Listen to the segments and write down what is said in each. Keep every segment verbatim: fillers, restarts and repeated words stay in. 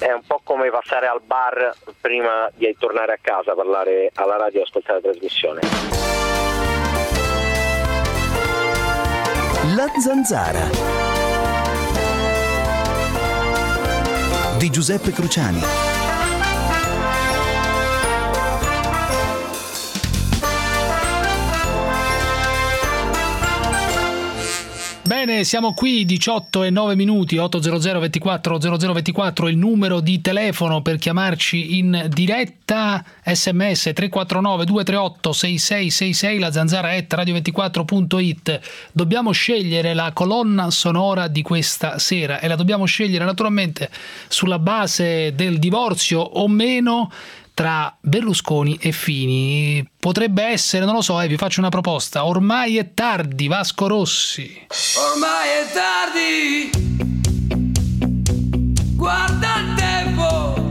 È un po' come passare al bar prima di tornare a casa, parlare alla radio e ascoltare la trasmissione. La Zanzara di Giuseppe Cruciani. Bene, siamo qui, diciotto e nove minuti, otto zero zero ventiquattro zero zero ventiquattro il numero di telefono per chiamarci in diretta, sms tre quattro nove due tre otto sei sei sei sei, la zanzara at radio ventiquattro punto it. Dobbiamo scegliere la colonna sonora di questa sera e la dobbiamo scegliere naturalmente sulla base del divorzio o meno tra Berlusconi e Fini. Potrebbe essere, non lo so, eh, vi faccio una proposta. Ormai è tardi, Vasco Rossi. Ormai è tardi, guarda il tempo,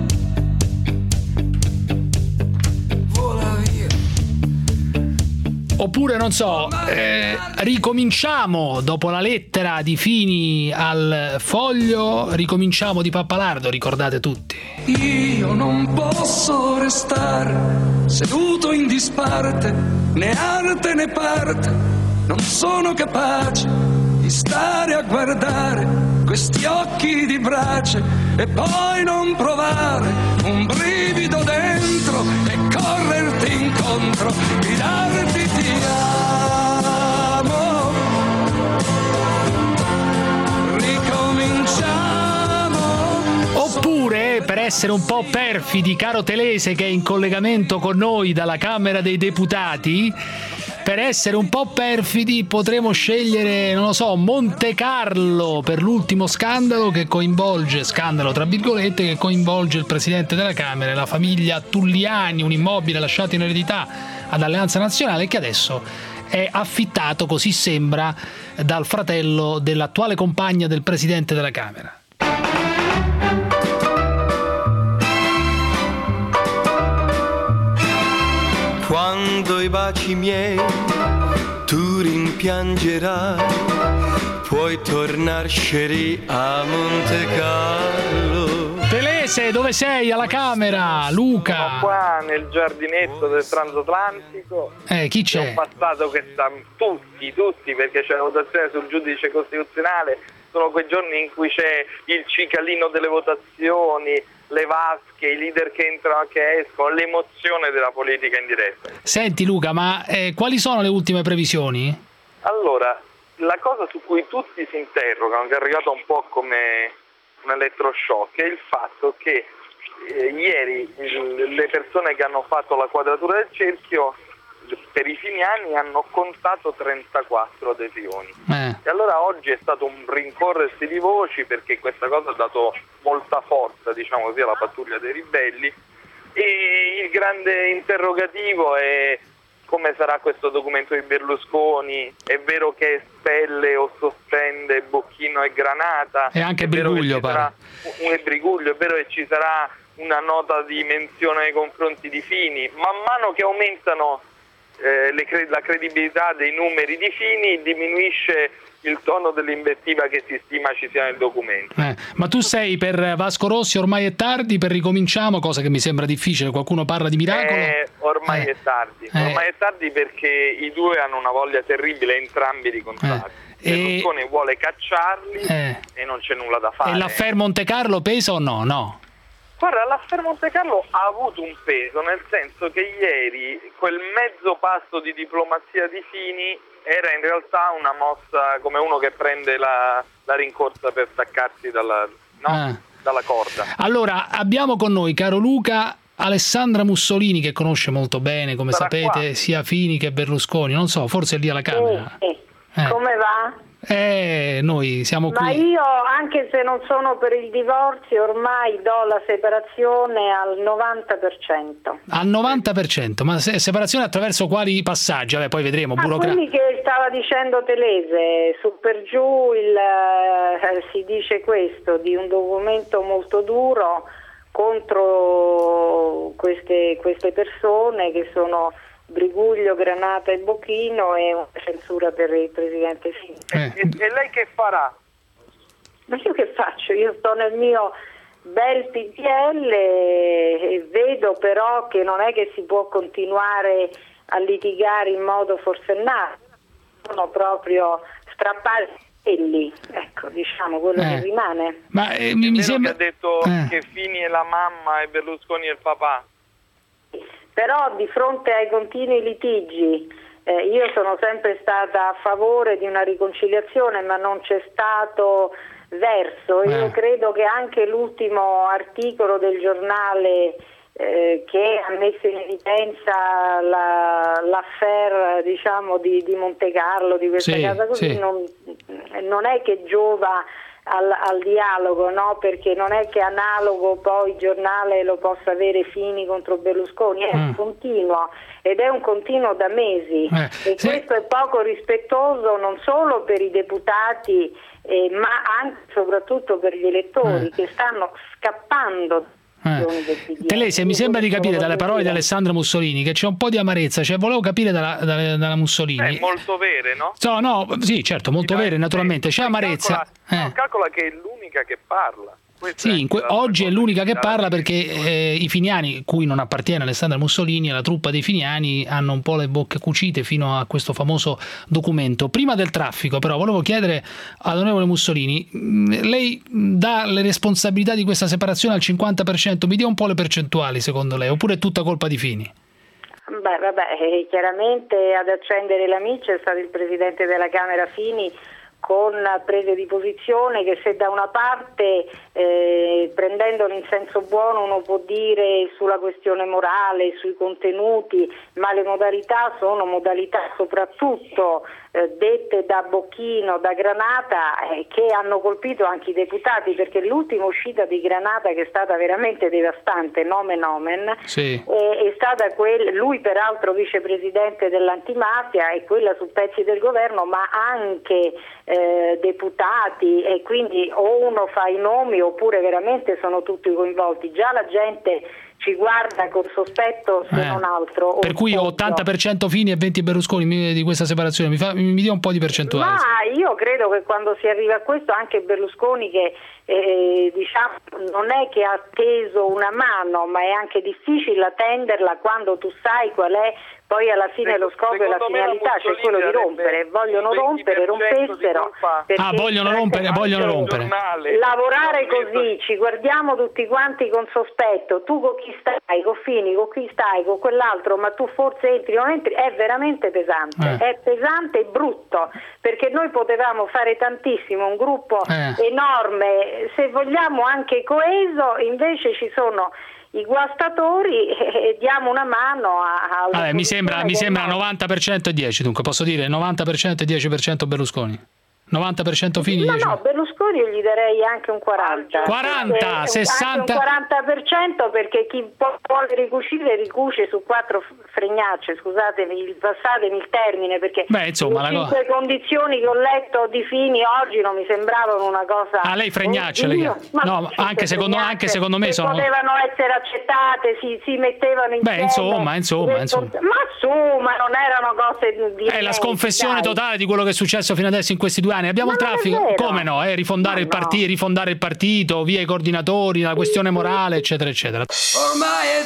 vola via. Oppure, non so, eh, ricominciamo dopo la lettera di Fini al Foglio, ricominciamo di Pappalardo, ricordate tutti. Io non posso restare seduto in disparte, né arte né parte, non sono capace di stare a guardare questi occhi di brace e poi non provare un brivido dentro e correrti incontro e darti ti amo. Ricominciamo. Oppure, per essere un po' perfidi, caro Telese che è in collegamento con noi dalla Camera dei Deputati, per essere un po' perfidi potremo scegliere, non lo so, Monte Carlo per l'ultimo scandalo che coinvolge, scandalo tra virgolette, che coinvolge il Presidente della Camera e la famiglia Tulliani, un immobile lasciato in eredità ad Alleanza Nazionale che adesso è affittato, così sembra, dal fratello dell'attuale compagna del Presidente della Camera. Quando i baci miei tu rimpiangerai, puoi tornarsci a Monte Carlo. Telese, dove sei? Alla Camera, Luca. Sono qua nel giardinetto del Transatlantico. Eh, chi c'è? È un passato che sta tutti, tutti, perché c'è la votazione sul giudice costituzionale. Sono quei giorni in cui c'è il cicalino delle votazioni, le vasche, i leader che entrano e che escono, l'emozione della politica in diretta. Senti Luca, ma eh, quali sono le ultime previsioni? Allora, la cosa su cui tutti si interrogano, che è arrivato un po' come un elettroshock, è il fatto che eh, ieri il, le persone che hanno fatto la quadratura del cerchio per i finiani hanno contato trentaquattro adesioni. Eh. E allora oggi è stato un rincorrersi di voci, perché questa cosa ha dato molta forza, diciamo così, alla pattuglia dei ribelli, e il grande interrogativo è come sarà questo documento di Berlusconi. È vero che espelle o sospende Bocchino e Granata, e anche è vero Briguglio, che ci sarà un, un Briguglio, è vero che ci sarà una nota di menzione nei confronti di Fini. Man mano che aumentano Eh, le cre- la credibilità dei numeri di Fini, diminuisce il tono dell'invettiva che si stima ci sia nel documento. Eh, ma tu sei per Vasco Rossi, ormai è tardi, per ricominciamo, cosa che mi sembra difficile, qualcuno parla di miracolo? Eh, ormai eh. è tardi, eh. ormai è tardi perché i due hanno una voglia terribile entrambi di contratti. Eh. Berlusconi e... vuole cacciarli eh. e non c'è nulla da fare. E l'affaire Monte Carlo pesa o no? No. Guarda, l'affaire Monte Carlo ha avuto un peso, nel senso che ieri quel mezzo passo di diplomazia di Fini era in realtà una mossa come uno che prende la, la rincorsa per staccarsi dalla, no? ah. dalla corda. Allora, abbiamo con noi, caro Luca, Alessandra Mussolini, che conosce molto bene, come Sarà sapete, qua. sia Fini che Berlusconi, non so, forse è lì alla Camera. Sì, sì. Eh. Come va? Eh, noi siamo Ma qui. io, anche se non sono per il divorzio, ormai do la separazione al novanta per cento. Al novanta per cento, ma se- separazione attraverso quali passaggi? Vabbè, poi vedremo. Ah, burocra- quelli che stava dicendo Telese, su per giù il, eh, si dice questo, di un documento molto duro contro queste, queste persone che sono Briguglio, Granata e Bocchino, e una censura per il presidente Fini. Eh. E, e lei che farà? Ma io che faccio? Io sto nel mio bel P D L, e vedo però che non è che si può continuare a litigare in modo forsennato, sono proprio strappare quelli, ecco, diciamo quello eh. che rimane. Ma eh, mi, mi sembra che ha detto eh. che Fini è la mamma e Berlusconi è il papà. Però di fronte ai continui litigi, eh, io sono sempre stata a favore di una riconciliazione, ma non c'è stato verso. Io eh. credo che anche l'ultimo articolo del giornale eh, che ha messo in evidenza la, l'affaire, diciamo, di, di Monte Carlo, di questa sì, casa così, sì. non, non è che giova Al, al dialogo, no? Perché non è che analogo poi il giornale lo possa avere Fini contro Berlusconi, è mm. un continuo, ed è un continuo da mesi, eh, e sì. questo è poco rispettoso non solo per i deputati eh, ma anche e soprattutto per gli elettori eh. che stanno scappando. Eh. Telese, mi sembra di capire dalle parole di Alessandra Mussolini che c'è un po' di amarezza, cioè volevo capire dalla, dalla, dalla Mussolini. È molto vere, no? No, no, sì, certo, molto vere, naturalmente, c'è amarezza. Calcola, eh. no, calcola che è l'unica che parla. Sì, que- oggi è l'unica che parla perché eh, i finiani, cui non appartiene Alessandra Mussolini, e la truppa dei finiani hanno un po' le bocche cucite fino a questo famoso documento. Prima del traffico, però, volevo chiedere all'onorevole Mussolini, lei dà le responsabilità di questa separazione al cinquanta per cento, mi dia un po' le percentuali secondo lei, oppure è tutta colpa di Fini? Beh, vabbè, eh, chiaramente ad accendere la miccia è stato il presidente della Camera Fini, con prese di posizione che se da una parte eh, prendendolo in senso buono uno può dire sulla questione morale, sui contenuti, ma le modalità sono modalità soprattutto eh, dette da Bocchino, da Granata, eh, che hanno colpito anche i deputati, perché l'ultima uscita di Granata, che è stata veramente devastante, nomen omen, sì. eh, è stata quella, lui peraltro vicepresidente dell'antimafia, e quella su pezzi del governo, ma anche Eh, deputati, e quindi o uno fa i nomi oppure veramente sono tutti coinvolti. Già la gente ci guarda con sospetto, se eh. non altro. Per cui ottanta per cento Fini e venti Berlusconi di questa separazione, mi, fa, mi dia un po' di percentuale. Ma io credo che quando si arriva a questo, anche Berlusconi, che eh, diciamo non è che ha teso una mano, ma è anche difficile tenderla quando tu sai qual è poi alla fine lo scopo e la finalità, cioè quello di rompere. Vogliono rompere, rompessero. Ah, vogliono rompere, vogliono rompere. Lavorare così, ci guardiamo tutti quanti con sospetto, tu con chi stai, con Fini, con chi stai, con quell'altro, ma tu forse entri, non entri, è veramente pesante, eh. è pesante e brutto, perché noi potevamo fare tantissimo, un gruppo eh. enorme, se vogliamo anche coeso, invece ci sono i guastatori, e diamo una mano a... Vabbè, mi sembra, mi sembra novanta per cento e dieci, dunque posso dire novanta per cento e dieci per cento Berlusconi. novanta per cento Fini. No, no, Berlusconi io gli darei anche un quaranta. quaranta, sessanta. Anche un quaranta per cento, perché chi vuole ricucire ricuce su quattro fregnacce, scusatemi, passatemi il termine, perché Beh, insomma, le cinque co- condizioni che ho letto di Fini oggi non mi sembravano una cosa... Ah, lei fregnacce, lei... No, anche secondo, anche secondo me sono... potevano essere accettate, si, si mettevano insieme. Beh, insomma, insomma, insomma. Ma insomma, non erano cose di... È la sconfessione dai. totale di quello che è successo fino adesso in questi due anni. Abbiamo ma il traffico, come no? Eh? Rifondare, il partito, no. rifondare il partito, via i coordinatori, la questione morale, eccetera, eccetera. Ormai è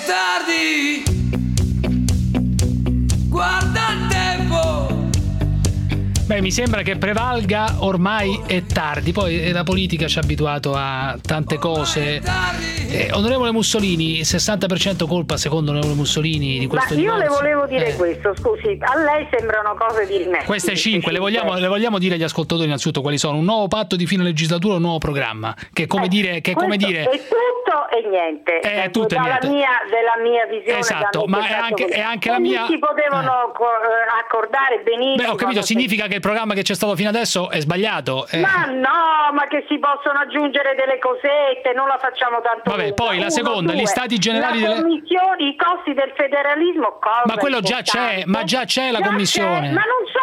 tardi, guarda il tempo. Beh, mi sembra che prevalga ormai è tardi, poi la politica ci ha abituato a tante cose. Eh, onorevole Mussolini, sessanta per cento colpa secondo onorevole Mussolini di questo Ma io divorzio. le volevo dire eh. questo, scusi, a lei sembrano cose di me. Queste cinque, le vogliamo, le vogliamo dire agli ascoltatori innanzitutto quali sono? Un nuovo patto di fine legislatura, un nuovo programma, che è come eh, dire... Che è come dire è tutto e niente, è ecco, tutto e dalla, niente. Mia, della mia visione. Esatto, ma è anche, è anche la mia... si potevano eh. accordare benissimo. Beh, ho capito, significa che il programma che c'è stato fino adesso è sbagliato. Eh. Ma no, ma che si possono aggiungere delle cosette, non la facciamo tanto. Vabbè, lunga. poi la Uno, seconda, due. gli stati generali la delle commissioni, i costi del federalismo, cosa ma quello già c'è, ma già c'è la già commissione. C'è, ma non solo,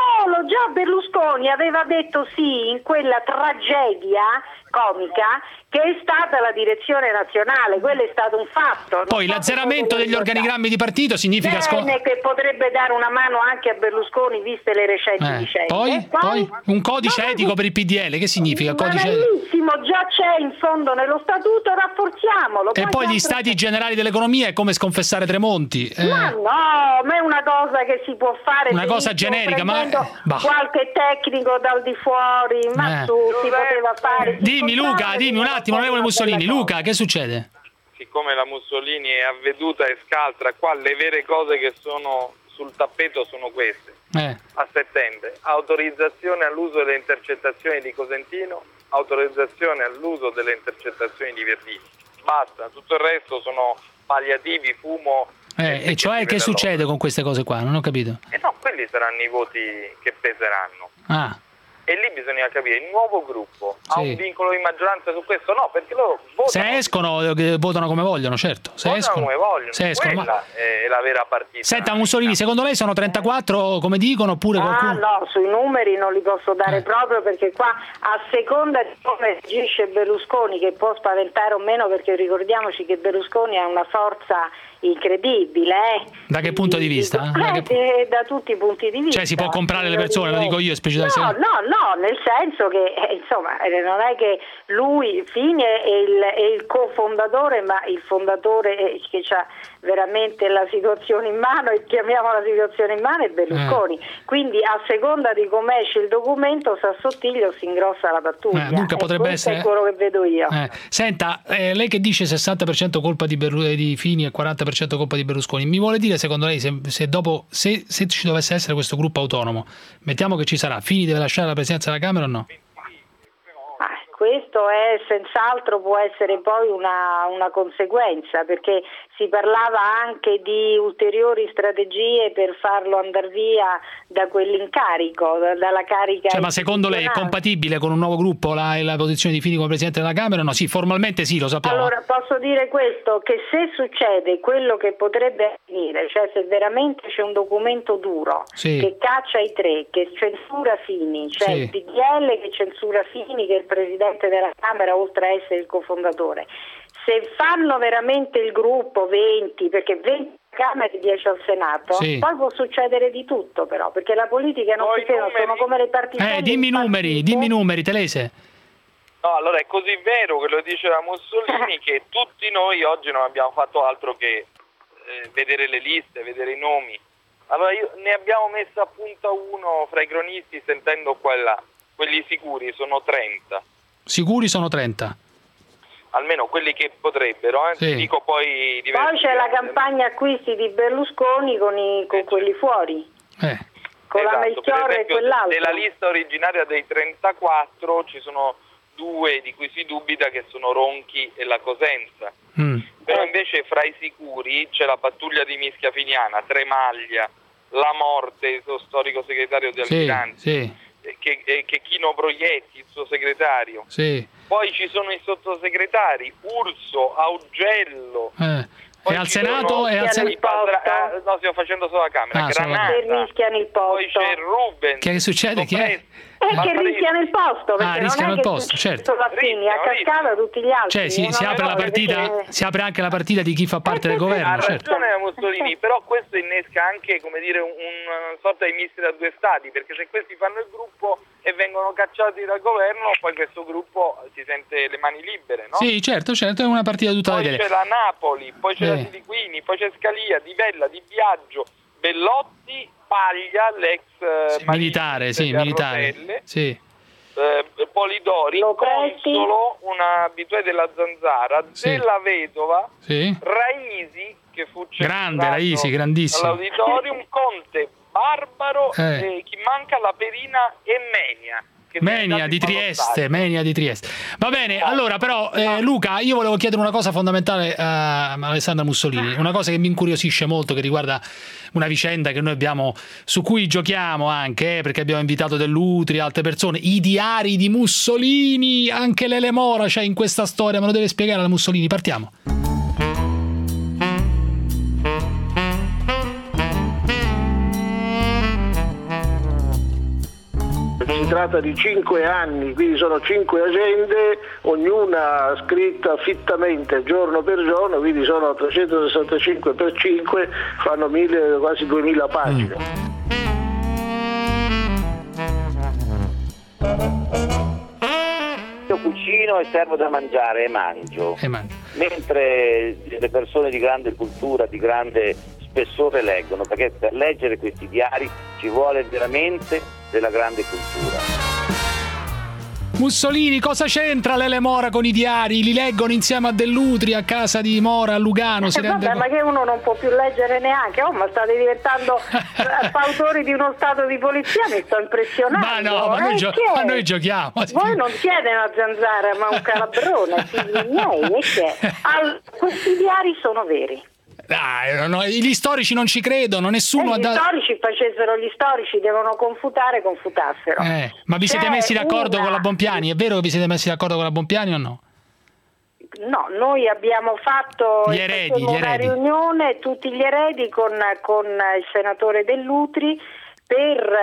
quando già Berlusconi aveva detto sì in quella tragedia comica che è stata la direzione nazionale, quello è stato un fatto. Non Poi so l'azzeramento degli organigrammi di partito significa Bene, che potrebbe dare una mano anche a Berlusconi viste le recenti eh, vicende. poi, poi, poi un codice ma etico per il P D L, che significa ma codice bellissimo, già c'è in fondo nello statuto, rafforziamolo. e poi gli stati generali dell'economia è come sconfessare Tremonti. Eh. Ma no, ma è una cosa che si può fare. Una cosa generica, ma bah. qualche tecnico dal di fuori, ma Eh. tu si poteva fare. Dimmi Luca, dimmi un attimo, onorevole Mussolini. Luca, che succede? Siccome la Mussolini è avveduta e scaltra, qua le vere cose che sono sul tappeto sono queste. Eh. A settembre, autorizzazione all'uso delle intercettazioni di Cosentino, autorizzazione all'uso delle intercettazioni di Verdini. Basta, tutto il resto sono palliativi, fumo. Eh, e cioè che succede con queste cose qua? Non ho capito. Eh no, quelli saranno i voti che peseranno. Ah. E lì bisogna capire, il nuovo gruppo ha Sì. un vincolo di maggioranza su questo? No, perché loro votano. Se escono, eh, votano come vogliono, certo. Se votano escono, come vogliono. se escono, Quella ma... è la vera partita. Senta Mussolini, secondo lei sono trentaquattro come dicono oppure Ah qualcuno? no, sui numeri non li posso dare Eh. proprio perché qua a seconda di come agisce Berlusconi, che può spaventare o meno, perché ricordiamoci che Berlusconi ha una forza incredibile. Eh. Da che punto di vista? Eh, Da che- eh, da tutti i punti di vista. Cioè si può comprare le persone, lo dico io esplicitamente. No, no, no, nel senso che eh, insomma eh, non è che lui, Fini è il, è il cofondatore, ma il fondatore eh, che ha veramente la situazione in mano, e chiamiamo la situazione in mano, è Berlusconi. Eh. Quindi a seconda di come esce il documento si assottiglia o si ingrossa la pattuglia. Eh, dunque E potrebbe questo essere- è quello che vedo io. Eh, Senta, eh, lei che dice sessanta per cento colpa di, Berlu- di Fini e quaranta per cento colpa di Berlusconi, mi vuole dire secondo lei se, se dopo se, se ci dovesse essere questo gruppo autonomo, mettiamo che ci sarà, Fini deve lasciare la presidenza della Camera o no? Ah, questo è senz'altro, può essere poi una, una conseguenza, perché si parlava anche di ulteriori strategie per farlo andare via da quell'incarico, da- dalla carica. Cioè, ma secondo lei è istituzionale. compatibile con un nuovo gruppo la, la posizione di Fini come presidente della Camera o no? Sì, formalmente sì, lo sappiamo. Allora, posso dire questo, che se succede quello che potrebbe avvenire, cioè se veramente c'è un documento duro Sì. che caccia i tre, che censura Fini, cioè Sì. il P D L che censura Fini, che è il presidente della Camera oltre a essere il cofondatore, se fanno veramente il gruppo venti, perché venti Camera e dieci al Senato, Sì. poi può succedere di tutto però, perché la politica non Poi si ferma, numeri. sono come le partite. Eh, dimmi i numeri, dimmi i numeri, Telese. No, allora è così vero che lo dice la Mussolini che tutti noi oggi non abbiamo fatto altro che eh, vedere le liste, vedere i nomi. Allora io, ne abbiamo messa a punta uno fra i cronisti sentendo quella, quelli sicuri sono trenta, Sicuri sono trenta. almeno quelli che potrebbero, eh. Sì. Ti dico poi diversi. Poi c'è la altri. campagna acquisti di Berlusconi con, i, con quelli fuori, Eh. con la Esatto, per Melchiorre e esempio, quell'altro. nella lista originaria dei trentaquattro ci sono due di cui si dubita che sono Ronchi e la Cosenza. Mm. Però Eh. invece fra i sicuri c'è la pattuglia di Mischia Finiana, Tremaglia, La Morte, il suo storico segretario di Sì, Almirante, sì, e che, e che Chino Proietti, il suo segretario. sì. Poi ci sono i sottosegretari, Urso, Augello. Eh. Poi E al ci Senato sono e al i Senato Padra- eh, no, stiamo facendo solo la Camera. Ah, solo la Granata. Che rischiano il Poi posto. c'è Ruben. Che succede? Chi è? Sopresti, Eh, che Manfredi. rischiano il posto, perché Ah, non rischiano è il che posto, succede certo. solo a Fini, a Rischiano, cascata tutti gli altri. Cioè si, Non si è apre la cosa partita, che- si apre anche la partita di chi fa parte del Eh, sì, sì. governo, Ha certo. ragione la Mussolini, però questo innesca anche, come dire, un, una sorta di missile a due stati, perché se questi fanno il gruppo e vengono cacciati dal governo, poi questo gruppo si sente le mani libere, no? Sì, certo, certo, è una partita tutta da Poi vedere. c'è la Napoli, poi c'è Eh. la Siliquini, poi c'è Scalia, Di Bella, Di Biagio, Bellotti, Paglia, l'ex eh, Sì, militare, sì, ministro militare. Roselle, Sì. eh, Polidori, Lopresti. Consolo, una abitué della Zanzara, Sì. Della Vedova, Sì. Raisi, che fu Grande, censurato Raisi, grandissimo. all'auditorium, Conte, Barbaro, Eh. e chi manca La Perina e Menia. che sono Menia andati di in Trieste, ballottaggio. Menia di Trieste. Va bene, allora però eh, Luca, io volevo chiedere una cosa fondamentale a Alessandra Mussolini, una cosa che mi incuriosisce molto, che riguarda una vicenda che noi abbiamo, su cui giochiamo anche, eh, perché abbiamo invitato Dell'Utri, altre persone, i diari di Mussolini, anche Lele Mora c'è in questa storia, me lo deve spiegare la Mussolini, partiamo. durata di cinque anni, quindi sono cinque agende, ognuna scritta fittamente giorno per giorno, quindi sono trecentosessantacinque per cinque, fanno mille, quasi duemila pagine. Mm. Io cucino e servo da mangiare e mangio, e mangio. Mentre le persone di grande cultura, di grande spessore leggono, perché per leggere questi diari ci vuole veramente della grande cultura. Mussolini, cosa c'entra Lele Mora con i diari? Li leggono insieme a Dell'Utri a casa di Mora a Lugano. Si eh, rende... vabbè, ma che uno non può più leggere neanche. Oh, ma state diventando fautori di uno stato di polizia, mi sto impressionando. Ma no, ma noi, eh, gio- ma noi giochiamo. Voi non siete una zanzara, ma un calabrone, figli miei. E che? All- questi diari sono veri. Dai, no, gli storici non ci credono, nessuno eh, gli ha dato. storici facessero gli storici, devono confutare, confutassero. Eh, ma vi siete C'è messi d'accordo una... con la Bonpiani? È vero che vi siete messi d'accordo con la Bonpiani o no? No, noi abbiamo fatto gli eredi, gli una eredi. riunione, tutti gli eredi, con, con il senatore Dell'Utri, per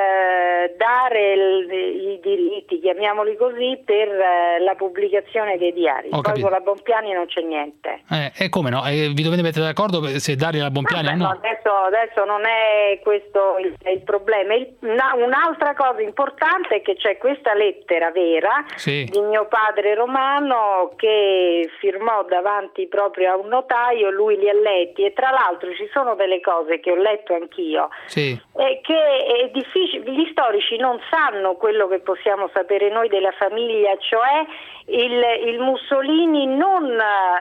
eh, dare il, i diritti, chiamiamoli così, per eh, la pubblicazione dei diari. Ho Poi capito. con la Bonpiani non c'è niente. Eh, e come no? Eh, vi dovete mettere d'accordo se dare la Bonpiani Vabbè, o no? no, adesso, adesso non è questo il, il problema. Il, una, un'altra cosa importante è che c'è questa lettera vera Sì. di mio padre Romano che firmò davanti proprio a un notaio, lui li ha letti, e tra l'altro ci sono delle cose che ho letto anch'io, Sì. eh, che è difficile, gli storici non sanno quello che possiamo sapere noi della famiglia, cioè il, il Mussolini non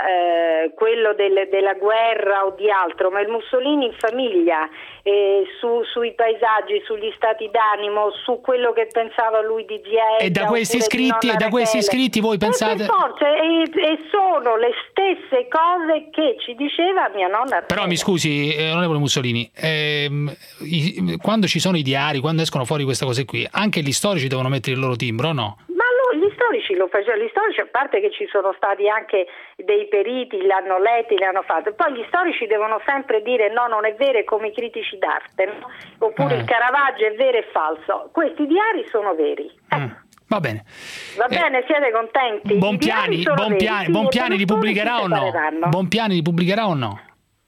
eh, quello del, della guerra o di altro, ma il Mussolini in famiglia, eh, su, sui paesaggi, sugli stati d'animo, su quello che pensava lui di Ziega. E da questi scritti, e da questi scritti voi pensate? E, per forza, e, e sono le stesse cose che ci diceva mia nonna. Però mi scusi, eh, onorevole Mussolini, ehm, i, quando ci sono i diari, quando escono fuori queste cose qui, anche gli storici devono mettere il loro timbro, o no? Ma lo, gli storici lo facevano, gli storici, a parte che ci sono stati anche dei periti, l'hanno letti, li hanno fatto, poi gli storici devono sempre dire no, non è vero, è come i critici d'arte, no? Oppure eh. il Caravaggio è vero e falso. Questi diari sono veri. Eh. Mm. Va bene. Va bene, eh, siete contenti? Bonpiani, Bonpiani, sì, Bonpiani li pubblicherà o no? Bonpiani li pubblicherà o no?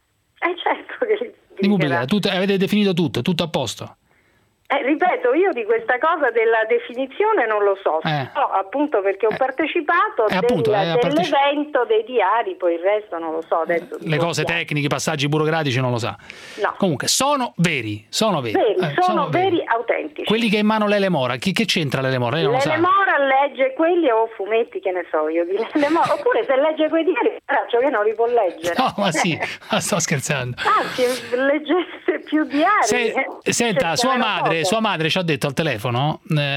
Eh certo che li pubblicherà. Li pubblicherà. Tutto, avete definito tutto, tutto a posto? Eh, ripeto, io di questa cosa della definizione non lo so, Eh. so appunto perché ho Eh. partecipato Eh, appunto, del, eh, parteci- dell'evento dei diari, poi il resto non lo so adesso. Le cose tecniche, i passaggi burocratici non lo sa. No. Comunque, sono veri, sono veri. Veri, Eh, sono veri, autentici. Quelli che è in mano Lele Mora, chi, che c'entra Lele Mora? Lei non lo sa. Lele Mora legge quelli o fumetti, che ne so io, di Lele Mora, oppure se legge quei diari, braccio che non li può leggere. No, ma sì, ma sto scherzando. Anzi, leggesse più diari. Se, eh, senta, c'è sua meno madre, poco. sua madre ci ha detto al telefono,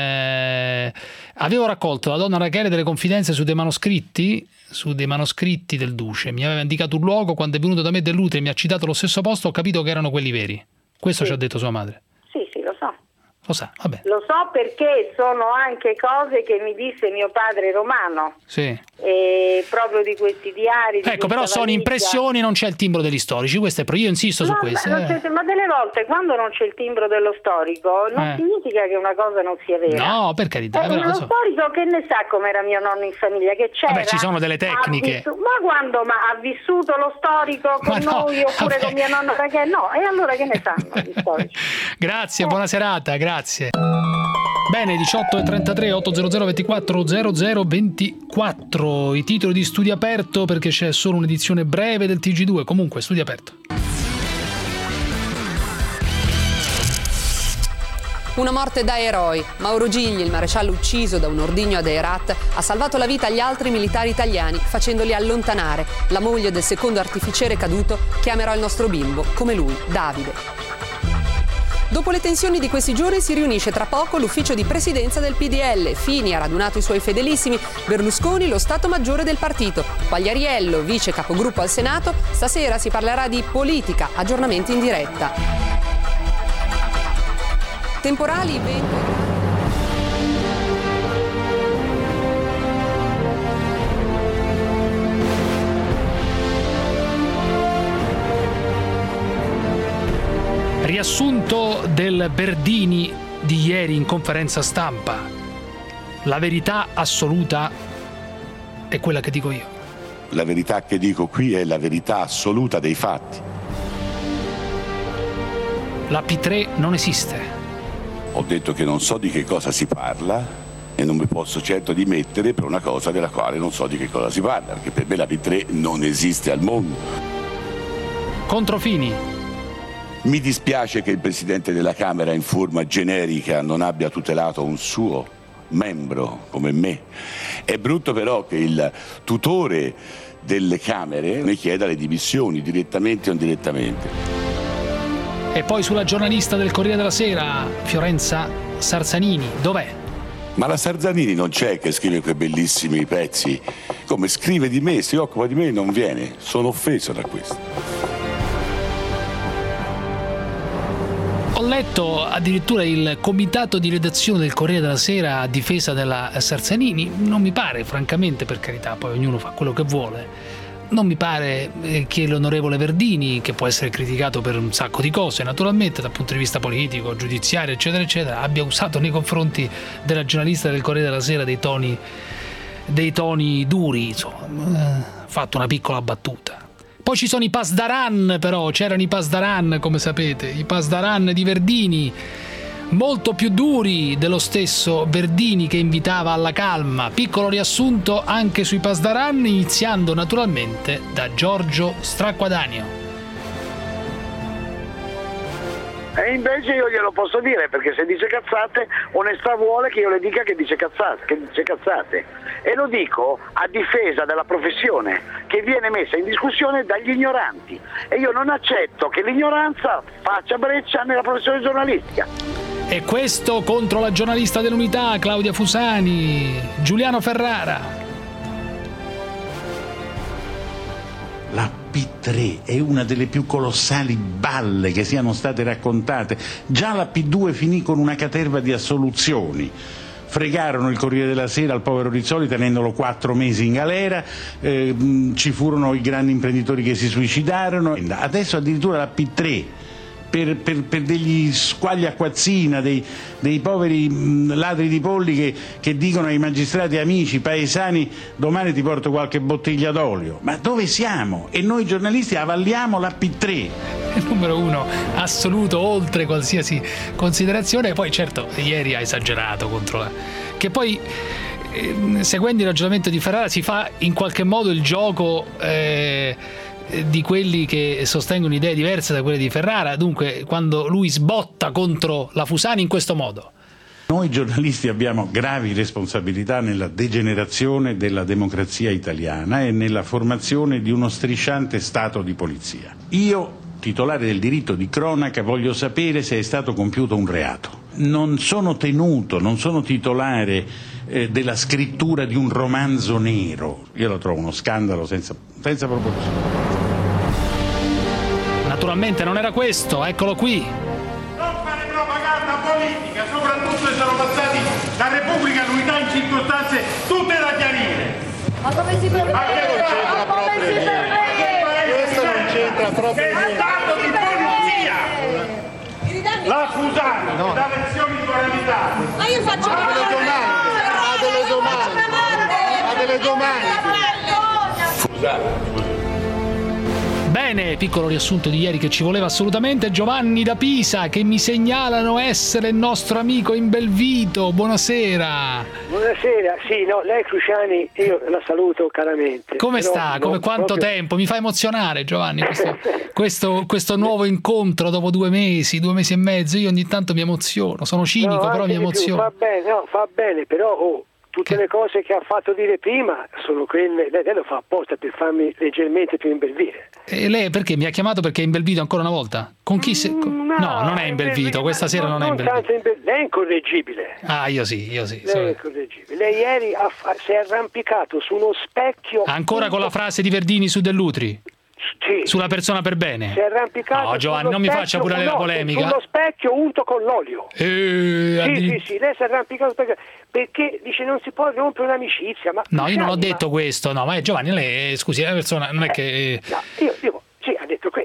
eh, avevo raccolto da donna Rachele delle confidenze su dei manoscritti, su dei manoscritti del Duce, mi aveva indicato un luogo, quando è venuto da me Dell'Utri e mi ha citato lo stesso posto, ho capito che erano quelli veri. Questo Sì. ci ha detto sua madre. Sì, sì, lo so. Lo sa, vabbè. Lo so perché sono anche cose che mi disse mio padre Romano, Sì. e proprio di questi diari. di Ecco, però questa sono valigia. impressioni, non c'è il timbro degli storici, questo è pro- io insisto su No, questo. ma, non eh. c'è- ma delle volte quando non c'è il timbro dello storico non Eh. significa che una cosa non sia vera. No, per carità, Eh, però, lo so- storico che ne sa com'era mio nonno in famiglia, che c'era. Vabbè, ci sono delle ha tecniche. vissu- ma quando ma ha vissuto lo storico con Ma no, noi oppure vabbè. con mia nonna Rachele? No, e allora che ne sanno gli storici? Grazie, buona serata, grazie. Bene, diciotto e trentatré, ottocento ventiquattro zero zero ventiquattro, i titoli di Studio Aperto, perché c'è solo un'edizione breve del T G due, comunque Studio Aperto. Una morte da eroi. Mauro Gigli, il maresciallo ucciso da un ordigno ad Herat, ha salvato la vita agli altri militari italiani facendoli allontanare. La moglie del secondo artificiere caduto chiamerà il nostro bimbo, come lui, Davide. Dopo le tensioni di questi giorni si riunisce tra poco l'ufficio di presidenza del P D L. Fini ha radunato i suoi fedelissimi, Berlusconi lo Stato Maggiore del partito, Quagliariello, vice capogruppo al Senato. Stasera si parlerà di politica, aggiornamenti in diretta. Temporali, vento... Riassunto del Berdini di ieri in conferenza stampa. La verità assoluta è quella che dico io. La verità che dico qui è la verità assoluta dei fatti. La P tre non esiste. Ho detto che non so di che cosa si parla e non mi posso certo dimettere per una cosa della quale non so di che cosa si parla, perché per me la P tre non esiste al mondo. Contro Fini. Mi dispiace che il Presidente della Camera in forma generica non abbia tutelato un suo membro come me. È brutto però che il tutore delle Camere ne chieda le dimissioni, direttamente o indirettamente. E poi sulla giornalista del Corriere della Sera, Fiorenza Sarzanini, dov'è? Ma la Sarzanini non c'è che scrive quei bellissimi pezzi. Come scrive di me, si occupa di me, non viene. Sono offeso da questo. Ho letto addirittura il comitato di redazione del Corriere della Sera a difesa della Sarzanini. Non mi pare, francamente, per carità, poi ognuno fa quello che vuole. Non mi pare che l'onorevole Verdini, che può essere criticato per un sacco di cose, naturalmente dal punto di vista politico, giudiziario, eccetera, eccetera, abbia usato nei confronti della giornalista del Corriere della Sera dei toni, dei toni duri, insomma, ha fatto una piccola battuta. Poi ci sono i Pasdaran, però, c'erano i Pasdaran, come sapete, i Pasdaran di Verdini, molto più duri dello stesso Verdini che invitava alla calma. Piccolo riassunto anche sui Pasdaran, iniziando naturalmente da Giorgio Stracquadanio. E invece io glielo posso dire, perché se dice cazzate, onestà vuole che io le dica che dice cazzate, che dice cazzate. E lo dico a difesa della professione che viene messa in discussione dagli ignoranti. E io non accetto che l'ignoranza faccia breccia nella professione giornalistica. E questo contro la giornalista dell'Unità, Claudia Fusani, Giuliano Ferrara. La P tre è una delle più colossali balle che siano state raccontate. Già la P due finì con una caterva di assoluzioni. Fregarono il Corriere della Sera al povero Rizzoli tenendolo quattro mesi in galera, eh, ci furono i grandi imprenditori che si suicidarono. Adesso addirittura la P tre, per, per, per degli squagli acquazzina, dei, dei poveri mh, ladri di polli che, che dicono ai magistrati amici, paesani, domani ti porto qualche bottiglia d'olio. Ma dove siamo? E noi giornalisti avalliamo la P tre. Numero uno, assoluto, oltre qualsiasi considerazione. E poi certo, ieri ha esagerato contro la... Che poi, eh, seguendo il ragionamento di Ferrara, si fa in qualche modo il gioco... Eh, di quelli che sostengono idee diverse da quelle di Ferrara, dunque quando lui sbotta contro la Fusani in questo modo. Noi giornalisti abbiamo gravi responsabilità nella degenerazione della democrazia italiana e nella formazione di uno strisciante stato di polizia. Io, titolare del diritto di cronaca, voglio sapere se è stato compiuto un reato. Non sono tenuto, non sono titolare eh, della scrittura di un romanzo nero. Io lo trovo uno scandalo senza, senza proporzione. Naturalmente non era questo, eccolo qui. Non fare propaganda politica, soprattutto se sono passati da Repubblica all'Unità in circostanze tutte da chiarire. Ma come si permette? Ma che Ma come si permette? questo non c'entra proprio niente. È stato di polizia! La Fusani no. Da lezioni di moralità. Ma io faccio ha delle domande, ha delle domande, ha delle domande. Fusani. Bene, piccolo riassunto di ieri che ci voleva assolutamente. Giovanni da Pisa, che mi segnalano essere il nostro amico in Belvito. Buonasera. Buonasera, sì, no, lei Cruciani, io la saluto caramente. Come però, sta? Come quanto proprio... tempo? Mi fa emozionare, Giovanni, questo, questo, questo nuovo incontro dopo due mesi, due mesi e mezzo. Io ogni tanto mi emoziono, sono cinico, no, però mi emoziono. Va bene, no, fa bene, però oh, tutte le cose che ha fatto dire prima sono quelle, lei lo fa apposta per farmi leggermente più imbelvire. E lei perché mi ha chiamato perché è in Belvito ancora una volta? Con chi se... no, no, non è in Belvito, questa sera non, non è in Belvito. In Be... Lei è incorreggibile. Ah, io sì, io sì. Lei è incorreggibile. Lei ieri ha fa... si è arrampicato su uno specchio. Ancora con la frase di Verdini su Dell'Utri? Sì. Sulla persona per bene? Si è arrampicato. No, Giovanni, non mi faccia pure la polemica. Sullo specchio unto con l'olio. Eh, sì, addir... sì, sì, lei si è arrampicato perché dice non si può rompere un'amicizia. Ma no, io non ho ma... detto questo, no, ma Giovanni, lei, scusi, è una persona, non è che... No, io dico, sì, ha detto questo.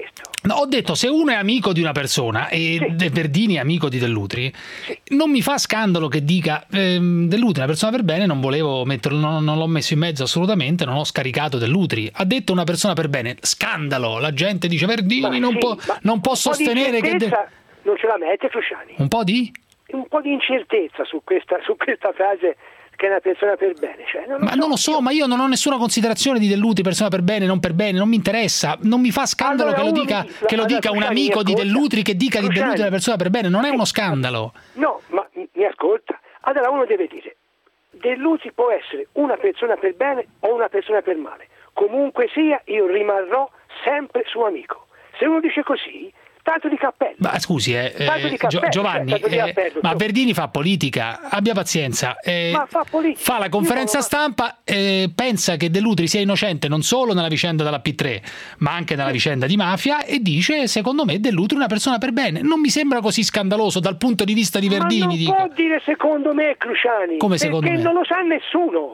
No, ho detto, se uno è amico di una persona e sì. De Verdini è amico di Dell'Utri, sì. non mi fa scandalo che dica ehm, Dell'Utri è una persona per bene, non volevo metterlo, non, non l'ho messo in mezzo assolutamente, non ho scaricato Dell'Utri. Ha detto una persona per bene, scandalo, la gente dice Verdini ma non, sì, può, non può sostenere che... De... non ce la mette Cruciani? Un po' di? Un po' di incertezza su questa, su questa frase che è una persona per bene. Cioè, non ma so. non lo so, ma io non ho nessuna considerazione di Dell'Utri, persona per bene, non per bene, non mi interessa. Non mi fa scandalo allora, che lo dica, mi, che lo dica allora, un amico ascolta, di Dell'Utri che dica Cruciani, che Dell'Utri è una persona per bene, non è uno scandalo. No, ma mi ascolta. Allora uno deve dire, Dell'Utri può essere una persona per bene o una persona per male. Comunque sia, io rimarrò sempre suo amico. Se uno dice così, tanto di cappello. Ma scusi, eh, di cappello, Giovanni, cioè, eh, appello, ma Verdini fa politica, abbia pazienza. Eh, ma fa, politica. fa la conferenza Io, stampa, eh, pensa che Dell'Utri sia innocente non solo nella vicenda della P tre, ma anche nella vicenda di mafia, e dice, secondo me, Dell'Utri è una persona per bene. Non mi sembra così scandaloso dal punto di vista di Verdini. Ma non dico. può dire secondo me, Cruciani, come secondo perché me? non lo sa nessuno.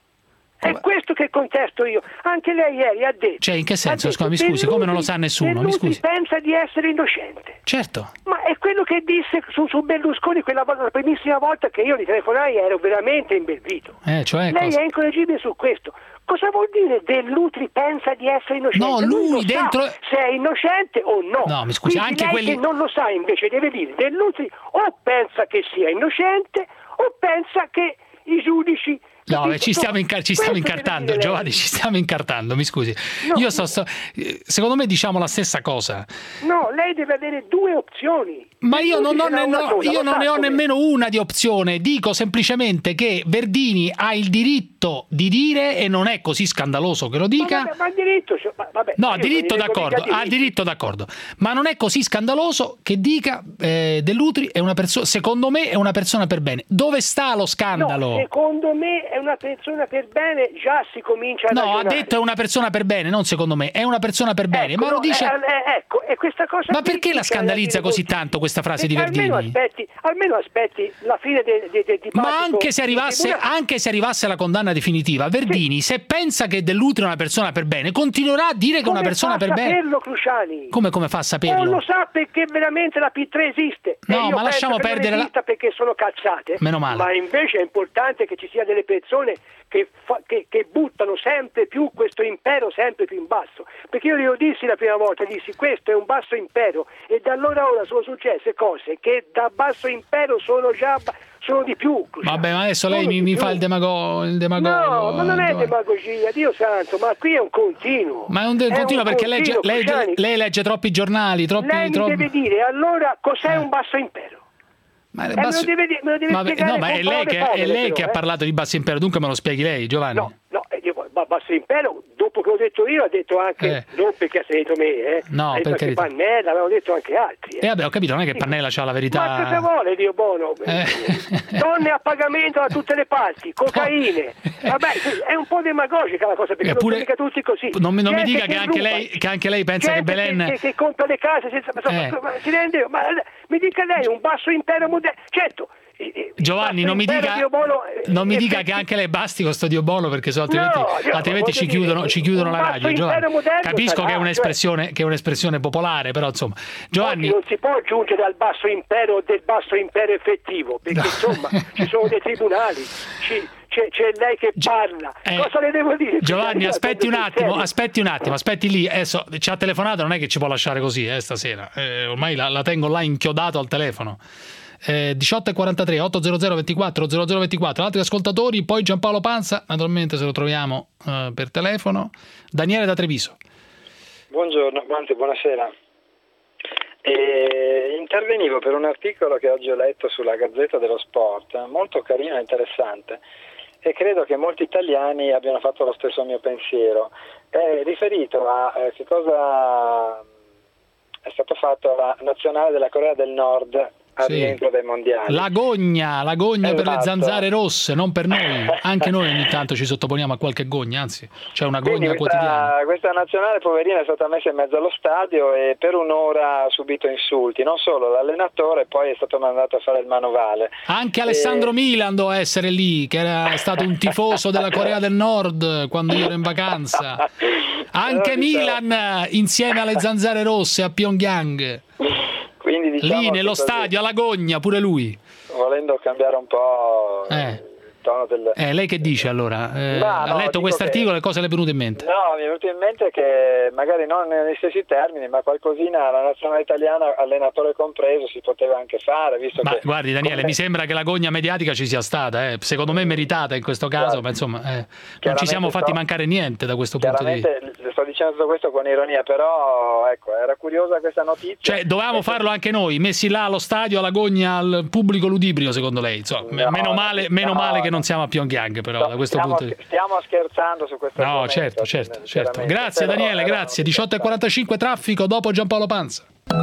È questo che contesto io. Anche lei ieri ha detto. Cioè, in che senso? Detto, mi scusi, come non lo sa nessuno? Mi scusi. pensa di essere innocente. Certo. Ma è quello che disse su, su Berlusconi quella volta, la primissima volta che io gli telefonai, ero veramente imbelvito. Eh, cioè lei cosa? è incorreggibile su questo. Cosa vuol dire Dell'Utri pensa di essere innocente? No, lui, lui dentro sa se è innocente o no. No, mi scusi, Quindi anche lei quelli che non lo sa invece deve dire Dell'Utri o pensa che sia innocente o pensa che i giudici. No, beh, ci stiamo, incar- ci stiamo incartando, Giovanni, ci stiamo incartando, mi scusi. No, Io sto, sto, secondo me diciamo la stessa cosa. No, lei deve avere due opzioni. Ma io non, ho, ne, no, io non ne ho nemmeno una di opzione, dico semplicemente che Verdini ha il diritto di dire, e non è così scandaloso che lo dica. Ma, ma, ma diritto, cioè, ma, vabbè, no, diritto d'accordo, ha diritto d'accordo, ma non è così scandaloso che dica eh, Dell'Utri è una persona, secondo me è una persona per bene. Dove sta lo scandalo? No, secondo me è una persona per bene, già si comincia a no, ragionare. ha detto è una persona per bene, non secondo me, è una persona per bene, ecco, ma lo no, dice. Eh, eh, ecco, e questa cosa. Ma perché la scandalizza così tanto questa frase di Verdini? Almeno aspetti, almeno aspetti la fine del, del, del dibattito. Ma anche se arrivasse, anche se arrivasse la condanna definitiva, Verdini, sì. se pensa che Dell'Utri è una persona per bene, continuerà a dire che è una persona per bene. Saperlo, Cruciani? Come come fa a saperlo? Non lo sa perché veramente la P tre esiste. No, ma lasciamo perdere la. Perché sono cazzate. Meno male. Ma invece è importante che ci sia delle persone che, fa, che, che buttano sempre più questo impero sempre più in basso. Perché io glielo dissi la prima volta, dissi questo è un basso impero, e da allora ora sono successe cose che da basso impero sono già sono di più. Cruciani. Vabbè, ma adesso lei mi, mi fa il demagogo, il demagogo. No, ma non è demagogia, Dio santo, ma qui è un continuo. Ma è un, de- è continuo un perché continuo, legge, legge, lei legge troppi giornali, troppi. Lei mi troppi... deve dire allora cos'è eh. un basso impero. Ma, eh, basso... me lo deve, me lo deve ma, spiegare no, ma è lei, che, povere, è lei però, che eh. ha parlato di basso impero, dunque me lo spieghi lei, Giovanni. No, no, io, basso impero, dopo che l'ho detto io, ha detto anche, eh. non perché ha sentito me, eh. No, ha detto perché anche Pannella, l'hanno detto anche altri. Eh. E eh, vabbè, ho capito, non è che Pannella c'ha la verità. Ma cosa vuole, Dio buono? Eh. Donne a pagamento da tutte le parti, cocaine. Vabbè, è un po' demagogica la cosa, perché Eppure, non mica tutti così. Non, non mi dica che, che anche, lei, che anche lei pensa gente che Belen... Che, che, che compra le case senza... Eh. Ma, si rende, ma mi dica lei, un basso impero moderno. Certo, Giovanni, non mi dica, Diobolo, non mi eh, dica eh, che anche lei basti con sto Diobolo, perché so, altrimenti, no, io, altrimenti ci chiudono, dire, ci chiudono la radio. Giovanni. Capisco sarà, che è un'espressione, cioè, che è un'espressione popolare, però insomma, Giovanni. non si può aggiungere al basso impero o del basso impero effettivo, perché no. insomma ci sono dei tribunali. Ci, C'è, c'è lei che parla, eh, cosa le devo dire? Giovanni, aspetti un attimo, aspetti un attimo, aspetti lì. Adesso ci ha telefonato, non è che ci può lasciare così eh, stasera. Eh, ormai la, la tengo là inchiodato al telefono. Eh, diciotto e quarantatré, ottocento ventiquattro zero zero ventiquattro. Altri ascoltatori, poi Giampaolo Panza, naturalmente se lo troviamo eh, per telefono. Daniele da Treviso. Buongiorno, anzi buonasera. E intervenivo per un articolo che oggi ho letto sulla Gazzetta dello Sport, molto carino e interessante, e credo che molti italiani abbiano fatto lo stesso mio pensiero. È riferito a eh, che cosa è stato fatto alla nazionale della Corea del Nord al Sì. rientro dai mondiali. L'agonia, l'agonia per le Esatto. zanzare rosse, non per noi. Anche noi ogni tanto ci sottoponiamo a qualche gogna, anzi c'è una Quindi gogna quotidiana. questa, questa nazionale poverina è stata messa in mezzo allo stadio e per un'ora ha subito insulti, non solo l'allenatore, poi è stato mandato a fare il manovale. Anche Alessandro E- Milan doveva essere lì, che era stato un tifoso della Corea del Nord quando io ero in vacanza. Anche Però, diciamo- Milan insieme alle zanzare rosse a Pyongyang. Quindi, diciamo Lì che nello così, stadio, alla gogna, pure lui. volendo cambiare un po' Eh. il tono del... Eh, lei che dice allora? Eh, Ma ha no, letto dico questo che- articolo e cosa le è venuto in mente? No, mi è venuto in mente che magari non negli stessi termini, ma qualcosina la nazionale italiana, allenatore compreso, si poteva anche fare, visto Ma che... guardi Daniele, come- mi sembra che la gogna mediatica ci sia stata, eh. Secondo me meritata in questo caso, ma insomma eh, non ci siamo fatti sto- mancare niente da questo punto di vista. Chiaramente le sto dicendo tutto questo con ironia, però ecco, era curiosa questa notizia. Cioè, dovevamo farlo anche noi, messi là allo stadio, alla gogna, al pubblico ludibrio, secondo lei? Insomma, No, meno male, meno no, male che no. non siamo a Pyongyang, però, No, da questo stiamo, punto di vista. stiamo scherzando su questo No, argomento, certo, certo, certo. sinceramente, Grazie però Daniele, era grazie. una diciotto e quarantacinque traffico dopo Giampaolo Panza.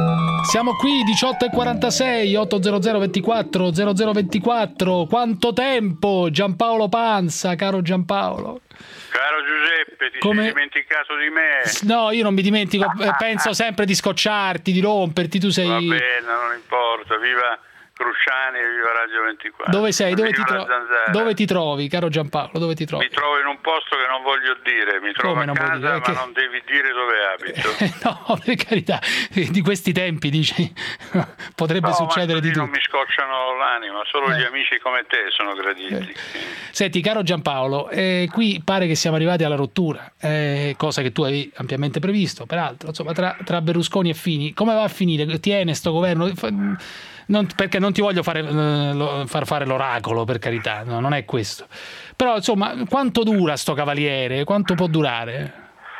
Siamo qui diciotto e quarantasei, ottocento ventiquattro zero zero ventiquattro. Quanto tempo, Giampaolo Panza, caro Giampaolo. Caro Giuseppe, ti Come- sei dimenticato di me? No, io non mi dimentico, eh, penso sempre di scocciarti, di romperti, tu sei... Va bene, non importa, viva Cruciani e viva Radio ventiquattro. Dove sei? Dove ti, Viva tro- la Zanzara. dove ti trovi, caro Giampaolo? Dove ti trovi? Mi trovo in un posto che non voglio dire, mi trovo Come a non vuoi casa, dire? ma Che- non devi dire dove abito. No, per carità, di questi tempi, dici, potrebbe No, succedere ma di così non tutto. mi scocciano l'anima, solo Eh. gli amici come te sono graditi. Senti, caro Giampaolo, eh, qui pare che siamo arrivati alla rottura, eh, cosa che tu hai ampiamente previsto, peraltro, insomma, tra, tra Berlusconi e Fini. Come va a finire? Tiene sto governo? Fa- non- perché non ti voglio fare, eh, lo- far fare l'oracolo, per carità, no, non è questo. Però, insomma, quanto dura sto cavaliere? Quanto può durare?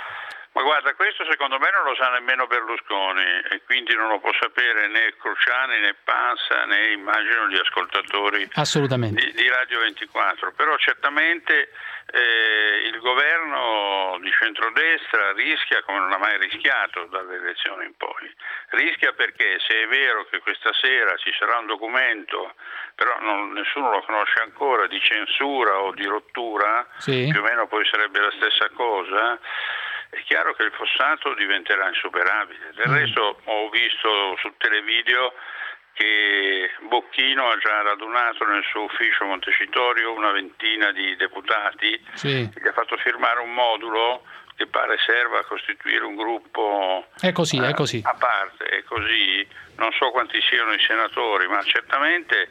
Ma guarda, questo secondo me non lo sa nemmeno Berlusconi e quindi non lo può sapere né Cruciani né Panza né immagino gli ascoltatori Assolutamente. di, di Radio ventiquattro, però certamente eh, il governo di centrodestra rischia come non ha mai rischiato dalle elezioni in poi. Rischia perché se è vero che questa sera ci sarà un documento, però non, nessuno lo conosce ancora, di censura o di rottura, Sì. più o meno poi sarebbe la stessa cosa, è chiaro che il fossato diventerà insuperabile. Del Mm. resto ho visto sul televideo che Bocchino ha già radunato nel suo ufficio Montecitorio una ventina di deputati, Sì. gli ha fatto firmare un modulo che pare serva a costituire un gruppo È così, è eh, così. a parte, e così non so quanti siano i senatori, ma certamente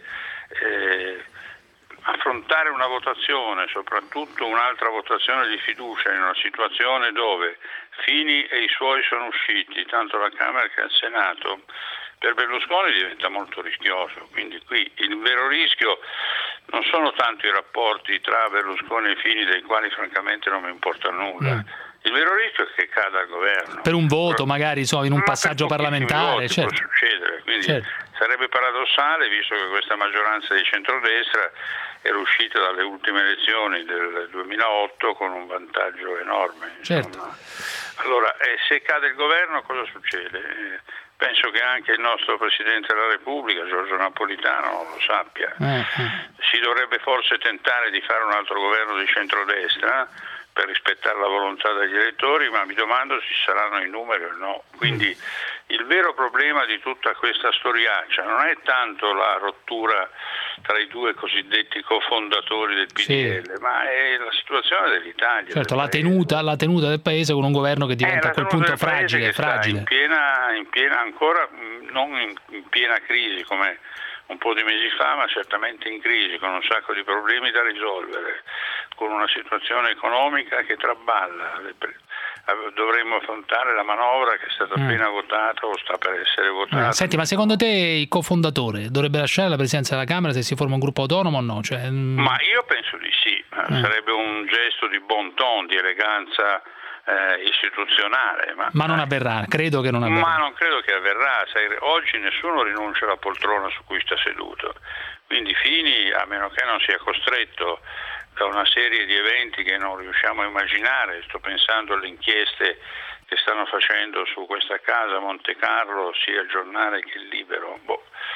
eh, affrontare una votazione, soprattutto un'altra votazione di fiducia in una situazione dove Fini e i suoi sono usciti, tanto alla Camera che al Senato, per Berlusconi diventa molto rischioso. Quindi qui il vero rischio non sono tanto i rapporti tra Berlusconi e Fini, dei quali francamente non mi importa nulla. Mm. Il vero rischio è che cada il governo. Per un voto, magari, so, in un Ma passaggio per pochissimi parlamentare, voti certo. può succedere, quindi Certo. sarebbe paradossale, visto che questa maggioranza di centrodestra era uscita dalle ultime elezioni del duemilaotto con un vantaggio enorme. Certo. Allora, eh, se cade il governo cosa succede? Eh, penso che anche il nostro Presidente della Repubblica, Giorgio Napolitano, lo sappia. Eh, eh. Si dovrebbe forse tentare di fare un altro governo di centrodestra per rispettare la volontà degli elettori, ma mi domando se ci saranno i numeri o no. Quindi il vero problema di tutta questa storiaccia non è tanto la rottura tra i due cosiddetti cofondatori del P D L, Sì. ma è la situazione dell'Italia. Certo, del la paese. tenuta, la tenuta del paese con un governo che Eh, diventa la a quel tenuta punto del paese fragile, che sta fragile. in piena, in piena ancora mh, non in, in piena crisi come un po' di mesi fa, ma certamente in crisi, con un sacco di problemi da risolvere, con una situazione economica che traballa. Le pre- Dovremmo affrontare la manovra che è stata Mm. appena votata o sta per essere votata. Eh, senti, ma secondo te il cofondatore dovrebbe lasciare la presidenza della Camera se si forma un gruppo autonomo o no? Cioè, mm, Ma io penso di sì, Eh. sarebbe un gesto di bon ton, di eleganza eh, istituzionale. Ma, ma non avverrà, credo che non avverrà. Ma non credo che avverrà. Sai, oggi nessuno rinuncia alla poltrona su cui sta seduto, quindi Fini, a meno che non sia costretto da una serie di eventi che non riusciamo a immaginare, sto pensando alle inchieste che stanno facendo su questa casa a Monte Carlo, sia il Giornale che il Libero, boh,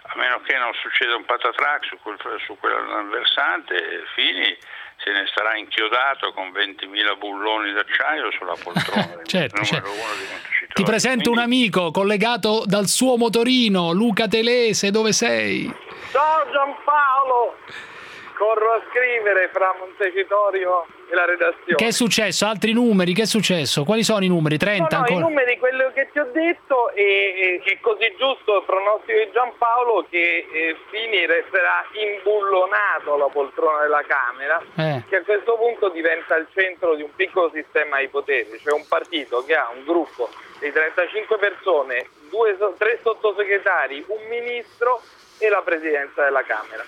a meno che non succeda un patatrac su quel, su quel versante, Fini se ne starà inchiodato con ventimila bulloni d'acciaio sulla poltrona. certo, certo. Uno di Ti presento Quindi... un amico collegato dal suo motorino, Luca Telese, dove sei? Ciao Giampaolo, corro a scrivere fra Montecitorio e la redazione. Che è successo? Altri numeri? Che è successo? Quali sono i numeri? trenta no, no, ancora? I numeri, quello che ti ho detto, e è così giusto il pronostico di Giampaolo che eh, Fini resterà imbullonato alla poltrona della Camera, eh. che a questo punto diventa il centro di un piccolo sistema di poteri, cioè un partito che ha un gruppo di trentacinque persone, due, tre sottosegretari, un ministro e la presidenza della Camera.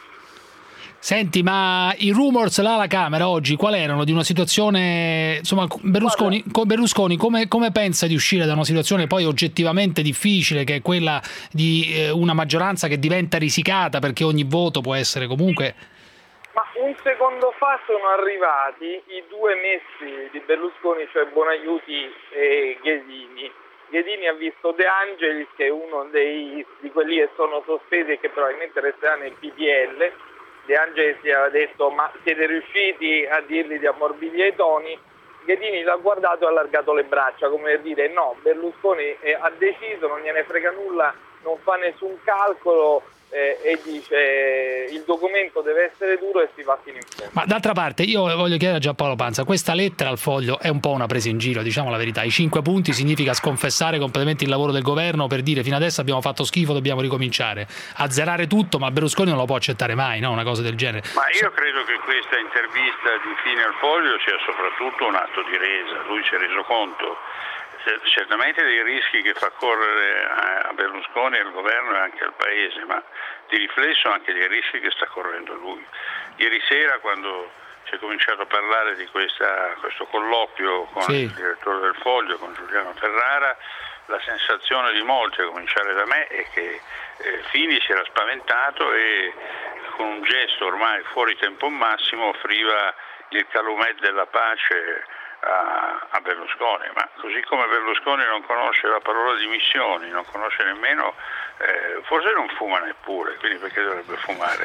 Senti, ma i rumors là alla Camera oggi qual erano? Di una situazione, insomma, Berlusconi, Berlusconi come, come pensa di uscire da una situazione poi oggettivamente difficile, che è quella di eh, una maggioranza che diventa risicata perché ogni voto può essere comunque... Ma un secondo fa sono arrivati i due messi di Berlusconi, cioè Bonaiuti e Ghedini. Ghedini ha visto De Angelis, che è uno dei, di quelli che sono sospesi e che probabilmente resterà nel P D L. De Angelis gli aveva detto: ma siete riusciti a dirgli di ammorbidire i toni? Ghedini l'ha guardato e ha allargato le braccia come per dire: no, Berlusconi ha deciso, non gliene frega nulla, non fa nessun calcolo eh, e dice il documento deve essere duro e si va fino in fondo. Ma d'altra parte io voglio chiedere a Giampaolo Pansa, questa lettera al Foglio è un po' una presa in giro, diciamo la verità. I cinque punti significa sconfessare completamente il lavoro del governo per dire fino adesso abbiamo fatto schifo, dobbiamo ricominciare, azzerare tutto, ma Berlusconi non lo può accettare mai, no? Una cosa del genere. Ma io credo che questa intervista di Fini al Foglio sia soprattutto un atto di resa. Lui si è reso conto certamente dei rischi che fa correre a Berlusconi, al governo e anche al paese, ma di riflesso anche dei rischi che sta correndo lui. Ieri sera, quando si è cominciato a parlare di questa, questo colloquio con sì. il direttore del Foglio, con Giuliano Ferrara, la sensazione di molti, a cominciare da me, è che eh, Fini si era spaventato e con un gesto ormai fuori tempo massimo offriva il calumet della pace A, a Berlusconi, ma così come Berlusconi non conosce la parola dimissioni, non conosce nemmeno, eh, forse non fuma neppure, quindi perché dovrebbe fumare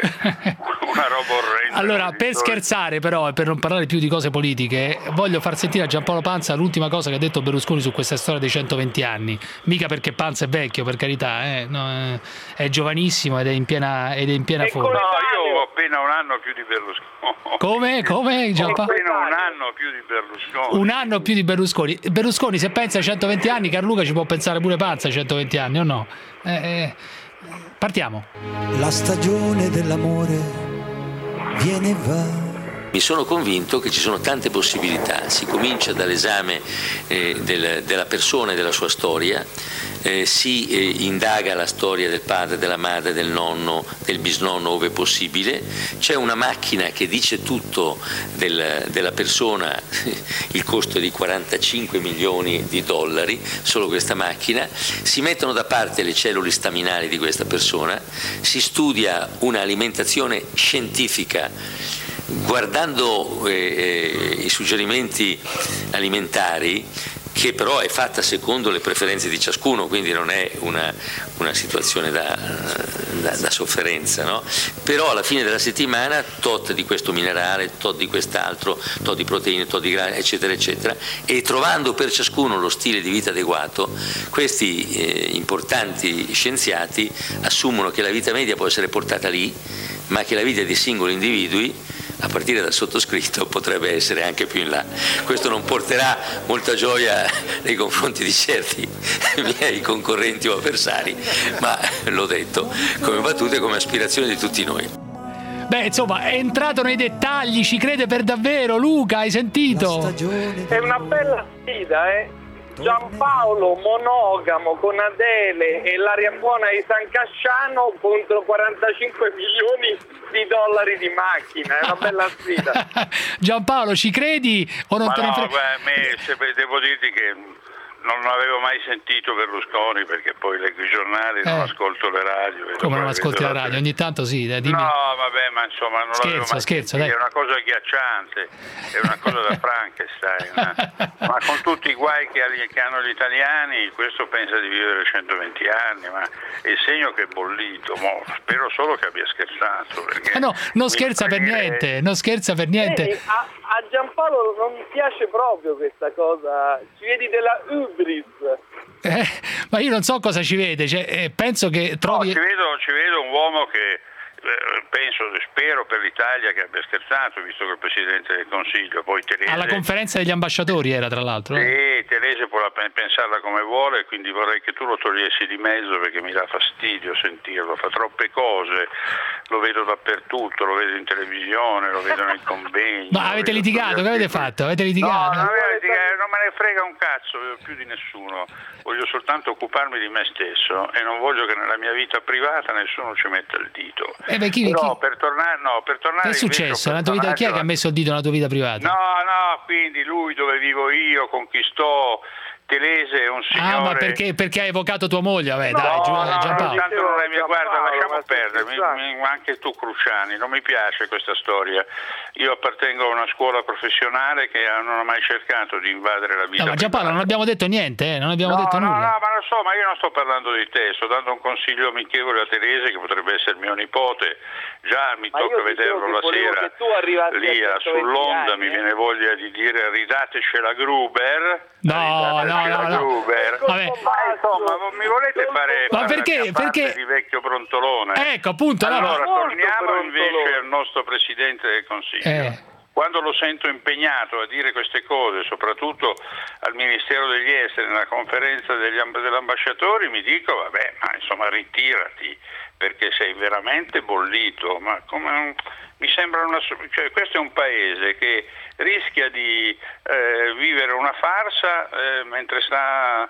una roba orrenda. Allora, per scherzare però e per non parlare più di cose politiche, voglio far sentire a Giampaolo Pansa l'ultima cosa che ha detto Berlusconi su questa storia dei centoventi anni, mica perché Pansa è vecchio, per carità, eh, no, è giovanissimo ed è in piena, ed è in piena forma. No, io ho appena un anno più di Berlusconi. Come? Come? Giampaolo? Ho appena un anno più di Berlusconi. Un anno più di Berlusconi. Berlusconi, se pensa ai centoventi anni, Carluca ci può pensare pure Panza ai centoventi anni, o no? Eh, eh, partiamo. La stagione dell'amore viene e va. Mi sono convinto che ci sono tante possibilità. Si comincia dall'esame eh, del, della persona e della sua storia, eh, si eh, indaga la storia del padre, della madre, del nonno, del bisnonno ove possibile. C'è una macchina che dice tutto del, della persona, il costo è di quarantacinque milioni di dollari, solo questa macchina. Si mettono da parte le cellule staminali di questa persona, si studia un'alimentazione scientifica. Guardando eh, i suggerimenti alimentari, che però è fatta secondo le preferenze di ciascuno, quindi non è una, una situazione da, da, da sofferenza, no? Però alla fine della settimana tot di questo minerale, tot di quest'altro, tot di proteine, tot di grani, eccetera eccetera, e trovando per ciascuno lo stile di vita adeguato, questi eh, importanti scienziati assumono che la vita media può essere portata lì, ma che la vita dei singoli individui, a partire dal sottoscritto, potrebbe essere anche più in là. Questo non porterà molta gioia nei confronti di certi miei concorrenti o avversari, ma l'ho detto come battuta e come aspirazione di tutti noi. Beh, insomma, è entrato nei dettagli, ci crede per davvero. Luca, hai sentito? È una bella sfida, eh? Giampaolo monogamo con Adele e l'aria buona di San Casciano contro quarantacinque milioni di dollari di macchina, è una bella sfida. Giampaolo, ci credi o non Ma te ne no, frega? beh, me, se, devo dirti che non avevo mai sentito Berlusconi perché poi leggo i giornali, non Eh. ascolto le radio. vedo Come non poi- ascolti vedo la radio? Ogni tanto sì, dai, dimmi. No, vabbè, ma insomma non Scherzo, l'avevo mai scherzo, sentito. dai. È una cosa agghiacciante, è una cosa da Frankenstein. eh. Ma con tutti i guai che, che hanno gli italiani, questo pensa di vivere centoventi anni, ma è il segno che è bollito. Mo, spero solo che abbia scherzato. Perché Ah, no, non mi scherza per pregherei- niente, non scherza per niente. Eh, a, a Giampaolo non mi piace proprio questa cosa, ci vedi della hubris. Eh, ma io non so cosa ci vede, cioè, eh, penso che trovi... No, ci vedo, ci vedo un uomo che eh, penso, spero per l'Italia che abbia scherzato, visto che il Presidente del Consiglio, poi Telese... Alla conferenza degli ambasciatori era, tra l'altro. eh. Sì, Telese può la- pensarla come vuole, quindi vorrei che tu lo togliessi di mezzo perché mi dà fastidio sentirlo, fa troppe cose, lo vedo dappertutto, lo vedo in televisione, lo vedo nei convegni. Ma avete litigato? Che avete fatto? Avete litigato? No, non, avevo litigato, non me ne frega un cazzo più di nessuno, voglio soltanto occuparmi di me stesso e non voglio che nella mia vita privata nessuno ci metta il dito. Eh beh, chi- Però chi- per tornare, no, per tornare Che è invece a un successo? Nella tua vita, chi è che ha personaggio- messo il dito nella tua vita privata? No, no, quindi lui dove vivo io conquistò Telese, è un signore... Ah, ma perché, perché hai evocato tua moglie? Vabbè, No, dai, Giu- no, no, Giampaolo. tanto non è mia, guarda, Giampaolo, lasciamo ma perdere, mi- mi- anche tu Cruciani, non mi piace questa storia. Io appartengo a una scuola professionale che non ha mai cercato di invadere la vita No, ma Giampaolo, non abbiamo detto niente, eh, non abbiamo no, detto no, nulla. no, ma lo so, ma io non sto parlando di te, sto dando un consiglio amichevole a Telese che potrebbe essere mio nipote. Già mi Ma tocca io dicevo vederlo che la volevo sera che tu arrivassi lì a a- centoventi sull'onda, anni, mi eh. viene voglia di dire ridatecela Gruber. No, no, ridatecela no, no. Gruber. Vabbè. Ma insomma, mi volete fare Ma fare perché- la mia parte perché- di vecchio brontolone? Ecco, appunto, no, Allora, no. torniamo invece al nostro Presidente del Consiglio. Eh. Quando lo sento impegnato a dire queste cose, soprattutto al Ministero degli Esteri, nella conferenza degli amb- degli ambasciatori, mi dico, vabbè, ma insomma ritirati, perché sei veramente bollito. Ma come un- mi sembra una... Cioè, questo è un paese che rischia di eh, vivere una farsa eh, mentre sta...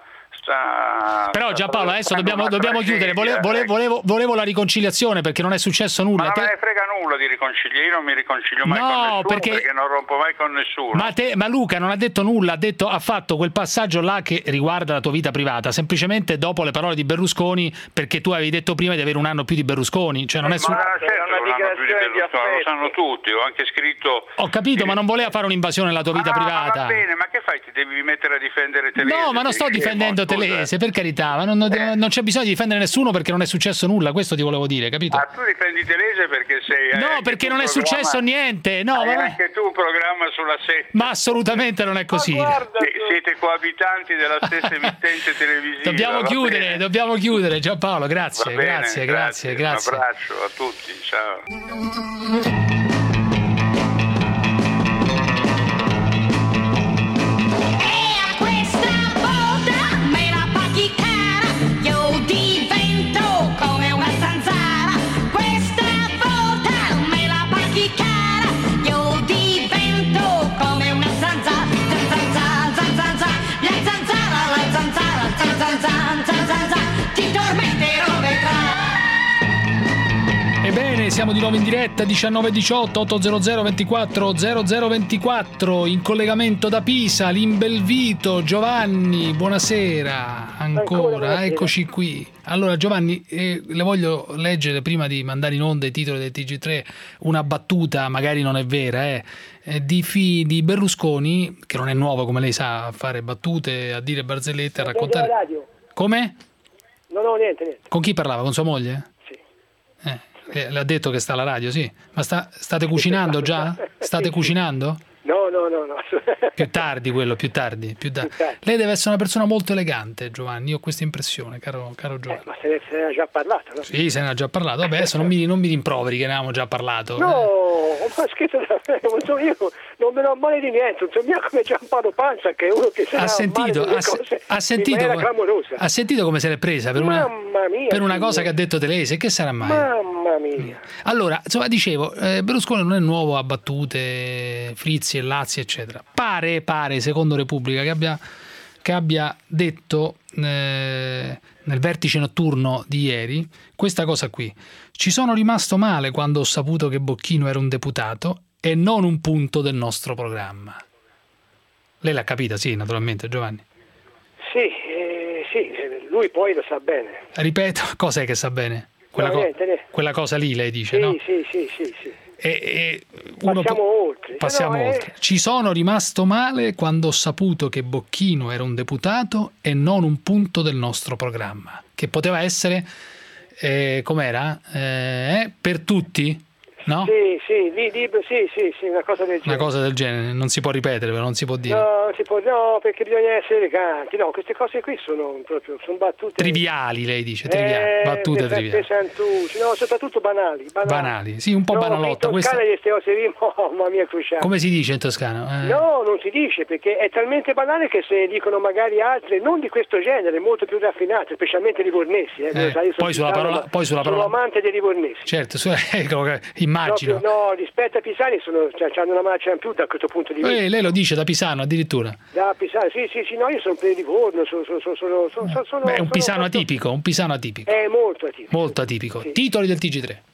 sta Però Giampaolo, adesso sta dobbiamo, una dobbiamo tragedia, chiudere. Vole- vole- ecco. volevo, volevo la riconciliazione perché non è successo Ma nulla. non Te- me ne frega nulla di riconciliare, io non mi riconcilio mai No, con nessuno perché- perché... non rompo mai con nessuno. Ma, te- ma Luca non ha detto nulla, ha, detto, ha fatto quel passaggio là che riguarda la tua vita privata, semplicemente dopo le parole di Berlusconi, perché tu avevi detto prima di avere un anno più di Berlusconi, cioè non è su- Ma certo, Era una non hanno più di dichiarazione di Berlusconi, lo affetti. sanno tutti, ho anche scritto... Ho capito, ma non voleva fare un'invasione nella tua vita Ah, ma privata. va bene, ma che fai? Ti devi mettere a difendere Telese? No, ma non sto sei scemo, difendendo scusa. Telese, per carità, ma non, non- non c'è bisogno di difendere nessuno perché non è successo nulla, questo ti volevo dire, capito? Ah, tu difendi Telese perché sei... hai No, anche perché tu non un è programma- successo niente, no, hai vabbè. anche tu un programma sulla sette. Ma assolutamente non è così. Sì, siete coabitanti della stessa emittente televisiva. Dobbiamo va chiudere, bene. dobbiamo chiudere, Giampaolo, Va grazie, bene, grazie, grazie, grazie. Un abbraccio a tutti, ciao. Questa volta me la paghi cara, io divento come una zanzara. Questa volta me la paghi cara, io divento come una zanzara. Zanzara, zanzara, la zanzara, la zanzara, zanzara, zanzara, ti tormenterò, vedrai. Ebbene, siamo di nuovo in diretta, diciannove diciotto ottocento ventiquattro zero zero ventiquattro, in collegamento da Pisa, l'Imbelvito. Giovanni, buonasera, Ancora ancora, buonasera. eccoci qui. Allora Giovanni, eh, le voglio leggere prima di mandare in onda i titoli del T G tre una battuta, magari non è vera, eh, eh, di, fi, di Berlusconi, che non è nuovo come lei sa a fare battute, a dire barzellette, a La raccontare... radio. Come? No, no, niente, niente. Con chi parlava? Con sua moglie? Sì. Eh, le le ha detto che sta alla radio, sì. Ma sta, state cucinando già? State cucinando? No, no, no, no. Più tardi quello, più tardi, più tardi. Lei deve essere una persona molto elegante, Giovanni, io ho questa impressione, caro, caro Giovanni. Ma se ne, se ne era già parlato, no? Sì, se ne ha già parlato. Vabbè, adesso non mi, non mi rimproveri che ne avevamo già parlato. No, ma scherzo, non so io, non me ne ho male di niente, non so mica come Giampaolo Panza, che è uno che se ne Ha sentito, male delle ha, se- cose ha sentito, in maniera clamorosa. ha sentito come se l'è presa per una, Mamma mia, per una signore. cosa che ha detto Telese, che sarà mai? Mamma mia. Allora, insomma, dicevo, eh, Berlusconi non è nuovo a battute, Frizzi e Lazzi, eccetera. Pare, pare, secondo Repubblica, che abbia, che abbia detto eh, nel vertice notturno di ieri questa cosa qui. Ci sono rimasto male quando ho saputo che Bocchino era un deputato e non un punto del nostro programma. Lei l'ha capita, sì, naturalmente, Giovanni. sì, eh, sì, lui poi lo sa bene. Ripeto, cos'è che sa bene? Quella, no, co- niente, niente. quella cosa lì lei dice, sì, no? Sì, sì, sì, sì. E, e uno passiamo po- oltre. Passiamo no, oltre. Eh... Ci sono rimasto male quando ho saputo che Bocchino era un deputato e non un punto del nostro programma, che poteva essere, eh, com'era? Eh, per tutti? No? Sì, sì, lì, lì, sì, sì, sì, una cosa del genere. Una cosa del genere, non si può ripetere, però non si può dire. No, si può, no, perché bisogna essere eleganti. No, queste cose qui sono proprio sono battute triviali, lei dice, triviali, eh, battute triviali. Pesantucci, no, soprattutto banali, banali. Banali, sì, un po' no, banalotto. In Toscana queste cose lì, mamma mia, cruciale. Come si dice in toscano? Eh. No, non si dice, perché è talmente banale che se dicono magari altre, non di questo genere, molto più raffinate, specialmente i livornesi. Eh, eh, sai, poi, sulla parola, ma poi sulla parola... sono amante dei livornesi. Certo, su, ecco, immagino. Proprio, no, rispetto a Pisani sono, cioè, hanno una marcia in più da questo punto di vista. Eh, lei lo dice da Pisano addirittura. Da Pisano, sì, sì, sì, no, io sono per il Livorno, sono, sono, sono, sono, sono, sono, Beh, è un sono pisano fatto... atipico, un pisano atipico. È molto atipico. Molto atipico. Sì. Titoli del T G tre.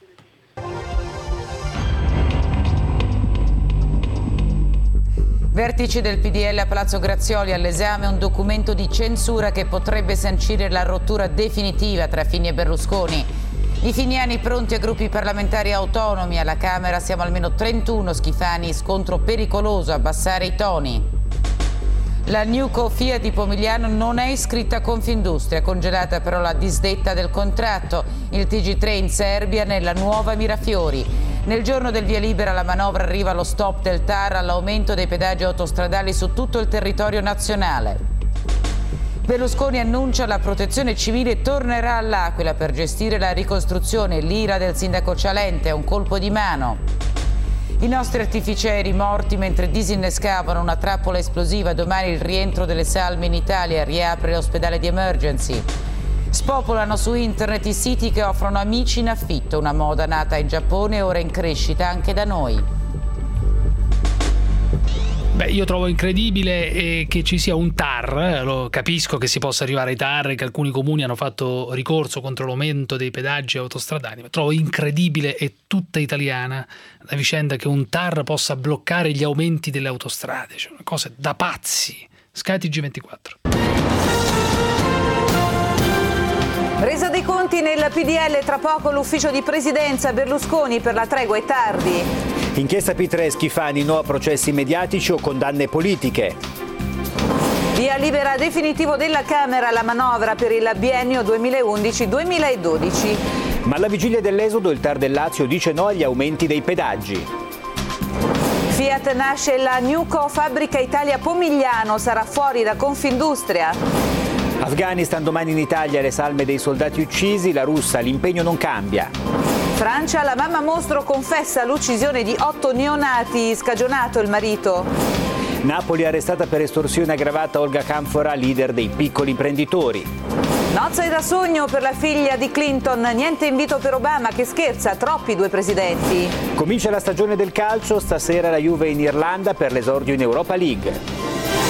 Vertici del P D L a Palazzo Grazioli, all'esame un documento di censura che potrebbe sancire la rottura definitiva tra Fini e Berlusconi. I finiani pronti a gruppi parlamentari autonomi, alla Camera siamo almeno trentuno, Schifani, scontro pericoloso, abbassare i toni. La Newco Fiat di Pomigliano non è iscritta a Confindustria, congelata però la disdetta del contratto. Il T G tre in Serbia nella nuova Mirafiori. Nel giorno del via libera la manovra arriva allo stop del T A R, all'aumento dei pedaggi autostradali su tutto il territorio nazionale. Berlusconi annuncia la protezione civile tornerà all'Aquila per gestire la ricostruzione. L'ira del sindaco Cialente è un colpo di mano. I nostri artificieri morti mentre disinnescavano una trappola esplosiva. Domani il rientro delle salme in Italia, riapre l'ospedale di Emergency. Spopolano su internet i siti che offrono amici in affitto, una moda nata in Giappone e ora in crescita anche da noi. Beh, io trovo incredibile eh, che ci sia un T A R, lo capisco che si possa arrivare ai T A R, che alcuni comuni hanno fatto ricorso contro l'aumento dei pedaggi autostradali, ma trovo incredibile e tutta italiana la vicenda che un T A R possa bloccare gli aumenti delle autostrade, cioè una cosa da pazzi. Sky T G ventiquattro. Resa dei conti nel P D L, tra poco l'ufficio di presidenza, Berlusconi per la tregua è tardi. Inchiesta P tre, Schifani, no a processi mediatici o condanne politiche. Via libera definitivo della Camera alla manovra per il biennio duemilaundici duemiladodici. Ma alla vigilia dell'esodo il T A R del Lazio dice no agli aumenti dei pedaggi. Fiat nasce la Newco Fabbrica Italia Pomigliano, sarà fuori da Confindustria. Afghanistan, domani in Italia le salme dei soldati uccisi, la russa, l'impegno non cambia. Francia, la mamma mostro confessa l'uccisione di otto neonati, scagionato il marito. Napoli arrestata per estorsione aggravata Olga Canfora, leader dei piccoli imprenditori. Nozze da sogno per la figlia di Clinton, niente invito per Obama che scherza, troppi due presidenti. Comincia la stagione del calcio, stasera la Juve in Irlanda per l'esordio in Europa League.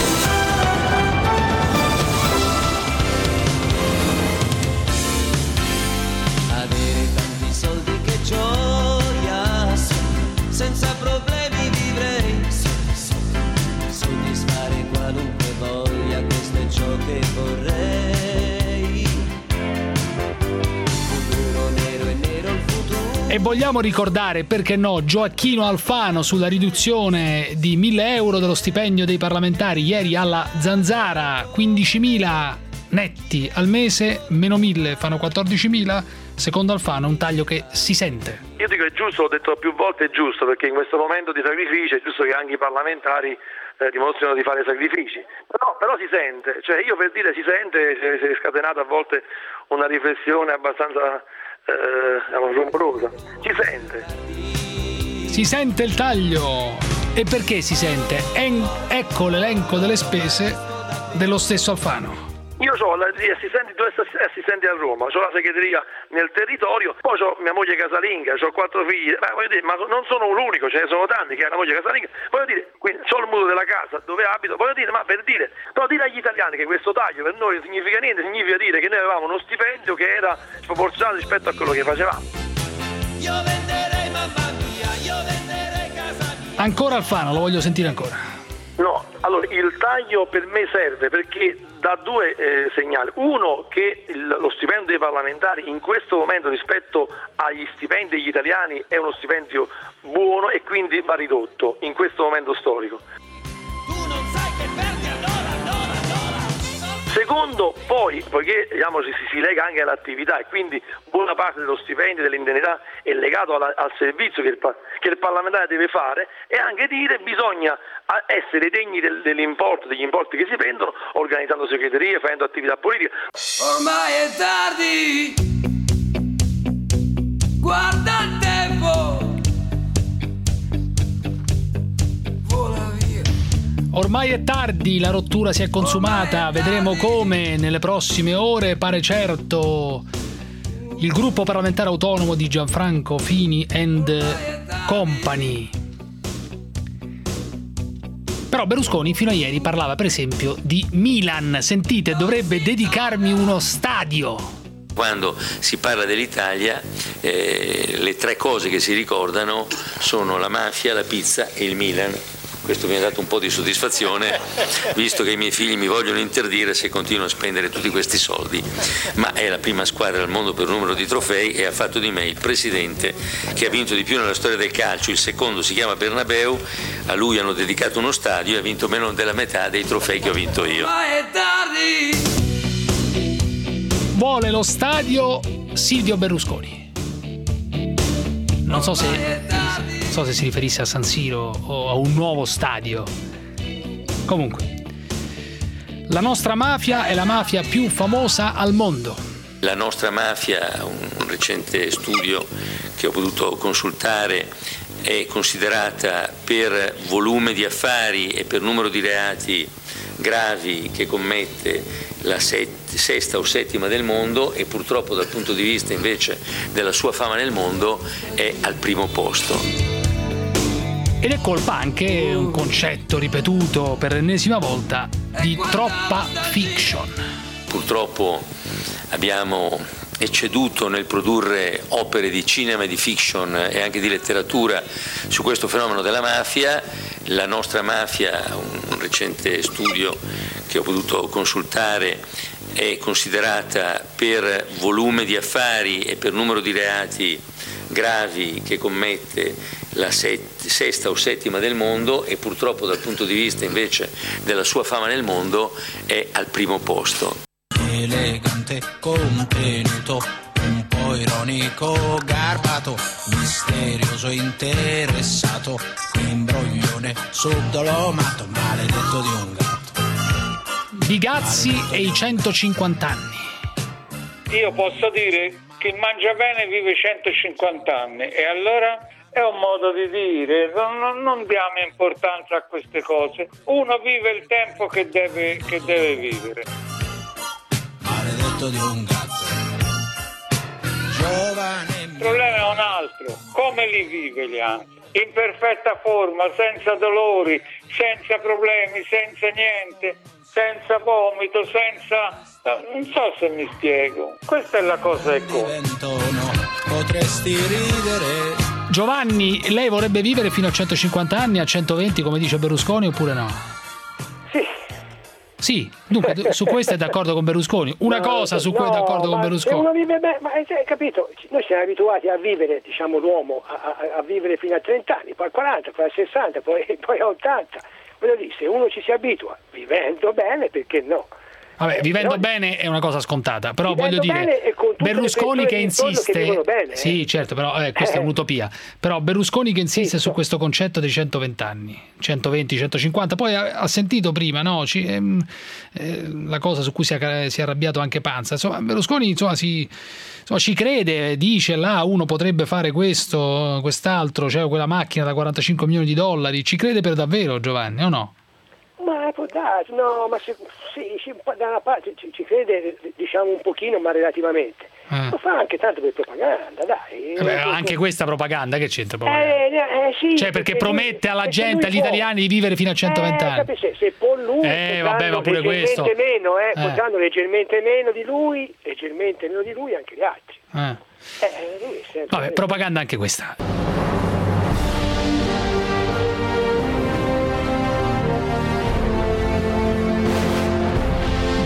Senza problemi vivrei, soddisfare qualunque voglia, questo è ciò che vorrei. Futuro nero e nero il futuro. E vogliamo ricordare, perché no, Gioacchino Alfano sulla riduzione di mille euro dello stipendio dei parlamentari ieri alla Zanzara, quindicimila netti al mese, meno mille fanno quattordicimila. Secondo Alfano un taglio che si sente. Io dico è giusto, l'ho detto più volte, è giusto, perché in questo momento di sacrifici è giusto che anche i parlamentari eh, dimostrino di fare sacrifici. Però, però si sente, cioè io per dire si sente, si è scatenata a volte una riflessione abbastanza eh, rumorosa. Si sente. Si sente il taglio. E perché si sente? En- ecco l'elenco delle spese dello stesso Alfano. Io ho gli assistenti, due assistenti a Roma, ho la segreteria nel territorio, poi ho mia moglie casalinga, ho quattro figli, ma, voglio dire, ma non sono l'unico, ce ne sono tanti che hanno la moglie casalinga, voglio dire, quindi ho il mutuo della casa dove abito, voglio dire, ma per dire, però dire agli italiani che questo taglio per noi significa niente, significa dire che noi avevamo uno stipendio che era sproporzionato rispetto a quello che facevamo. Io venderei mamma mia, io venderei casa mia. Ancora Alfano, lo voglio sentire ancora. No, allora il taglio per me serve perché dà due eh, segnali. Uno, che il, lo stipendio dei parlamentari in questo momento rispetto agli stipendi degli italiani è uno stipendio buono e quindi va ridotto in questo momento storico. Secondo, poi, poiché diciamo, si, si lega anche all'attività e quindi buona parte dello stipendio, dell'indennità è legato alla, al servizio che il, che il parlamentare deve fare, e anche dire bisogna essere degni del, dell'importo, degli importi che si prendono, organizzando segreterie, facendo attività politica. Ormai è tardi, guarda il tempo. Ormai è tardi, la rottura si è consumata, vedremo come nelle prossime ore. Pare certo il gruppo parlamentare autonomo di Gianfranco Fini and Company. Però Berlusconi fino a ieri parlava per esempio di Milan. Sentite, dovrebbe dedicarmi uno stadio. Quando si parla dell'Italia, eh, le tre cose che si ricordano sono la mafia, la pizza e il Milan. Questo mi ha dato un po' di soddisfazione, visto che i miei figli mi vogliono interdire se continuo a spendere tutti questi soldi. Ma è la prima squadra al mondo per numero di trofei e ha fatto di me il presidente che ha vinto di più nella storia del calcio. Il secondo si chiama Bernabeu, a lui hanno dedicato uno stadio e ha vinto meno della metà dei trofei che ho vinto io. Vuole lo stadio Silvio Berlusconi. Non so se... Non so se si riferisse a San Siro o a un nuovo stadio. Comunque, la nostra mafia è la mafia più famosa al mondo. La nostra mafia, un recente studio che ho potuto consultare, è considerata per volume di affari e per numero di reati gravi che commette la set, sesta o settima del mondo, e purtroppo dal punto di vista invece della sua fama nel mondo è al primo posto. Ed è colpa anche un concetto ripetuto per l'ennesima volta di troppa fiction. Purtroppo abbiamo ecceduto nel produrre opere di cinema e di fiction e anche di letteratura su questo fenomeno della mafia. La nostra mafia, un recente studio che ho potuto consultare, è considerata per volume di affari e per numero di reati gravi che commette la set, sesta o settima del mondo, e purtroppo dal punto di vista invece della sua fama nel mondo è al primo posto. Elegante, contenuto, un po' ironico, garbato, misterioso, interessato, imbroglione, subdolomato, maledetto di un gatto. Bigazzi e i centocinquanta anni. Io posso dire che mangia bene vive centocinquanta anni, e allora è un modo di dire, non, non diamo importanza a queste cose. Uno vive il tempo che deve, che deve vivere. Maledetto di un gatto. Giovane. Il problema è un altro, come li vive gli altri? In perfetta forma, senza dolori, senza problemi, senza niente, senza vomito, senza... Non so se mi spiego. Questa è la cosa che conta. Potresti ridere. Giovanni, lei vorrebbe vivere fino a centocinquanta anni, a centoventi come dice Berlusconi, oppure no? Sì. Sì, dunque su questo è d'accordo con Berlusconi. Una no, cosa su cui no, è d'accordo con Berlusconi. Se uno vive bene, ma hai capito? Noi siamo abituati a vivere, diciamo, l'uomo a, a, a vivere fino a trenta anni, poi a quaranta, poi a sessanta, poi, poi a ottanta. Voglio dire, se uno ci si abitua vivendo bene, perché no? Vabbè, vivendo però, bene è una cosa scontata, però voglio dire, Berlusconi che insiste, che bene, sì eh. certo, però eh, questa eh. è un'utopia, però Berlusconi che insiste sì, su questo concetto dei centoventi anni, centoventi, centocinquanta, poi ha, ha sentito prima, no, ci, ehm, eh, la cosa su cui si è, si è arrabbiato anche Panza, insomma Berlusconi insomma, si, insomma, ci crede, dice là uno potrebbe fare questo, quest'altro, cioè quella macchina da quarantacinque milioni di dollari, ci crede per davvero Giovanni o no? Ma può darsi, no, ma se, sì, ci, da una parte ci, ci crede, diciamo un pochino, ma relativamente. Eh. Lo fa anche tanto per propaganda, dai. Eh beh, anche questa propaganda, che c'entra propaganda? Eh, eh, sì, cioè perché, perché promette lui, alla gente, agli può. italiani di vivere fino a centoventi eh, anni. Se, se può lui, eh, vabbè, ma pure questo. Meno, eh, eh. potranno leggermente meno di lui, leggermente meno di lui anche gli altri. Eh. Eh, lui sempre vabbè, meno. propaganda anche questa.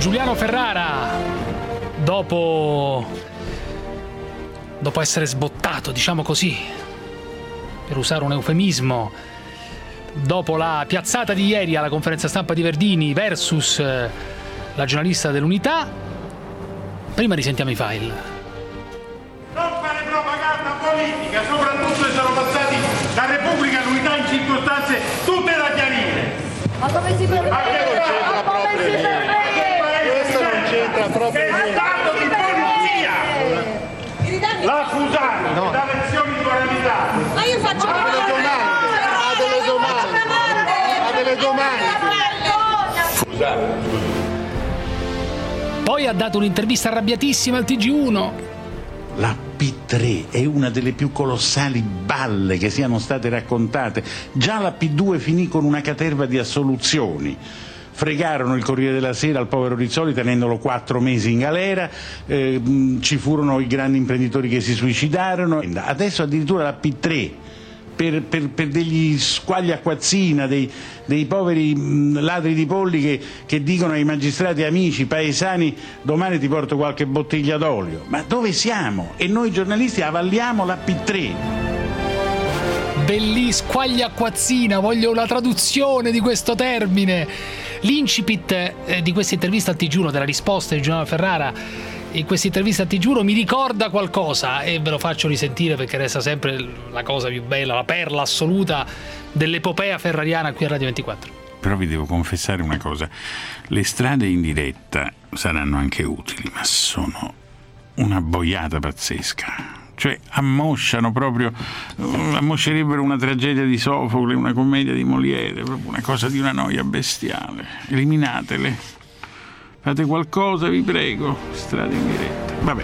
Giuliano Ferrara, dopo, dopo essere sbottato, diciamo così, per usare un eufemismo, dopo la piazzata di ieri alla conferenza stampa di Verdini versus la giornalista dell'Unità, prima risentiamo i file. Non fare propaganda politica, soprattutto se sono passati da Repubblica all'Unità in circostanze tutte da chiarire. Ma come si permette? Ma che non c'entra proprio niente? Questo non c'entra proprio niente. È stato di polizia! L'accusato no. da lezioni di moralità. Ma io faccio ha delle domande, ha delle domande, ha delle domande. Scusate. Poi ha dato un'intervista arrabbiatissima al T G uno. La P tre è una delle più colossali balle che siano state raccontate. Già la P due finì con una caterva di assoluzioni. Fregarono il Corriere della Sera al povero Rizzoli tenendolo quattro mesi in galera, eh, ci furono i grandi imprenditori che si suicidarono. Adesso addirittura la P tre per, per, per degli squagli acquazzina, dei, dei poveri mh, ladri di polli che, che dicono ai magistrati amici, paesani, domani ti porto qualche bottiglia d'olio. Ma dove siamo? E noi giornalisti avalliamo la P tre. Belli squagli acquazzina, voglio una traduzione di questo termine. L'incipit eh, di questa intervista al T G uno, della risposta di Giuliano Ferrara in questa intervista al T G uno, mi ricorda qualcosa e ve lo faccio risentire perché resta sempre la cosa più bella, la perla assoluta dell'epopea ferrariana qui a Radio ventiquattro. Però vi devo confessare una cosa, le strade in diretta saranno anche utili, ma sono una boiata pazzesca. Cioè ammosciano proprio, ammoscerebbero una tragedia di Sofocle, una commedia di Molière, proprio una cosa di una noia bestiale. Eliminatele, fate qualcosa, vi prego. Strade in diretta, vabbè.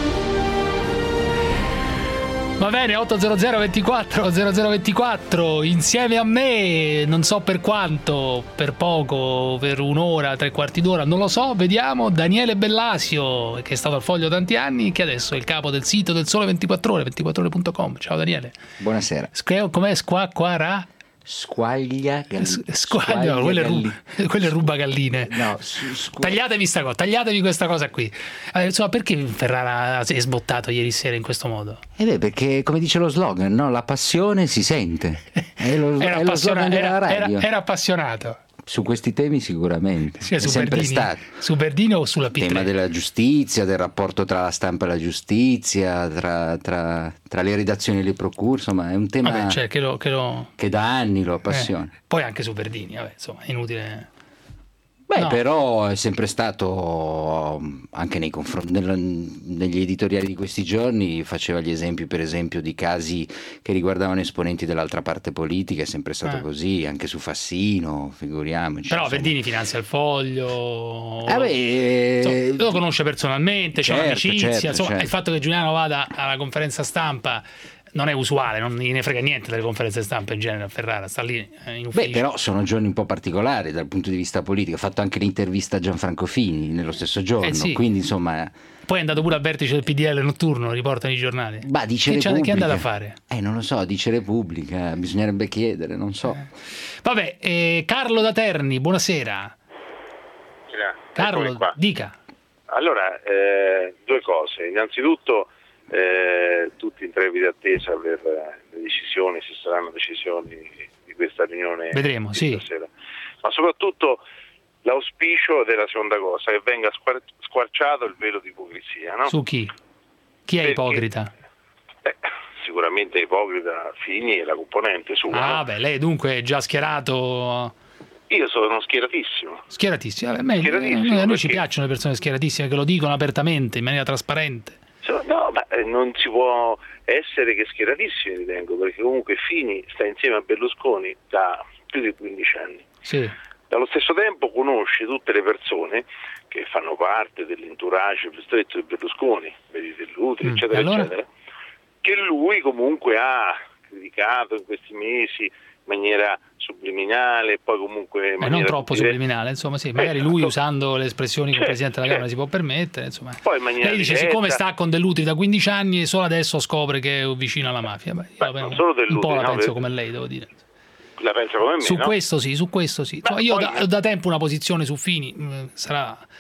Va bene, otto zero zero ventiquattro zero zero ventiquattro, insieme a me, non so per quanto, per poco, per un'ora, tre quarti d'ora, non lo so, vediamo, Daniele Bellasio, che è stato al Foglio tanti anni, che adesso è il capo del sito del Sole ventiquattro ore, ventiquattro ore punto com. Ciao Daniele. Buonasera. Com'è Squacquara? Squaglia galline. Squaglia, no, quello, è ruba, quello è ruba galline. No, squ- tagliatevi sta cosa, tagliatevi questa cosa qui. Allora, insomma, perché Ferrara si è sbottato ieri sera in questo modo? Eh beh, perché come dice lo slogan, no? La passione si sente. È lo, era, è lo slogan della era, radio. Era, era appassionato. Su questi temi sicuramente. Sì, è su sempre Berdini, stato. Su Berdini o sulla P tre? Il tema della giustizia, del rapporto tra la stampa e la giustizia, tra, tra, tra le redazioni e le procure, insomma è un tema vabbè, cioè, che, lo, che, lo... che da anni lo appassiona. Eh, poi anche su Berdini, vabbè, insomma, è inutile. Beh, no. Però è sempre stato, anche nei confronti negli editoriali di questi giorni, faceva gli esempi per esempio di casi che riguardavano esponenti dell'altra parte politica, è sempre stato eh. così, anche su Fassino, figuriamoci. Però insomma. Verdini finanzia il Foglio, eh beh, insomma, lo conosce personalmente, certo, c'è un'amicizia, certo, insomma, certo. Il fatto che Giuliano vada alla conferenza stampa non è usuale, non ne frega niente delle conferenze stampa in genere a Ferrara, sta lì in ufficio. Beh, però sono giorni un po' particolari dal punto di vista politico. Ha fatto anche l'intervista a Gianfranco Fini nello stesso giorno, eh sì. quindi insomma. Poi è andato pure al vertice del P D L notturno, riportano i giornali. Bah, dice che, Repubblica. Che è andato a fare? Eh, non lo so, dice Repubblica, bisognerebbe chiedere, non so. Eh. Vabbè, eh, Carlo da Terni, buonasera. Carlo, dica. Allora, eh, due cose. Innanzitutto, eh, tutti in trepida attesa per le decisioni, se saranno decisioni di questa riunione. Vedremo, sì. Stasera. Ma soprattutto l'auspicio della seconda cosa, che venga squar- squarciato il velo di ipocrisia. No? Su chi? Chi è Perché? ipocrita? Eh, sicuramente ipocrita Fini e la componente sua. Ah, no? beh, lei dunque è già schierato. Io sono schieratissimo. Schieratissimo, Vabbè, meglio, schieratissimo a noi perché... ci piacciono le persone schieratissime che lo dicono apertamente, in maniera trasparente. No, ma non si può essere che schieratissimi, ritengo, perché comunque Fini sta insieme a Berlusconi da più di quindici anni. Sì. Dallo stesso tempo conosce tutte le persone che fanno parte dell'entourage più stretto di Berlusconi, vedi Dell'Utri, mm, eccetera, allora? eccetera, che lui comunque ha criticato in questi mesi in maniera subliminale, poi comunque in eh, non troppo diretta. Subliminale, insomma, sì, magari eh, lui to... usando le espressioni che certo, il Presidente della Camera certo. si può permettere, insomma. Poi in maniera lei dice diretta, siccome sta con Dell'Utri da quindici anni e solo adesso scopre che è vicino alla mafia. Beh, io Beh, non solo Dell'Utri, un po' la no, penso per... come lei, devo dire. La pensa come me, su no? questo sì, su questo sì. Beh, io ho da, da tempo una posizione su Fini, mh, sarà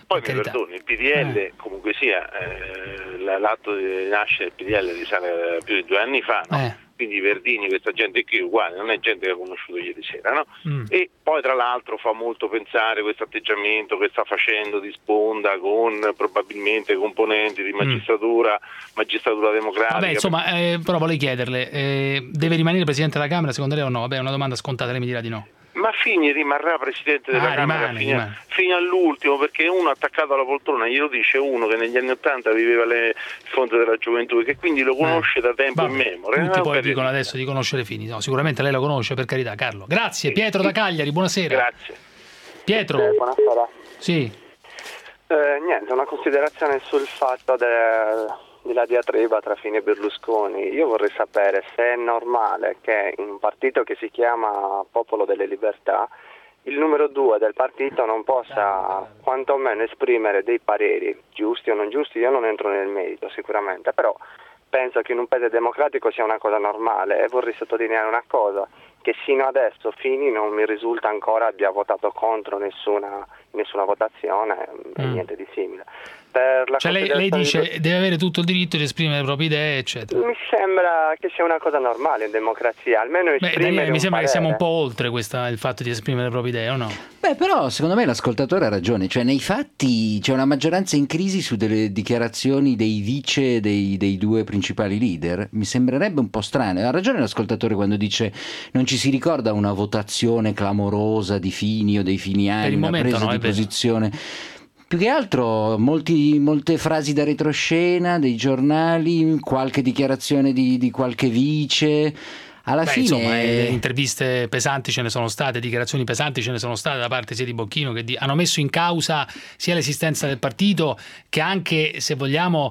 Poi mi perdoni, il P D L eh. comunque sia, eh, l'atto di nascita del P D L risale più di due anni fa, no? eh. Quindi Verdini, questa gente qui è uguale, non è gente che ha conosciuto ieri sera, no? Mm. E poi tra l'altro fa molto pensare questo atteggiamento che sta facendo di sponda con probabilmente componenti di magistratura, mm. magistratura democratica. Vabbè, insomma, eh, però volevo chiederle, eh, deve rimanere Presidente della Camera secondo lei o no? Vabbè, è una domanda scontata, lei mi dirà di no. Ma Fini rimarrà Presidente della ah, Camera rimane, fino, rimane. fino all'ultimo, perché uno attaccato alla poltrona, glielo dice uno che negli anni Ottanta viveva le fonti della gioventù, che quindi lo conosce eh. da tempo in memoria. Tutti no? poi dicono adesso di conoscere Fini, no, sicuramente lei lo conosce, per carità. Carlo, grazie. Pietro da Cagliari, buonasera. Grazie. Pietro. Eh, buonasera. Sì. Eh, niente, una considerazione sul fatto del... della diatriba tra Fini e Berlusconi. Io vorrei sapere se è normale che in un partito che si chiama Popolo delle Libertà il numero due del partito non possa quantomeno esprimere dei pareri giusti o non giusti. Io non entro nel merito sicuramente, però penso che in un paese democratico sia una cosa normale, e vorrei sottolineare una cosa, che sino adesso Fini non mi risulta ancora abbia votato contro nessuna, nessuna votazione mm. e niente di simile. Per la cioè lei, lei dice di... deve avere tutto il diritto di esprimere le proprie idee, eccetera. Mi sembra che sia una cosa normale in democrazia, almeno esprimere. Beh, Daniele, mi sembra parere. Che siamo un po' oltre questa, il fatto di esprimere le proprie idee, o no? Beh, però secondo me l'ascoltatore ha ragione, cioè nei fatti c'è una maggioranza in crisi su delle dichiarazioni dei vice dei, dei due principali leader. Mi sembrerebbe un po' strano. Ha ragione l'ascoltatore quando dice non ci si ricorda una votazione clamorosa di Fini o dei finiani, una momento, presa no, di posizione. Più che altro molti, molte frasi da retroscena dei giornali, qualche dichiarazione di, di qualche vice. Alla Beh, fine insomma, eh, interviste pesanti ce ne sono state, dichiarazioni pesanti ce ne sono state da parte sia di Bocchino che di... hanno messo in causa sia l'esistenza del partito che anche, se vogliamo,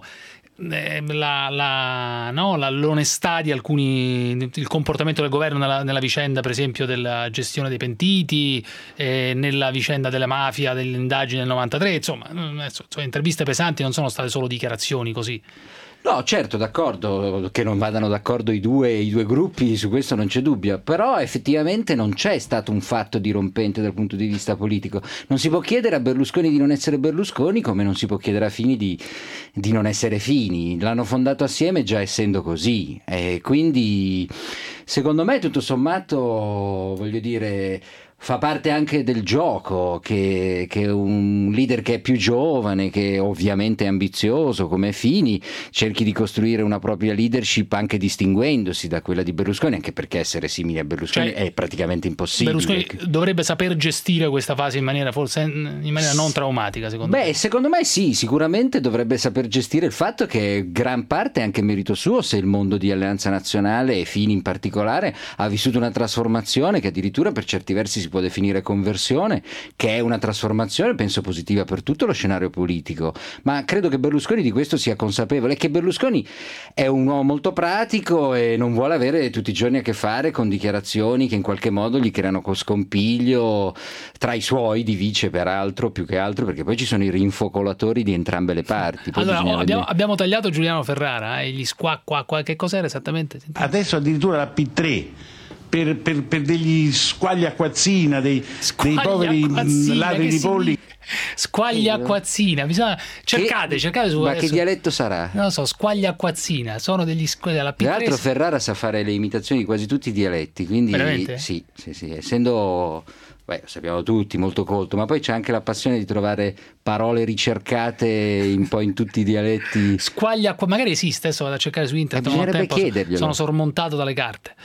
La, la, no, la, l'onestà di alcuni, il comportamento del governo nella, nella vicenda, per esempio, della gestione dei pentiti, eh, nella vicenda della mafia, dell'indagine del novantatré. Insomma, insomma, interviste pesanti non sono state solo dichiarazioni così. No, certo, d'accordo, che non vadano d'accordo i due, i due gruppi, su questo non c'è dubbio, però effettivamente non c'è stato un fatto dirompente dal punto di vista politico. Non si può chiedere a Berlusconi di non essere Berlusconi, come non si può chiedere a Fini di, di non essere Fini. L'hanno fondato assieme già essendo così, e quindi secondo me tutto sommato, voglio dire, fa parte anche del gioco che, che un leader che è più giovane, che ovviamente è ambizioso come Fini, cerchi di costruire una propria leadership anche distinguendosi da quella di Berlusconi, anche perché essere simili a Berlusconi cioè, è praticamente impossibile. Berlusconi dovrebbe saper gestire questa fase in maniera forse in maniera non traumatica, secondo Beh, me. secondo me sì, sicuramente dovrebbe saper gestire il fatto che gran parte è anche merito suo se il mondo di Alleanza Nazionale e Fini in particolare ha vissuto una trasformazione che addirittura per certi versi si può definire conversione, che è una trasformazione penso positiva per tutto lo scenario politico, ma credo che Berlusconi di questo sia consapevole, che Berlusconi è un uomo molto pratico e non vuole avere tutti i giorni a che fare con dichiarazioni che in qualche modo gli creano scompiglio tra i suoi di vice, peraltro, più che altro perché poi ci sono i rinfocolatori di entrambe le parti. Poi allora abbiamo, vedere... abbiamo tagliato Giuliano Ferrara e eh, gli squa qua, qua che cos'era esattamente? Sentiamo. Adesso addirittura la P tre per, per, per degli squagli acquazzina, dei, dei poveri ladri di polli. Squagli acquazzina, bisogna cercate, che, cercate su. Ma adesso, che dialetto sarà? Non lo so, squagli acquazzina, sono degli squagli della P tre. Tra l'altro Ferrara sa fare le imitazioni di quasi tutti i dialetti, quindi veramente? Sì, sì, sì, essendo beh, lo sappiamo tutti, molto colto, ma poi c'è anche la passione di trovare parole ricercate un po' in tutti i dialetti. Squaglia, magari esiste, adesso vado a cercare su internet, bisognerebbe non ho tempo, chiederglielo. Sono sormontato dalle carte.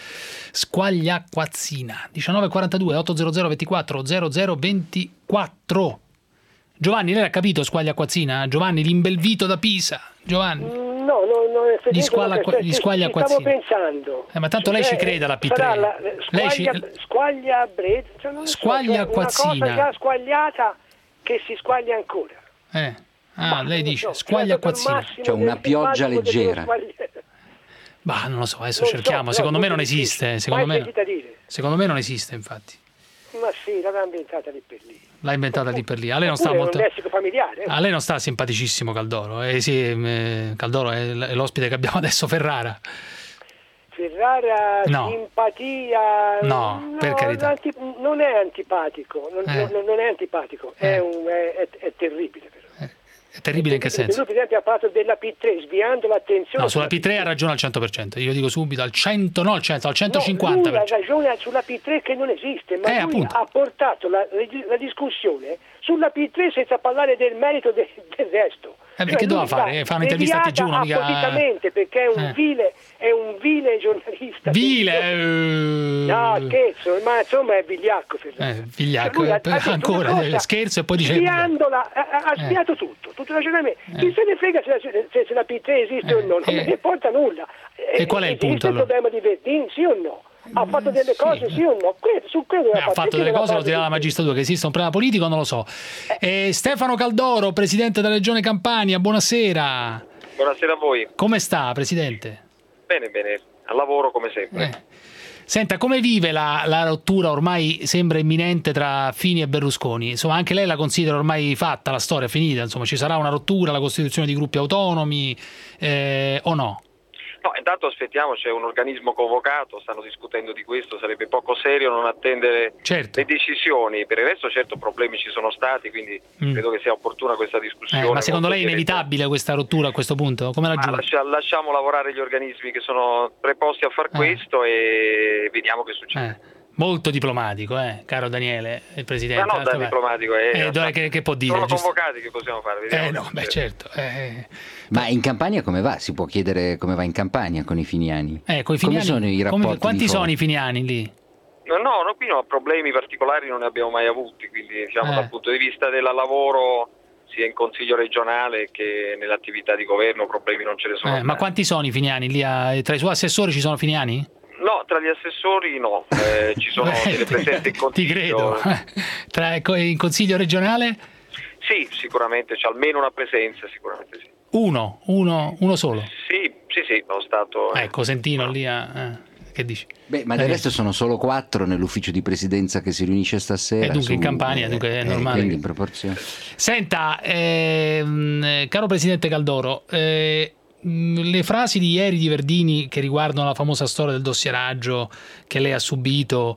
Squagliacquazzina diciannove quarantadue ottocento ventiquattro zero zero ventiquattro. Giovanni, lei ha capito Squagliacquazzina? Giovanni, l'imbelvito da Pisa. Giovanni. No, no, no, gli, squaglia, gli Squagliacquazzina. Stavo pensando. Eh, ma tanto lei cioè, ci crede alla P tre. La, lei ci... Squaglia Brezza, cioè non Squagliacquazzina. So, cioè una cosa già squagliata che si squaglia ancora. Eh. Ah, ma lei dice so, Squagliacquazzina. Cioè una pioggia leggera. Bah, non lo so, adesso non cerchiamo. So, Secondo no, me non esiste. Secondo me, secondo me non esiste, infatti. Ma sì, l'aveva inventata lì per lì. L'ha inventata lì per lì. A lei non Oppure sta molto. Un lessico familiare. A lei non sta simpaticissimo Caldoro. Eh sì, eh, Caldoro è l'ospite che abbiamo adesso, Ferrara. Ferrara, no. simpatia. No, no, per carità. Non è antipatico, non, eh. non, non è antipatico, eh. è, un, è, è, è terribile però. È terribile in che senso? Il Presidente ha parlato della P tre sviando l'attenzione. No, sulla P tre ha ragione al cento per cento, io dico subito al cento, no al cento, al centocinquanta per cento. No, lui ha ragione sulla P tre che non esiste, ma eh, lui appunto. ha portato la, la discussione sulla P tre senza parlare del merito de, del resto. Eh, perché doveva fare? Fa un'intervista a T G uno, mica... appositamente, perché è un eh. vile, è un vile giornalista. Vile? Eh... No, scherzo, ma insomma è vigliacco. Eh, vigliacco, cioè, ha, ha ancora cosa, scherzo e poi dice... Sviandola, ha, ha eh. sviato tutto, tutto il ragionamento. Eh. Chi se ne frega se la, se, se la P tre esiste eh. o no, non eh. ne porta nulla. E eh, qual è il punto? Esiste allora? il problema di Verdini, sì o no? Ha fatto delle cose, sì, sì o no? Quello, su quello eh, ha fatto delle cose, lo dirà la magistratura, che esiste un problema politico, non lo so. Eh, Stefano Caldoro, presidente della Regione Campania, buonasera. Buonasera a voi. Come sta, presidente? Bene, bene, al lavoro come sempre. Eh. Senta, come vive la, la rottura ormai sembra imminente tra Fini e Berlusconi? Insomma, anche lei la considera ormai fatta, la storia finita? Insomma, ci sarà una rottura, la costituzione di gruppi autonomi eh, o no? No, intanto aspettiamo, c'è un organismo convocato, stanno discutendo di questo, sarebbe poco serio non attendere certo. le decisioni. Per il resto certo problemi ci sono stati, quindi mm. credo che sia opportuna questa discussione. Eh, ma secondo lei è inevitabile questa rottura a questo punto? Come la giudica? Lascia, lasciamo lavorare gli organismi che sono preposti a far eh. questo e vediamo che succede. Eh. Molto diplomatico, eh, caro Daniele, il presidente. Ma non da diplomatico, eh, eh, che, che può dire? Sono giusto? convocati, che possiamo fare? Vediamo eh no, beh certo. Eh. Ma in Campania come va? Si può chiedere come va in Campania con i finiani? Eh, con i finiani come sono i rapporti? Come, quanti sono i finiani lì? No, no, no, qui no, problemi particolari non ne abbiamo mai avuti, quindi diciamo eh. dal punto di vista del lavoro sia in consiglio regionale che nell'attività di governo problemi non ce ne sono. Eh, ma quanti sono i finiani lì? A, tra i suoi assessori ci sono finiani? No, tra gli assessori no, eh, ci sono delle presenze in consiglio. Ti credo. Tra, in consiglio regionale? Sì, sicuramente c'è almeno una presenza, sicuramente sì. Uno, uno, uno solo? Sì, sì, sì, lo stato... Eh, Cosentino no. lì a... Eh, che dici? Beh, ma del eh. resto sono solo quattro nell'ufficio di presidenza che si riunisce stasera. E dunque su, in Campania, eh, dunque è normale. Quindi in proporzione. Senta, ehm, caro presidente Caldoro, eh, le frasi di ieri di Verdini che riguardano la famosa storia del dossieraggio che lei ha subito,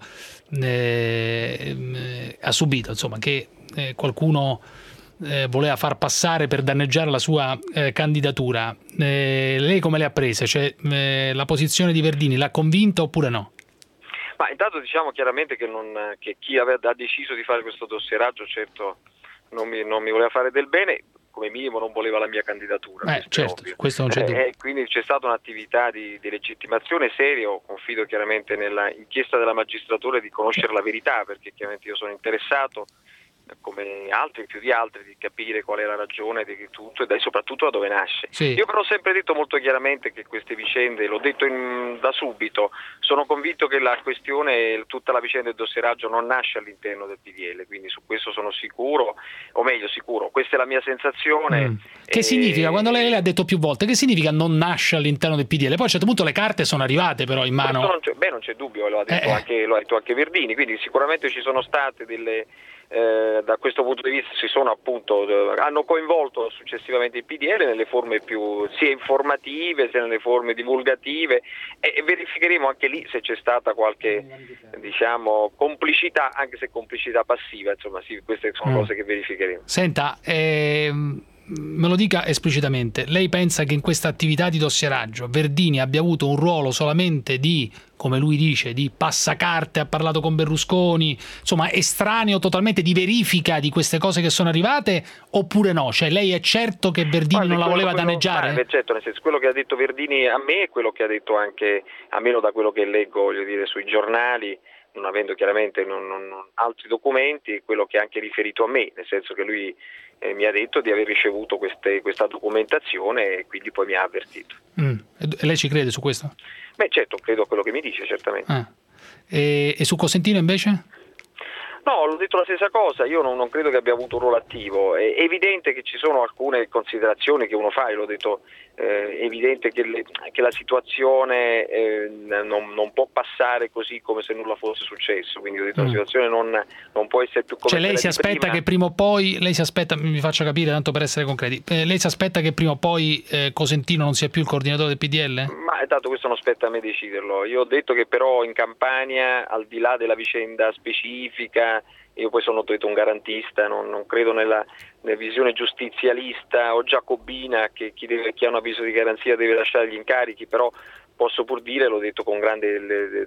eh, ha subito, insomma, che eh, qualcuno eh, voleva far passare per danneggiare la sua eh, candidatura. Eh, lei come le ha prese? Cioè, eh, la posizione di Verdini l'ha convinta oppure no? Ma intanto diciamo chiaramente che, non, che chi aveva, ha deciso di fare questo dossieraggio certo non mi, non mi voleva fare del bene. Come minimo non voleva la mia candidatura. Eh, certo, questo non c'è dubbio. Eh, quindi c'è stata un'attività di, di legittimazione seria, confido chiaramente nella inchiesta della magistratura di conoscere la verità, perché chiaramente io sono interessato, come altri, più di altri, di capire qual è la ragione di tutto e soprattutto da dove nasce. Sì. Io però ho sempre detto molto chiaramente che queste vicende, l'ho detto in, da subito, sono convinto che la questione, tutta la vicenda del dossieraggio non nasce all'interno del P D L, quindi su questo sono sicuro, o meglio sicuro, questa è la mia sensazione. Mm. Che e... significa, quando lei l'ha detto più volte, che significa non nasce all'interno del P D L? Poi a un certo punto le carte sono arrivate però in mano. Non c'è, beh, non c'è dubbio, lo ha detto, eh. anche, lo ha detto anche Verdini, quindi sicuramente ci sono state delle... Eh, da questo punto di vista si sono appunto eh, hanno coinvolto successivamente il P D L nelle forme più sia informative sia nelle forme divulgative e, e verificheremo anche lì se c'è stata qualche diciamo complicità, anche se complicità passiva, insomma sì, queste sono mm. cose che verificheremo. Senta, ehm, me lo dica esplicitamente, lei pensa che in questa attività di dossieraggio Verdini abbia avuto un ruolo solamente di, come lui dice, di passacarte, ha parlato con Berlusconi, insomma estraneo totalmente di verifica di queste cose che sono arrivate, oppure no? Cioè lei è certo che Verdini non la voleva quello, danneggiare? Beh, certo, nel senso, quello che ha detto Verdini a me è quello che ha detto anche, almeno da quello che leggo, voglio dire, sui giornali, non avendo chiaramente non, non, non altri documenti, quello che ha anche riferito a me, nel senso che lui eh, mi ha detto di aver ricevuto queste, questa documentazione e quindi poi mi ha avvertito. Mm. E lei ci crede su questo? Beh certo, credo a quello che mi dice, certamente. Ah. E, e su Cosentino invece? No, l'ho detto la stessa cosa, io non, non credo che abbia avuto un ruolo attivo, è evidente che ci sono alcune considerazioni che uno fa, e l'ho detto, eh, è evidente che, le, che la situazione eh, non, non può passare così come se nulla fosse successo, quindi ho detto mm. la situazione non, non può essere più come cioè lei si aspetta prima. Che prima o poi, lei si aspetta, mi faccia capire tanto per essere concreti, eh, lei si aspetta che prima o poi eh, Cosentino non sia più il coordinatore del P D L? Ma tanto questo non spetta a me deciderlo, io ho detto che però in Campania, al di là della vicenda specifica io poi sono detto un garantista, non, non credo nella, nella visione giustizialista o giacobina che chi, deve, chi ha un avviso di garanzia deve lasciare gli incarichi, però posso pur dire, l'ho detto con grande le, le,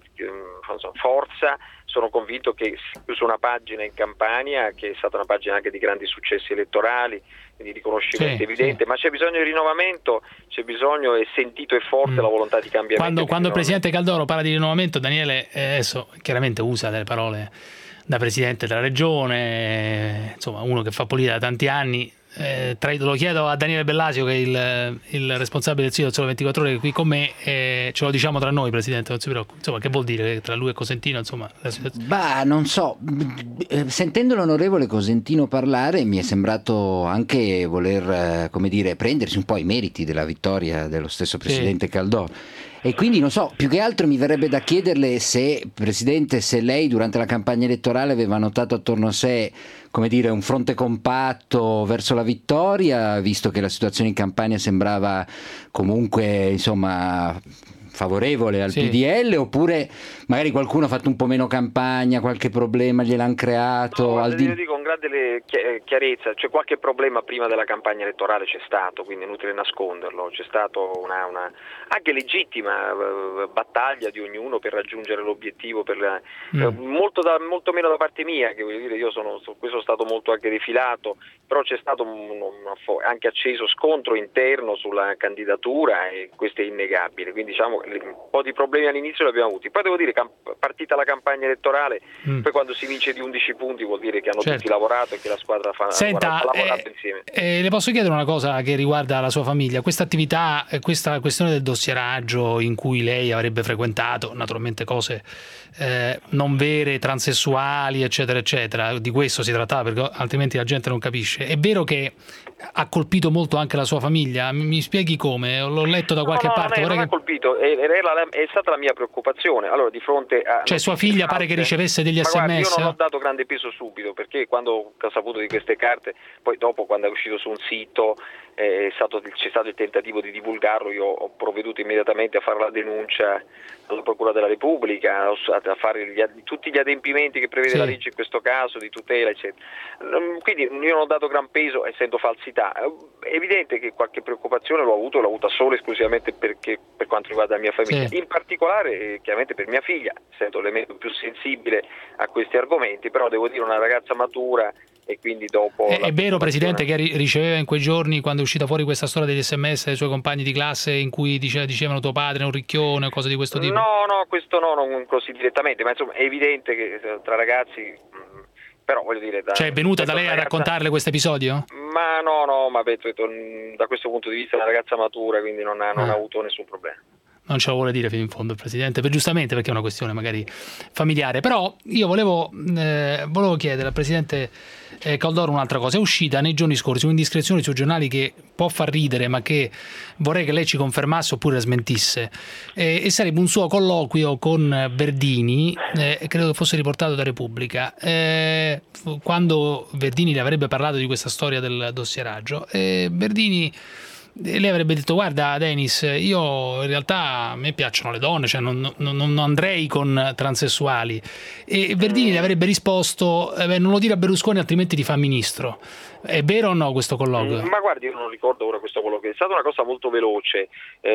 forza, sono convinto che si è chiusa una pagina in Campania che è stata una pagina anche di grandi successi elettorali, di riconoscimento sì, evidente, sì. Ma c'è bisogno di rinnovamento, c'è bisogno, è sentito e forte mm. la volontà di cambiamento. Quando, quando il Presidente Caldoro parla di rinnovamento, Daniele eh, adesso chiaramente usa delle parole da Presidente della Regione, insomma uno che fa politica da tanti anni. Eh, tra, lo chiedo a Daniele Bellasio che è il, il responsabile del sito del Sole ventiquattro Ore, che è qui con me, eh, ce lo diciamo tra noi, Presidente, non si preoccupi. Insomma, che vuol dire tra lui e Cosentino? Insomma, la situazione... Bah, non so, sentendo l'onorevole Cosentino parlare mi è sembrato anche voler, come dire, prendersi un po' i meriti della vittoria dello stesso Presidente sì. Caldoro. E quindi non so, più che altro mi verrebbe da chiederle se, Presidente, se lei durante la campagna elettorale aveva notato attorno a sé, come dire, un fronte compatto verso la vittoria, visto che la situazione in Campania sembrava comunque, insomma, favorevole al sì. P D L, oppure magari qualcuno ha fatto un po' meno campagna, qualche problema gliel'hanno creato? No, al di... io dico con grande chiarezza, cioè qualche problema prima della campagna elettorale c'è stato, quindi è inutile nasconderlo, c'è stato una, una anche legittima uh, battaglia di ognuno per raggiungere l'obiettivo, per la, mm. uh, molto, da, molto meno da parte mia, che voglio dire, io sono su questo stato molto anche defilato, però c'è stato un, un, anche acceso scontro interno sulla candidatura e questo è innegabile, quindi diciamo un po' di problemi all'inizio li abbiamo avuti, poi devo dire camp- partita la campagna elettorale, mm. poi quando si vince di undici punti vuol dire che hanno certo. tutti lavorato e che la squadra fa, Senta, ha lavorato eh, insieme. Eh, le posso chiedere una cosa che riguarda la sua famiglia? Questa attività, questa questione del dossieraggio in cui lei avrebbe frequentato naturalmente cose eh, non vere, transessuali, eccetera, eccetera, di questo si trattava, perché altrimenti la gente non capisce. È vero che ha colpito molto anche la sua famiglia? Mi spieghi come? L'ho letto da qualche no, no, parte. Non, è, non che... ha colpito, è, è, la, è stata la mia preoccupazione. Allora, di fronte a cioè sua figlia pare che ricevesse degli ma sms? Guarda, io non ho dato grande peso subito, perché quando ho saputo di queste carte, poi dopo quando è uscito su un sito è stato, c'è stato il tentativo di divulgarlo, io ho provveduto immediatamente a fare la denuncia alla Procura della Repubblica, a fare gli, tutti gli adempimenti che prevede sì. la legge in questo caso di tutela, eccetera. Quindi io non ho dato gran peso, essendo falsità. È evidente che qualche preoccupazione l'ho avuto, l'ho avuta solo e esclusivamente perché, per quanto riguarda la mia famiglia, sì. in particolare chiaramente per mia figlia, essendo l'elemento più sensibile a questi argomenti, però devo dire una ragazza matura. E quindi dopo è, è vero, Presidente, che riceveva in quei giorni, quando è uscita fuori questa storia degli sms dei suoi compagni di classe in cui dice, dicevano tuo padre è un ricchione o cose di questo tipo? No, no, questo no, non così direttamente, ma insomma è evidente che tra ragazzi, però voglio dire... Da, cioè è venuta da lei ragazza, a raccontarle questo episodio? Ma no, no, ma vedo, da questo punto di vista è una ragazza matura, quindi non ha, non ah. ha avuto nessun problema. Non ce lo vuole dire fino in fondo il Presidente, per, giustamente perché è una questione magari familiare. Però io volevo, eh, volevo chiedere al Presidente eh, Caldoro un'altra cosa. È uscita nei giorni scorsi un'indiscrezione sui giornali che può far ridere, ma che vorrei che lei ci confermasse oppure smentisse, eh, e sarebbe un suo colloquio con Verdini, eh, credo che fosse riportato da Repubblica, eh, quando Verdini le avrebbe parlato di questa storia del dossieraggio. eh, Verdini lei avrebbe detto guarda Denis, io in realtà a me piacciono le donne, cioè non, non, non andrei con transessuali, e Verdini le avrebbe risposto eh, beh, non lo dire a Berlusconi altrimenti ti fa ministro. È vero o no questo colloquio? Ma guardi, io non ricordo ora questo colloquio, è stata una cosa molto veloce,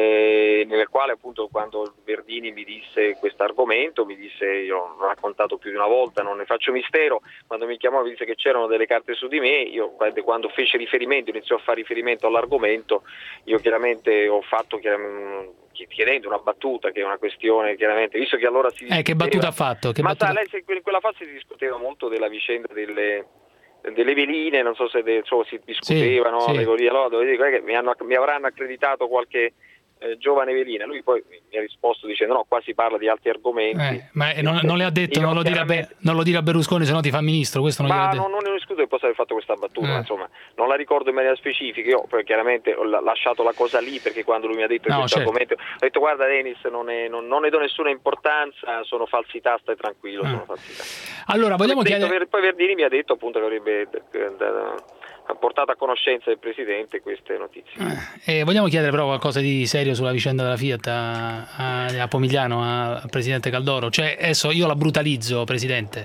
eh, nella quale appunto quando Verdini mi disse questo argomento, mi disse, io l'ho raccontato più di una volta, non ne faccio mistero, quando mi chiamò mi disse che c'erano delle carte su di me, io quando fece riferimento, iniziò a fare riferimento all'argomento, io chiaramente ho fatto chiaramente, chiedendo una battuta, che è una questione chiaramente, visto che allora si eh, che battuta ha fatto? Che ma battuta... sa, lei, in quella fase si discuteva molto della vicenda delle delle veline, non so se de, so, si discuteva, sì, no? Sì. Le, allora devo dire che mi, hanno, mi avranno accreditato qualche eh, giovane velina. Lui poi mi ha risposto dicendo no, qua si parla di altri argomenti. Eh, ma non, non le ha detto non lo, dire a Be- non lo dire a Berlusconi, se no ti fa ministro, questo non ma detto. non, non ne escludo che possa aver fatto questa battuta, eh. ma insomma non la ricordo in maniera specifica. Io poi chiaramente ho lasciato la cosa lì, perché quando lui mi ha detto no, questo certo. argomento ho detto guarda Denis, non, è, non, non ne do nessuna importanza, sono falsità, stai tranquillo, eh. sono falsità. Allora vogliamo poi, chiedere poi Verdini mi ha detto appunto che avrebbe portato a conoscenza del Presidente queste notizie. Eh, vogliamo chiedere però qualcosa di serio sulla vicenda della Fiat a, a, a Pomigliano, al Presidente Caldoro. Cioè, adesso io la brutalizzo, Presidente.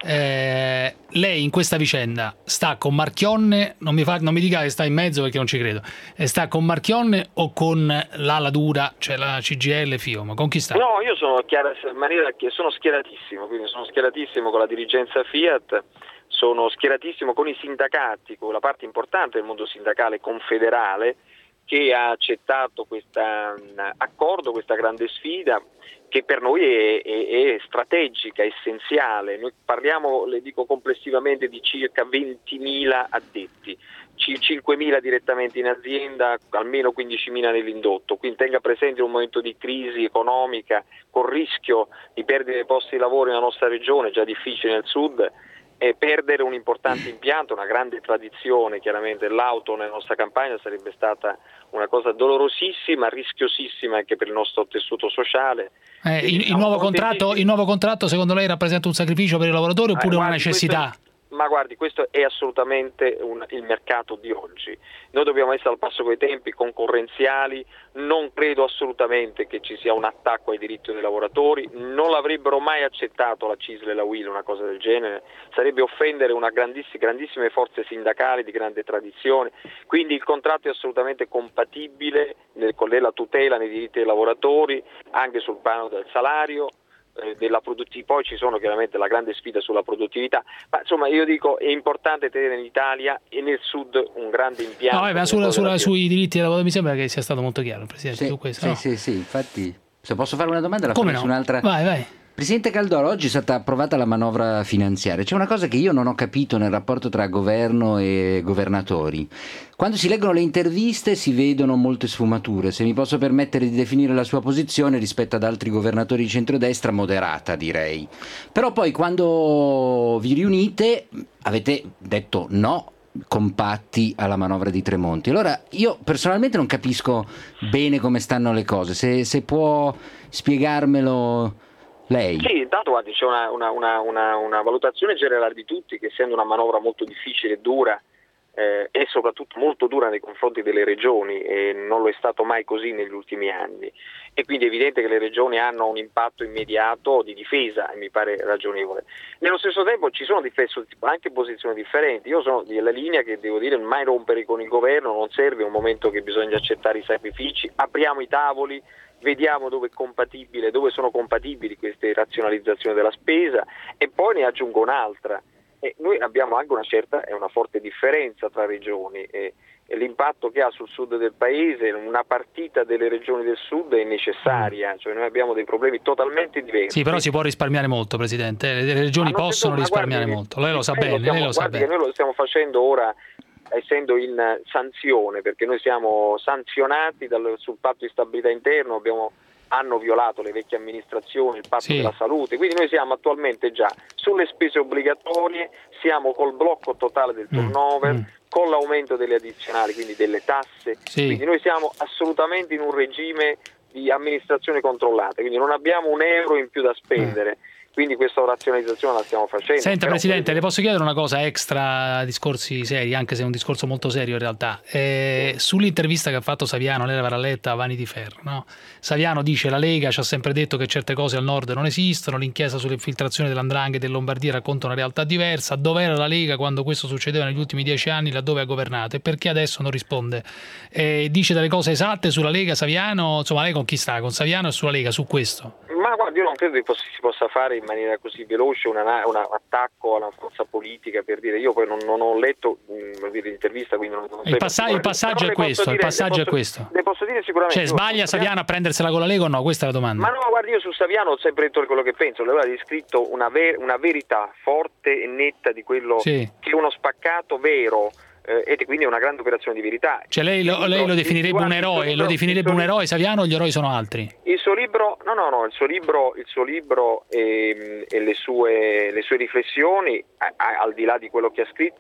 Eh, lei in questa vicenda sta con Marchionne, non mi, fa, non mi dica che sta in mezzo perché non ci credo, eh, sta con Marchionne o con l'ala dura, cioè la C G I L FIOM? Con chi sta? No, io sono, chiara, in maniera che sono schieratissimo, quindi sono schieratissimo con la dirigenza Fiat, sono schieratissimo con i sindacati, con la parte importante del mondo sindacale confederale che ha accettato questo accordo, questa grande sfida che per noi è, è, è strategica, essenziale. Noi parliamo, le dico complessivamente, di circa ventimila addetti, cinquemila direttamente in azienda, almeno quindicimila nell'indotto, quindi tenga presente in un momento di crisi economica con rischio di perdere dei posti di lavoro nella nostra regione, già difficile nel sud, e perdere un importante impianto, una grande tradizione. Chiaramente l'auto nella nostra campagna sarebbe stata una cosa dolorosissima, rischiosissima anche per il nostro tessuto sociale. Eh, il, il, nuovo contratto, il nuovo contratto secondo lei rappresenta un sacrificio per i lavoratori oppure eh, guardi, una necessità? Questo, ma guardi, questo è assolutamente un, il mercato di oggi. Noi dobbiamo essere al passo coi tempi, concorrenziali, non credo assolutamente che ci sia un attacco ai diritti dei lavoratori, non l'avrebbero mai accettato la C I S L e la U I L una cosa del genere, sarebbe offendere una grandissime, grandissime forze sindacali di grande tradizione, quindi il contratto è assolutamente compatibile nel, con la tutela nei diritti dei lavoratori, anche sul piano del salario, della produttività. Poi ci sono chiaramente la grande sfida sulla produttività, ma insomma io dico è importante tenere in Italia e nel sud un grande impianto. No, ma sulla, sulla, sui diritti del lavoro mi sembra che sia stato molto chiaro il Presidente sì, su questo. Sì, no? sì, sì, infatti se posso fare una domanda la Come faccio no? su un'altra. Vai, vai. Presidente Caldoro, oggi è stata approvata la manovra finanziaria. C'è una cosa che io non ho capito nel rapporto tra governo e governatori. Quando si leggono le interviste si vedono molte sfumature, se mi posso permettere di definire la sua posizione rispetto ad altri governatori di centrodestra, moderata direi. Però poi quando vi riunite avete detto no compatti alla manovra di Tremonti. Allora io personalmente non capisco bene come stanno le cose, se, se può spiegarmelo lei. Sì, intanto guardi, c'è una, una, una, una, una valutazione generale di tutti che essendo una manovra molto difficile e dura eh, e soprattutto molto dura nei confronti delle regioni e non lo è stato mai così negli ultimi anni e quindi è evidente che le regioni hanno un impatto immediato di difesa e mi pare ragionevole. Nello stesso tempo ci sono difeso, anche posizioni differenti. Io sono della linea che devo dire mai rompere con il governo, non serve un momento che bisogna accettare i sacrifici, apriamo i tavoli, vediamo dove è compatibile, dove sono compatibili queste razionalizzazioni della spesa e poi ne aggiungo un'altra. E noi abbiamo anche una certa e una forte differenza tra regioni e, e l'impatto che ha sul sud del paese, una partita delle regioni del sud è necessaria, cioè noi abbiamo dei problemi totalmente diversi. Sì, però si può risparmiare molto, Presidente, le regioni possono detto, risparmiare guardi, molto, lei lo sa bene, stiamo, lei lo sa bene. Noi lo stiamo facendo ora essendo in sanzione, perché noi siamo sanzionati dal, sul patto di stabilità interno, abbiamo, hanno violato le vecchie amministrazioni, il patto sì. della salute, quindi noi siamo attualmente già sulle spese obbligatorie, siamo col blocco totale del turnover, mm. con l'aumento delle addizionali, quindi delle tasse, sì. quindi noi siamo assolutamente in un regime di amministrazione controllata, quindi non abbiamo un euro in più da spendere. Mm. Quindi questa razionalizzazione la stiamo facendo. Senta Presidente, le posso chiedere una cosa extra discorsi seri, anche se è un discorso molto serio in realtà. Eh, sull'intervista che ha fatto Saviano, lei l'avrà letta a Vanity Fair, no? Saviano dice la Lega ci ha sempre detto che certe cose al nord non esistono, l'inchiesta sulle infiltrazioni dell'Andrangheta in Lombardia racconta una realtà diversa, dov'era la Lega quando questo succedeva negli ultimi dieci anni, laddove ha governato e perché adesso non risponde? Eh, dice delle cose esatte sulla Lega Saviano, insomma lei con chi sta? Con Saviano e sulla Lega, su questo? Ma guarda, io non credo che si possa fare in maniera così veloce un attacco alla forza politica, per dire, io poi non, non ho letto l'intervista, quindi non, non il, passa- il passaggio è questo, dire, il passaggio posso, è questo. Le posso dire sicuramente. Cioè sbaglia Saviano a prendersela con la Lega o no? Questa è la domanda. Ma no, guardi, io su Saviano ho sempre detto quello che penso, lui ha descritto una, ver- una verità forte e netta di quello sì. che è uno spaccato vero. Eh, e quindi è una grande operazione di verità. Cioè lei lo, lei lo definirebbe un eroe, libro, lo definirebbe un eroe Saviano o gli eroi sono altri? Il suo libro, no no no, il suo libro, il suo libro e, e le, sue, le sue riflessioni, a, a, al di là di quello che ha scritto,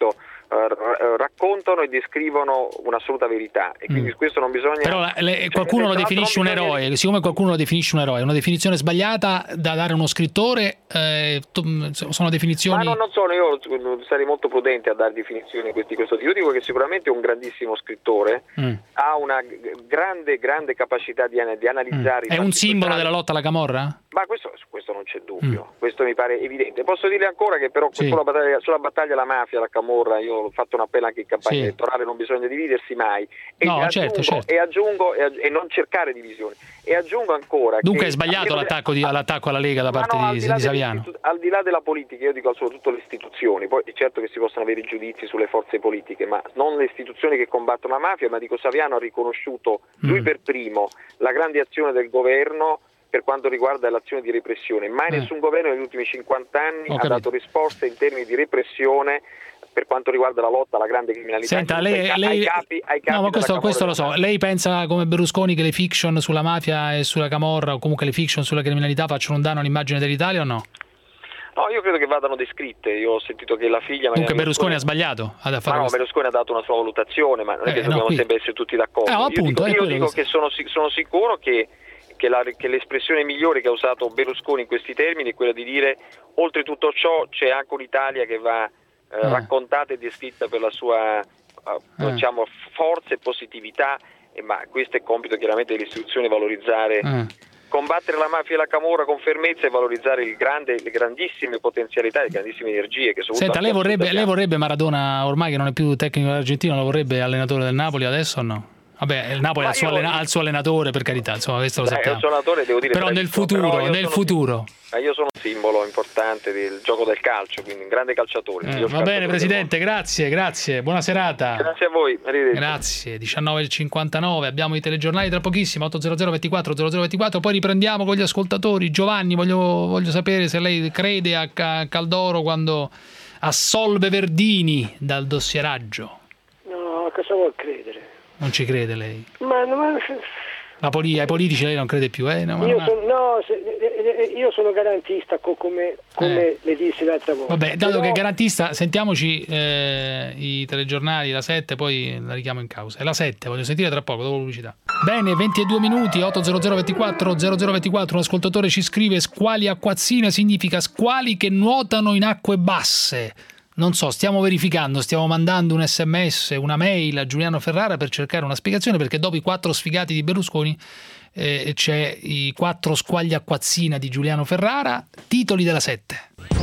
uh, raccontano e descrivono un'assoluta verità, e quindi mm. questo non bisogna... Però la, le, qualcuno cioè, lo definisce un bisogna... eroe, siccome qualcuno lo definisce un eroe, è una definizione sbagliata da dare a uno scrittore, eh, sono definizioni... Ma no, non sono, io sarei molto prudente a dare definizioni di questi, questo tipo. Io dico che sicuramente è un grandissimo scrittore, mm. ha una grande, grande capacità di, di analizzare... Mm. È un simbolo della lotta alla camorra? Ma questo, su questo non c'è dubbio, mm. questo mi pare evidente. Posso dire ancora che però sì. sulla, battaglia, sulla battaglia alla mafia, alla camorra, io ho fatto un appello anche in campagna sì. elettorale, non bisogna dividersi mai. E, no, aggiungo, certo, certo. e aggiungo e, aggiungo, e non cercare divisioni. E aggiungo ancora Dunque che, è sbagliato l'attacco, di, l'attacco alla Lega da parte no, di, di, di Saviano? Al di là della politica, io dico soprattutto le istituzioni, poi è certo che si possono avere giudizi sulle forze politiche, ma non le istituzioni che combattono la mafia, ma dico Saviano ha riconosciuto, lui mm. per primo, la grande azione del governo per quanto riguarda l'azione di repressione. Mai eh. nessun governo negli ultimi cinquanta anni Ho ha capito. dato risposte in termini di repressione per quanto riguarda la lotta alla grande criminalità. Senta, lei, ai, lei, capi, ai capi no, ma questo, questo lo so. mafia. Lei pensa come Berlusconi che le fiction sulla mafia e sulla camorra, o comunque le fiction sulla criminalità, facciano un danno all'immagine dell'Italia o no? No, io credo che vadano descritte. Io ho sentito che la figlia... Comunque Berlusconi ha sbagliato a fare ma no, questo. Berlusconi ha dato una sua valutazione, ma non è Eh, che no, dobbiamo qui. sempre essere tutti d'accordo. Eh, io appunto, dico, è io quello dico che sono, sono sicuro che Che, la, che l'espressione migliore che ha usato Berlusconi in questi termini è quella di dire: oltre tutto ciò c'è anche un'Italia che va eh, eh. raccontata e descritta per la sua eh, Eh. diciamo, forza e positività, e, ma questo è compito chiaramente delle istituzioni, valorizzare, Eh. combattere la mafia e la camorra con fermezza e valorizzare il grande, le grandissime potenzialità, le grandissime energie che sono... Senta, lei vorrebbe, lei vorrebbe Maradona, ormai che non è più tecnico dell'Argentina, lo vorrebbe allenatore del Napoli adesso o no? Vabbè, il Napoli ha il, suo allena- ha il suo allenatore, per carità, insomma, questo lo Beh, sappiamo. è un suo allenatore, devo dire, però nel futuro, però nel sono, futuro. Ma io sono un simbolo importante del gioco del calcio, quindi un grande calciatore. Eh, va bene, Presidente, grazie, grazie, buona serata. Grazie a voi, arrivederci. Grazie, diciannove e cinquantanove, abbiamo i telegiornali tra pochissimo, otto zero zero ventiquattro zero zero ventiquattro, poi riprendiamo con gli ascoltatori. Giovanni, voglio, voglio sapere se lei crede a Caldoro quando assolve Verdini dal dossieraggio. No, a cosa vuol credere? Non ci crede lei? Ma, ma... La poli- ai politici lei non crede più, eh? No, io, ma... sono, no, se, eh, io sono garantista, co- come, come eh. le dissi l'altra volta. Vabbè, dato Però... che è garantista, sentiamoci eh, i telegiornali, la sette, poi la richiamo in causa. È la sette, voglio sentire tra poco, dopo pubblicità. Bene, ventidue minuti, otto zero zero ventiquattro zero zero ventiquattro, un ascoltatore ci scrive: squali acquazzina significa squali che nuotano in acque basse. Non so, stiamo verificando, stiamo mandando un sms, una mail a Giuliano Ferrara per cercare una spiegazione, perché dopo i quattro sfigati di Berlusconi eh, c'è i quattro squagli acquazzina di Giuliano Ferrara. Titoli della sette.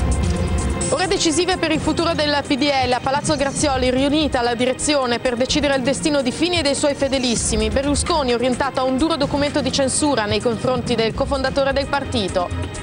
Ore decisive per il futuro del P D L. A Palazzo Grazioli riunita la direzione per decidere il destino di Fini e dei suoi fedelissimi. Berlusconi orientato a un duro documento di censura nei confronti del cofondatore del partito.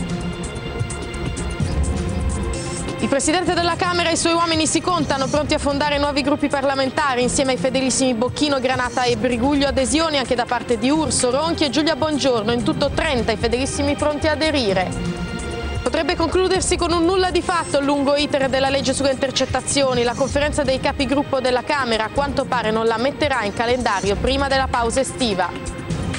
Il Presidente della Camera e i suoi uomini si contano, pronti a fondare nuovi gruppi parlamentari insieme ai fedelissimi Bocchino, Granata e Briguglio. Adesioni anche da parte di Urso, Ronchi e Giulia Bongiorno, in tutto trenta i fedelissimi pronti a aderire. Potrebbe concludersi con un nulla di fatto il lungo iter della legge sulle intercettazioni. La conferenza dei capigruppo della Camera a quanto pare non la metterà in calendario prima della pausa estiva.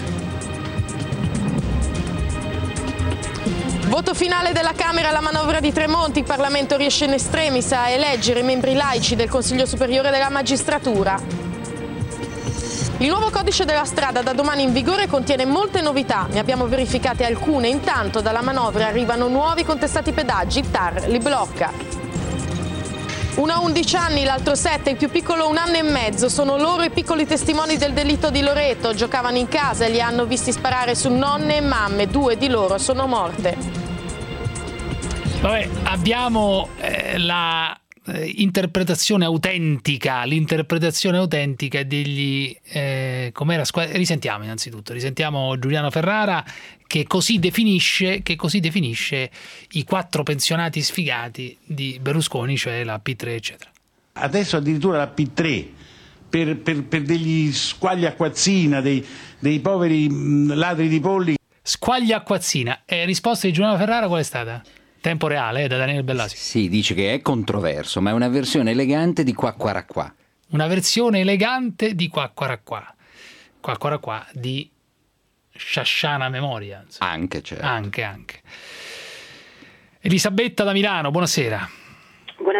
Voto finale della Camera alla manovra di Tremonti. Il Parlamento riesce in estremis a eleggere i membri laici del Consiglio Superiore della Magistratura. Il nuovo codice della strada da domani in vigore contiene molte novità, ne abbiamo verificate alcune. Intanto dalla manovra arrivano nuovi contestati pedaggi, il T A R li blocca. Uno a undici anni, l'altro sette, il più piccolo un anno e mezzo. Sono loro i piccoli testimoni del delitto di Loreto. Giocavano in casa e li hanno visti sparare su nonne e mamme. Due di loro sono morte. Vabbè, abbiamo eh, la eh, interpretazione autentica, l'interpretazione autentica degli eh, com'era squ- risentiamo innanzitutto, risentiamo Giuliano Ferrara che così definisce che così definisce i quattro pensionati sfigati di Berlusconi, cioè la P tre eccetera. Adesso addirittura la P tre per, per, per degli squagli acquazzina, dei, dei poveri mh, ladri di polli. Squagli acquazzina. E risposta di Giuliano Ferrara qual è stata? Tempo reale, eh, da Daniele Bellasi. Sì, dice che è controverso, ma è una versione elegante di qua qua qua. Una versione elegante di qua qua qua. Qua qua qua di Sciasciana memoria. Insomma. Anche, certo. Anche, anche. Elisabetta da Milano, buonasera. Buonasera,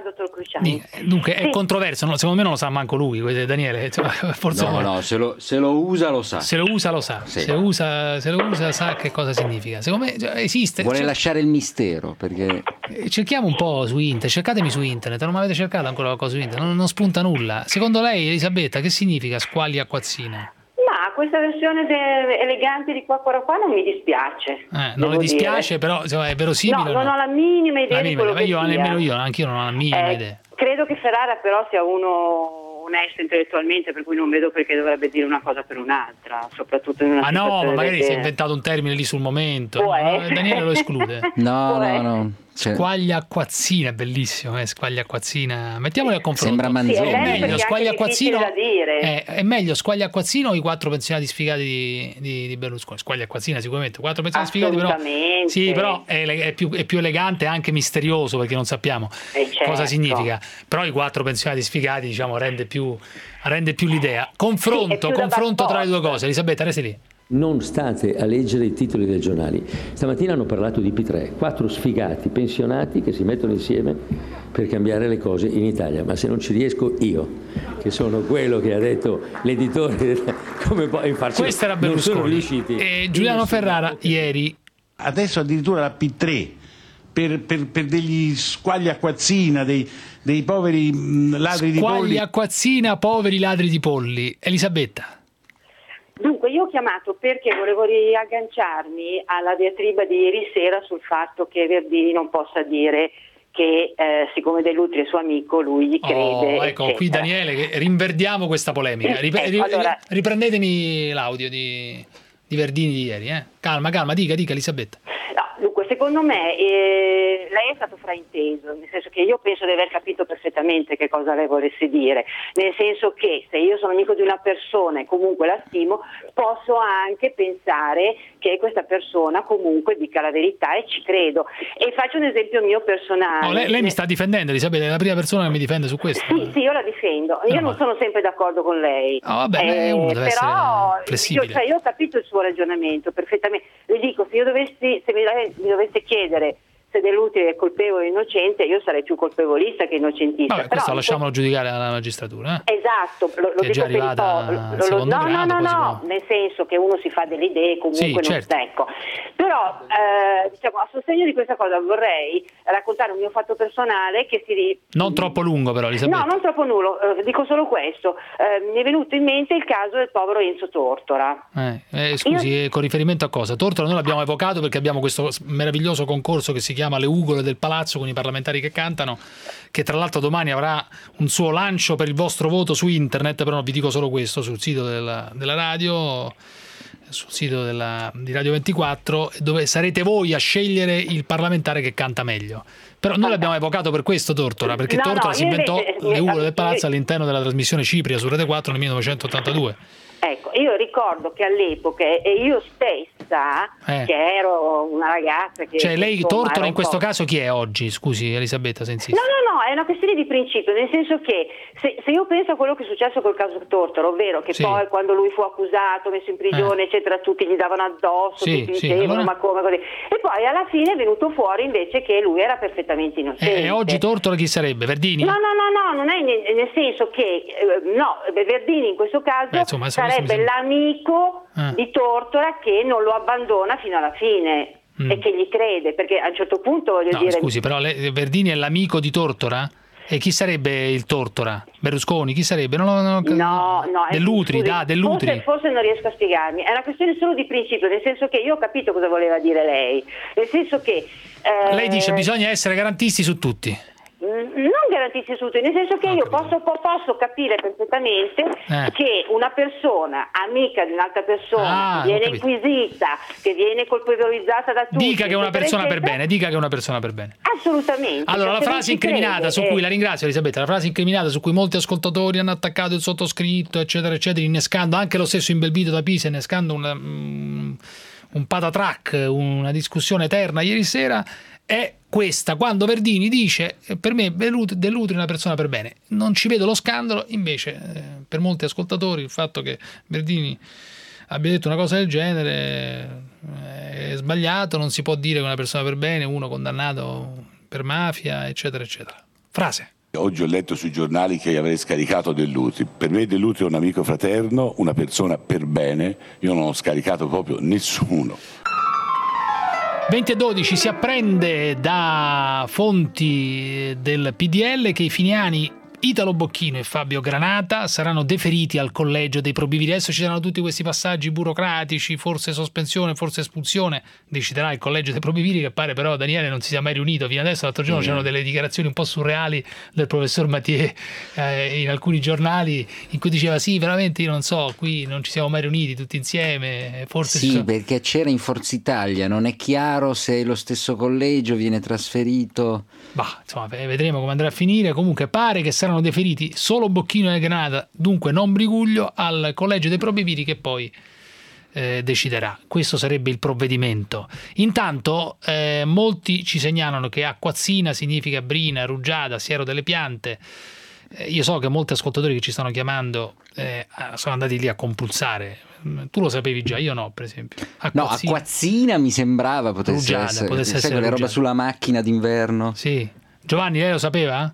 dottor Cruciani. Dunque è Sì. controverso, no? Secondo me non lo sa manco lui, Daniele. Cioè, forse No, no, se lo, se lo usa lo sa. Se lo usa lo sa, Sì. se, usa, se lo usa sa che cosa significa. Secondo me cioè, esiste. Vuole cioè, lasciare il mistero, perché eh, cerchiamo un po' su internet, cercatemi su internet, non mi avete cercato ancora qualcosa su internet, non, non spunta nulla. Secondo lei, Elisabetta, che significa squaglia acquazzina? Ma questa versione de- elegante di qua qua qua non mi dispiace. Eh, non devo le dispiace, dire. però insomma, è verosimile. No, o non no? ho la minima idea La di minima quello idea, che io sia. nemmeno io, anch'io non ho la minima Eh, idea. Credo che Ferrara però sia uno onesto intellettualmente, per cui non vedo perché dovrebbe dire una cosa per un'altra, soprattutto in una Ah no, situazione ma magari del si è genere. inventato un termine lì sul momento. Può No, essere. Daniele lo esclude. no, Può no, essere. no. Cioè, Squaglia acquazzina, è bellissimo, eh? Squaglia acquazzina. Mettiamoli a confronto. Sembra Manzoni. Sì, è È bello meglio perché è squaglia anche difficile acquazzino. da dire. È, è meglio squaglia acquazzino o i quattro pensionati sfigati di, di, di Berlusconi? Squaglia acquazzina sicuramente. Quattro pensionati sfigati, però. Assolutamente. Sì, però è, è più, è più elegante e anche misterioso perché non sappiamo Eh, certo. cosa significa. Però i quattro pensionati sfigati, diciamo, rende più, rende più l'idea. Confronto, Sì, è più da confronto tra le due bastone. cose. Elisabetta, resti lì. Non state a leggere i titoli dei giornali. Stamattina hanno parlato di P tre, quattro sfigati pensionati che si mettono insieme per cambiare le cose in Italia. Ma se non ci riesco io, che sono quello che ha detto l'editore, come poi farci? Questo era Non sono Berlusconi. riusciti. E Giuliano Ferrara ieri. Adesso addirittura la P tre per, per, per degli squagli acquazzina, dei, dei poveri mh, ladri di polli. Squagli acquazzina, poveri ladri di polli. Elisabetta. Dunque, io ho chiamato perché volevo riagganciarmi alla diatriba di ieri sera sul fatto che Verdini non possa dire che eh, siccome De Lutri è suo amico lui gli crede. Oh, ecco, eccetera. qui Daniele, che rinverdiamo questa polemica. Rip- Ecco, ri- allora- riprendetemi l'audio di, di Verdini di ieri. Eh. Calma, calma, dica, dica Elisabetta. No, dunque, secondo me eh, lei è stato frainteso, nel senso che io penso di aver capito perfettamente che cosa lei volesse dire, nel senso che se io sono amico di una persona e comunque la stimo, posso anche pensare che questa persona comunque dica la verità e ci credo. E faccio un esempio mio personale. No, lei, lei mi sta difendendo, Elisabetta, è la prima persona che mi difende su questo. Sì, sì, io la difendo. Io No, non ma- sono sempre d'accordo con lei. Ah, vabbè, eh, uno deve però essere flessibile. Io, cioè, io ho capito il suo ragionamento perfettamente. Le dico, se io dovessi, se mi, mi dovesse chiedere se De Lutri è colpevole o innocente, io sarei più colpevolista che innocentista. Vabbè, Però questo in lasciamolo giudicare alla magistratura. Eh? Esatto, lo, lo Che è già dico per i arrivata po- al lo- lo- secondo no, grado, no, no, poi si no, può- nel senso che uno si fa delle idee comunque Sì, non certo. ecco. Però eh, diciamo, a sostegno di questa cosa vorrei raccontare un mio fatto personale che si ri- Non troppo lungo però, Elisabetta. No, non troppo nullo, eh, dico solo questo. Eh, mi è venuto in mente il caso del povero Enzo Tortora. Eh, eh, scusi, eh, con riferimento a cosa? Tortora noi l'abbiamo evocato perché abbiamo questo meraviglioso concorso che si chiama Le Ugole del Palazzo con i parlamentari che cantano, che tra l'altro domani avrà un suo lancio per il vostro voto su internet, però non vi dico solo questo, sul sito della, della radio, sul sito della, di Radio ventiquattro, dove sarete voi a scegliere il parlamentare che canta meglio. Però noi l'abbiamo evocato per questo Tortora, perché No, Tortora no, si io inventò invece- Le Ugole io- del Palazzo all'interno della trasmissione Cipria su Rete quattro nel millenovecentottantadue. Ecco, io ricordo che all'epoca, e io stessa, Eh. che ero una ragazza che... Cioè lei, insomma, Tortora era in un questo po'- caso chi è oggi? Scusi Elisabetta, se insiste. No, no, no, è una questione di principio, nel senso che se, se io penso a quello che è successo col caso Tortora, ovvero che Sì. poi quando lui fu accusato, messo in prigione, eccetera, tutti gli davano addosso, Sì, tutti sì, dicevano allora- ma come così. E poi alla fine è venuto fuori invece che lui era perfettamente innocente. E oggi Tortora chi sarebbe? Verdini? No, no, no, no, non è nel, nel senso che eh, no, Verdini in questo caso Beh, insomma, adesso questo mi sarebbe sembra- l'amico Ah. di Tortora che non lo abbandona fino alla fine Mm. e che gli crede, perché a un certo punto voglio No, dire scusi, però lei- Verdini è l'amico di Tortora? E chi sarebbe il Tortora? Berlusconi? Chi sarebbe? Non, non, non- No, no, è- Dell'Utri, scusi, da, Dell'Utri. Forse, forse non riesco a spiegarmi, è una questione solo di principio, nel senso che io ho capito cosa voleva dire lei, nel senso che... eh, Lei dice bisogna essere garantisti su tutti. Mm, non garantissi su tutti, nel senso che io posso, po- posso capire perfettamente Eh. che una persona amica di un'altra persona Ah, che viene ho capito. inquisita, che viene colpevolizzata da tutti, Dica che è una eccetera, persona per eccetera, bene, dica che è una persona per bene. assolutamente. Allora, la perché non frase ci incriminata crede, su eh. cui, la ringrazio Elisabetta, la frase incriminata su cui molti ascoltatori hanno attaccato il sottoscritto, eccetera, eccetera, innescando anche lo stesso Imbelvito da Pisa, innescando una, mm, un patatrack, una discussione eterna ieri sera, è questa, quando Verdini dice eh, per me De Lutri è una persona per bene. Non ci vedo lo scandalo, invece eh, per molti ascoltatori il fatto che Verdini abbia detto una cosa del genere eh, è sbagliato, non si può dire che è una persona per bene, uno condannato per mafia, eccetera, eccetera. Frase. Oggi ho letto sui giornali che avrei scaricato Dell'Utri. Per me Dell'Utri è un amico fraterno, una persona per bene. Io non ho scaricato proprio nessuno. venti e dodici si apprende da fonti del P D L che i finiani Italo Bocchino e Fabio Granata saranno deferiti al collegio dei probiviri. Adesso ci saranno tutti questi passaggi burocratici, forse sospensione, forse espulsione, deciderà il collegio dei probiviri, che pare però Daniele non si sia mai riunito fino adesso. L'altro giorno mm. c'erano delle dichiarazioni un po' surreali del professor Mathieu eh, in alcuni giornali in cui diceva sì, veramente io non so, qui non ci siamo mai riuniti tutti insieme, forse sì, sono... perché c'era in Forza Italia, non è chiaro se lo stesso collegio viene trasferito. Bah, insomma, vedremo come andrà a finire. Comunque pare che saranno deferiti solo Bocchino e Granata, dunque non Briguglio, al collegio dei probiviri che poi eh, deciderà. Questo sarebbe il provvedimento. Intanto eh, molti ci segnalano che acquazzina significa brina, rugiada, siero delle piante. Eh, io so che molti ascoltatori che ci stanno chiamando eh, sono andati lì a compulsare. Tu lo sapevi già, io no, per esempio. Acquazzina. No, acquazzina mi sembrava potesse rugiada, essere, potesse essere quella roba sulla macchina d'inverno. Sì. Giovanni, lei lo sapeva?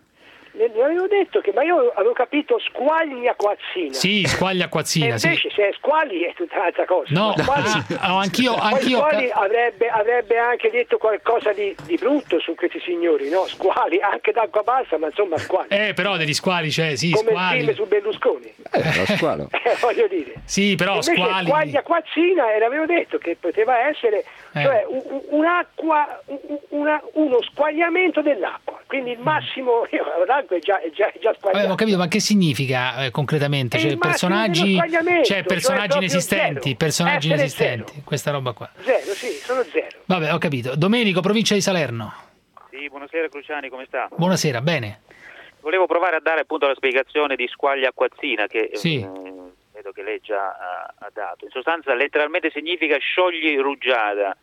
Le avevo detto che, ma io avevo capito squagli acquazzina. Sì, squagli acquazzina. E invece sì. se è squali è tutta un'altra cosa. No, squali, ah, anch'io, anch'io squali avrebbe, avrebbe anche detto qualcosa di, di brutto su questi signori, no? Squali, anche d'acqua bassa, ma insomma squali. Eh, però degli squali c'è, cioè, sì, come squali. il film su Berlusconi. Eh, lo squalo. eh, voglio dire. Sì, però invece squali. Squagli acquazzina, e l'avevo detto che poteva essere eh. cioè un, un'acqua, una, uno squagliamento dell'acqua. Quindi il massimo, io, l'acqua è già, è già, è già squagliata. Avevo capito, ma che significa eh, concretamente? Cioè personaggi, cioè personaggi cioè inesistenti, zero. personaggi Essere inesistenti, zero. Questa roba qua. Zero, sì, sono zero. Vabbè, ho capito. Domenico, provincia di Salerno. Sì, buonasera Cruciani, come sta? Buonasera, bene. Volevo provare a dare appunto la spiegazione di squaglia acquazzina che sì. mh, vedo che lei già ha, ha dato. In sostanza letteralmente significa sciogli rugiada.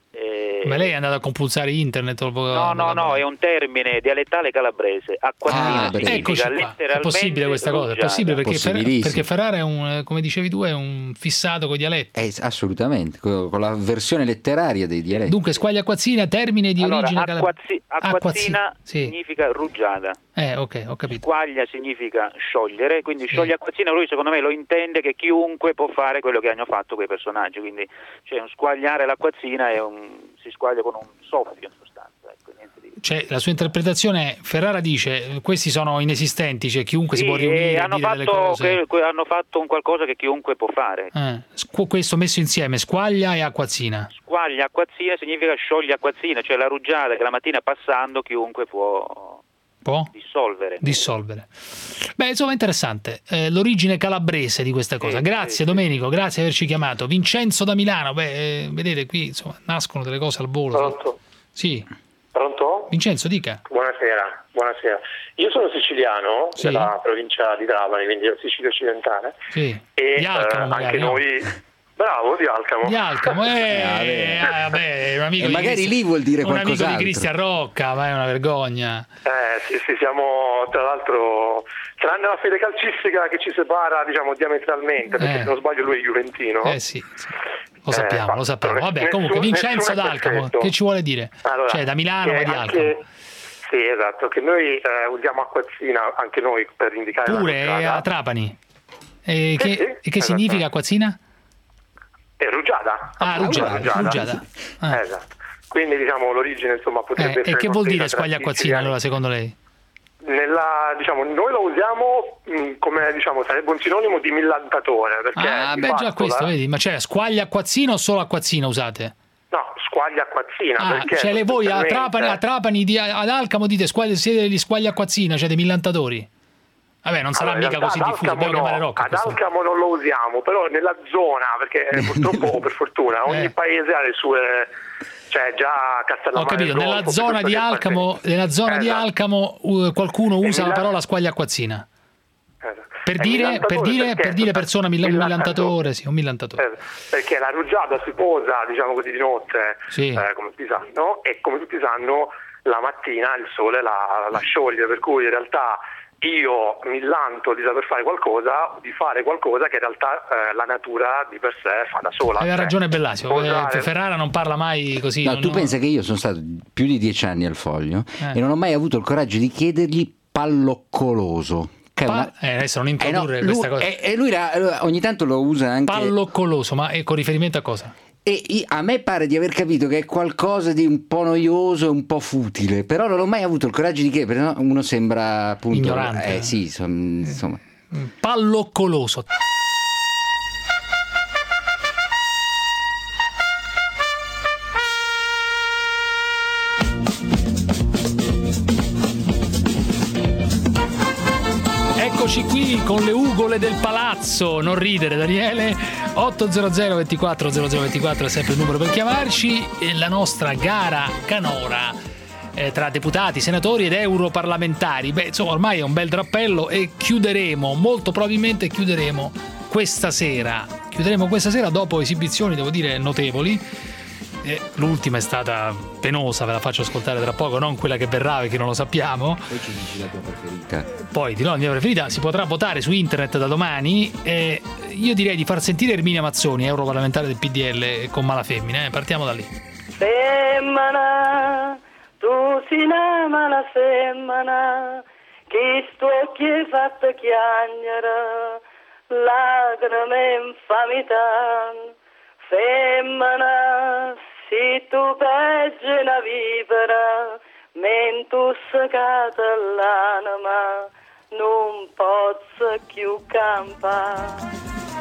Eh, ma lei è andato a compulsare internet? O no, no, no, è un termine dialettale calabrese. Acquazzina ah, significa letteralmente è possibile questa cosa? È possibile perché, Fer- perché Ferrara è un, come dicevi tu, è un fissato con i dialetti. Eh, assolutamente, con, con la versione letteraria dei dialetti. Dunque, squaglia acquazzina, termine di allora, origine acquazzi- calabrese. Acquazzina sì. significa rugiada. Eh, ok, ho capito. Squaglia significa sciogliere, quindi sì. scioglie acquazzina, lui secondo me lo intende che chiunque può fare quello che hanno fatto quei personaggi, quindi cioè un squagliare l'acquazzina è un si squaglia con un soffio in sostanza, ecco, niente di... Cioè la sua interpretazione, Ferrara dice questi sono inesistenti, cioè chiunque sì, si può riunire hanno e dire delle fatto cose. che, hanno fatto un qualcosa che chiunque può fare. Eh, questo messo insieme, squaglia e acquazzina. Squaglia acquazzina significa scioglie acquazzina, cioè la rugiada che la mattina passando chiunque può Può? dissolvere. Dissolvere. Beh, insomma, interessante. Eh, l'origine calabrese di questa cosa. Sì, grazie sì, Domenico, sì. grazie di averci chiamato. Vincenzo da Milano, beh, eh, vedete qui, insomma, nascono delle cose al volo. Pronto? Sì. Pronto? Vincenzo, dica. Buonasera, buonasera. Io sono siciliano, sì. della provincia di Trapani, quindi della Sicilia occidentale. Sì. E di Alcamo, eh, magari, anche no? noi... Bravo, di Alcamo. Di Alcamo, eh, eh, vabbè, un amico e di magari Cristian, lì vuol dire un qualcos'altro. amico di Cristian Rocca, ma è una vergogna. Eh, sì, sì, siamo tra l'altro, tranne la fede calcistica che ci separa, diciamo, diametralmente, perché eh. se non sbaglio lui è juventino. Eh sì, sì. Lo sappiamo, eh, lo sappiamo. Vabbè, nessun, comunque Vincenzo d'Alcamo, che ci vuole dire? Allora, cioè da Milano o di Alcamo? Anche, sì, esatto, che noi eh, usiamo acquazzina anche noi per indicare pure la a Trapani. E sì, che, sì, e che esatto. significa acquazzina? È rugiada. Ah, rugiada, rugiada. rugiada. Ah. Esatto. Quindi diciamo l'origine insomma potrebbe eh, essere. E che vuol dire squaglia acquazzina allora secondo lei? Nella, diciamo, noi lo usiamo mh, come diciamo sarebbe un sinonimo di millantatore. Perché ah, beh, già questo, la... vedi, ma c'è squaglia acquazzina o solo acquazzina usate? No, squaglia acquazzina. Ah, perché cioè le voi a Trapani, a Trapani di, ad Alcamo dite squaglia, siete degli squaglia acquazzina, cioè dei millantatori? Vabbè, non sarà allora, mica così diffuso, dobbiamo no, chiamare Rocca. Ad Alcamo non lo usiamo, però nella zona, perché purtroppo o per fortuna, ogni eh. paese ha le sue... Cioè già Castellammare. Ho capito, Golfo, nella zona di Alcamo, nella zona esatto. di Alcamo uh, qualcuno usa la parola squaglia acquazzina. Esatto. Per dire, per dire, per dire persona mill- un millantatore, sì, un millantatore. Esatto. Perché la rugiada si posa, diciamo così, di notte, sì. eh, come tutti sanno, e come tutti sanno la mattina il sole la, la scioglie, per cui in realtà io mi lanto di saper fare qualcosa, di fare qualcosa che in realtà eh, la natura di per sé fa da sola. Aveva cioè, ragione Bellasio, posare... Ferrara non parla mai così. No, non, tu no. pensa che io sono stato più di dieci anni al Foglio eh. e non ho mai avuto il coraggio di chiedergli palloccoloso. Che è Pa- una... eh, adesso non introdurre eh no, questa lui, cosa. E, e lui la, ogni tanto lo usa anche. Palloccoloso, ma è con riferimento a cosa? E a me pare di aver capito che è qualcosa di un po' noioso e un po' futile, però non ho mai avuto il coraggio di chiedere, perché uno sembra appunto ignorante. Eh sì, insomma. Palloccoloso. Eccoci qui con le ugole del palazzo, non ridere Daniele. Ottocento ventiquattro zero zero ventiquattro è sempre il numero per chiamarci. E la nostra gara canora eh, tra deputati, senatori ed europarlamentari. Beh, insomma, ormai è un bel drappello e chiuderemo, molto probabilmente chiuderemo questa sera. Chiuderemo questa sera dopo esibizioni, devo dire, notevoli. Eh, l'ultima è stata penosa, ve la faccio ascoltare tra poco, non quella che verrà perché non lo sappiamo. Poi ci dici la tua preferita. Poi di no, la mia preferita si potrà votare su internet da domani. Eh, io direi di far sentire Erminia Mazzoni, europarlamentare del P D L con Malafemmina. Eh. Partiamo da lì. Femmina, tu si nama la femmina, che sto occhi hai fatto chiagnere, lacrime infamità. Femmina, se tu peggi una vipera, mentre scata l'anima, non posso più campare.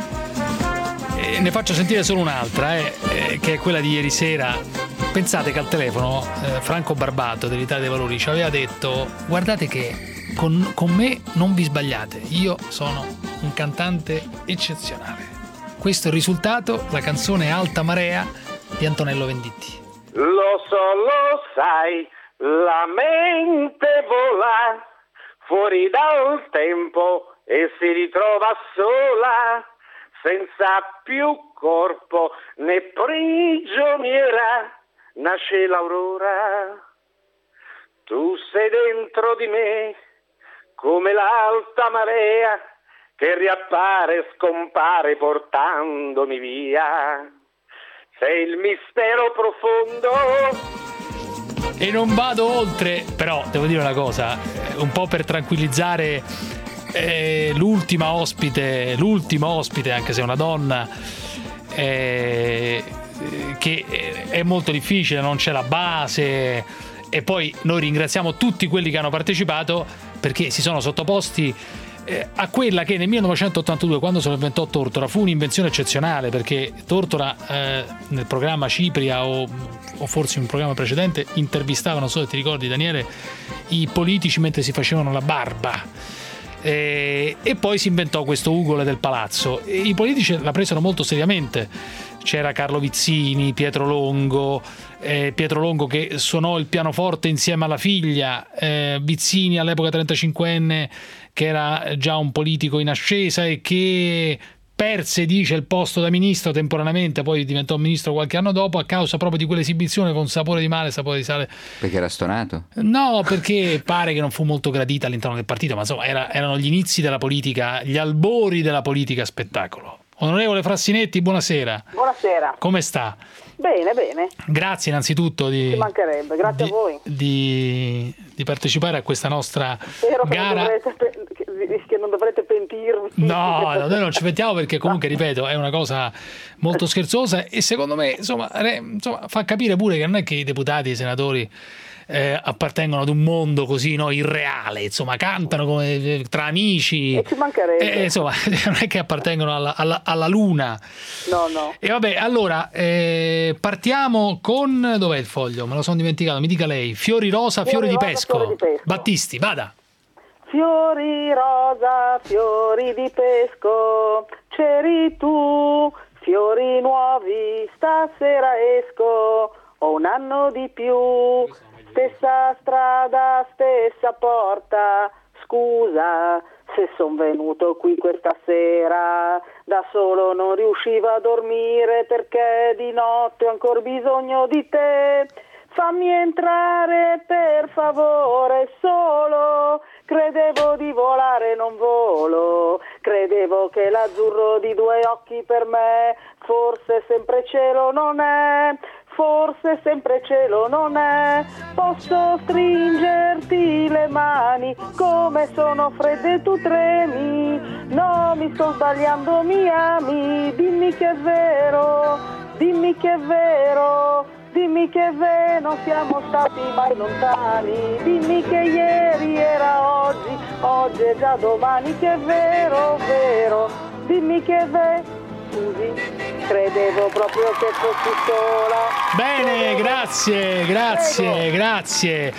E ne faccio sentire solo un'altra, eh, eh, che è quella di ieri sera. Pensate che al telefono eh, Franco Barbato dell'Italia dei Valori ci aveva detto: guardate che con, con me non vi sbagliate, io sono un cantante eccezionale. Questo è il risultato, la canzone Alta Marea di Antonello Venditti. Lo so, lo sai, la mente vola fuori dal tempo e si ritrova sola, senza più corpo né prigioniera, nasce l'aurora. Tu sei dentro di me come l'alta marea che riappare e scompare portandomi via. Sei il mistero profondo. E non vado oltre, però devo dire una cosa, un po' per tranquillizzare eh, l'ultima ospite, l'ultima ospite, anche se è una donna, eh, che è molto difficile, non c'è la base, e poi noi ringraziamo tutti quelli che hanno partecipato perché si sono sottoposti a quella che nel millenovecentottantadue, quando se lo inventò Tortora, fu un'invenzione eccezionale, perché Tortora eh, nel programma Cipria o, o forse in un programma precedente intervistava, non so se ti ricordi Daniele, i politici mentre si facevano la barba, eh, e poi si inventò questo ugole del palazzo e i politici la presero molto seriamente. C'era Carlo Vizzini, Pietro Longo, eh, Pietro Longo che suonò il pianoforte insieme alla figlia, eh, Vizzini all'epoca trentacinquenne che era già un politico in ascesa e che perse, dice, il posto da ministro temporaneamente, poi diventò ministro qualche anno dopo a causa proprio di quell'esibizione con sapore di male, sapore di sale. Perché era stonato? No, perché pare che non fu molto gradita all'interno del partito, ma insomma era, erano gli inizi della politica, gli albori della politica spettacolo. Onorevole Frassinetti, buonasera. Buonasera. Come sta? Bene, bene. Grazie innanzitutto di, Ci mancherebbe, grazie di, a voi. Di, di partecipare a questa nostra Spero gara. Che non, dovrete, che, che non dovrete pentirvi. No, no, noi non ci pentiamo perché comunque, ripeto, è una cosa molto scherzosa e secondo me insomma, re, insomma fa capire pure che non è che i deputati e i senatori Eh, appartengono ad un mondo così, no, irreale, insomma cantano come eh, tra amici e ci mancherebbe, eh, insomma non è che appartengono alla, alla, alla luna. No, no. E vabbè, allora eh, partiamo con, dov'è il foglio? Me lo sono dimenticato, mi dica lei. Fiori rosa, fiori, fiori, di, rosa, pesco. fiori di pesco. Battisti, vada. Fiori rosa, fiori di pesco, c'eri tu, fiori nuovi, stasera esco, ho un anno di più. Stessa strada, stessa porta, scusa se son venuto qui questa sera, da solo non riuscivo a dormire perché di notte ho ancora bisogno di te, fammi entrare per favore solo, credevo di volare non volo, credevo che l'azzurro di due occhi per me forse sempre cielo non è. forse sempre cielo non è, posso stringerti le mani, come sono fredde tu tremi, no mi sto sbagliando mi ami, dimmi che è vero, dimmi che è vero, dimmi che è vero, non siamo stati mai lontani, dimmi che ieri era oggi, oggi è già domani, che è vero, vero, dimmi che è vero. Scusi, credevo proprio che fossi sola. Bene, grazie, grazie, Prego. grazie.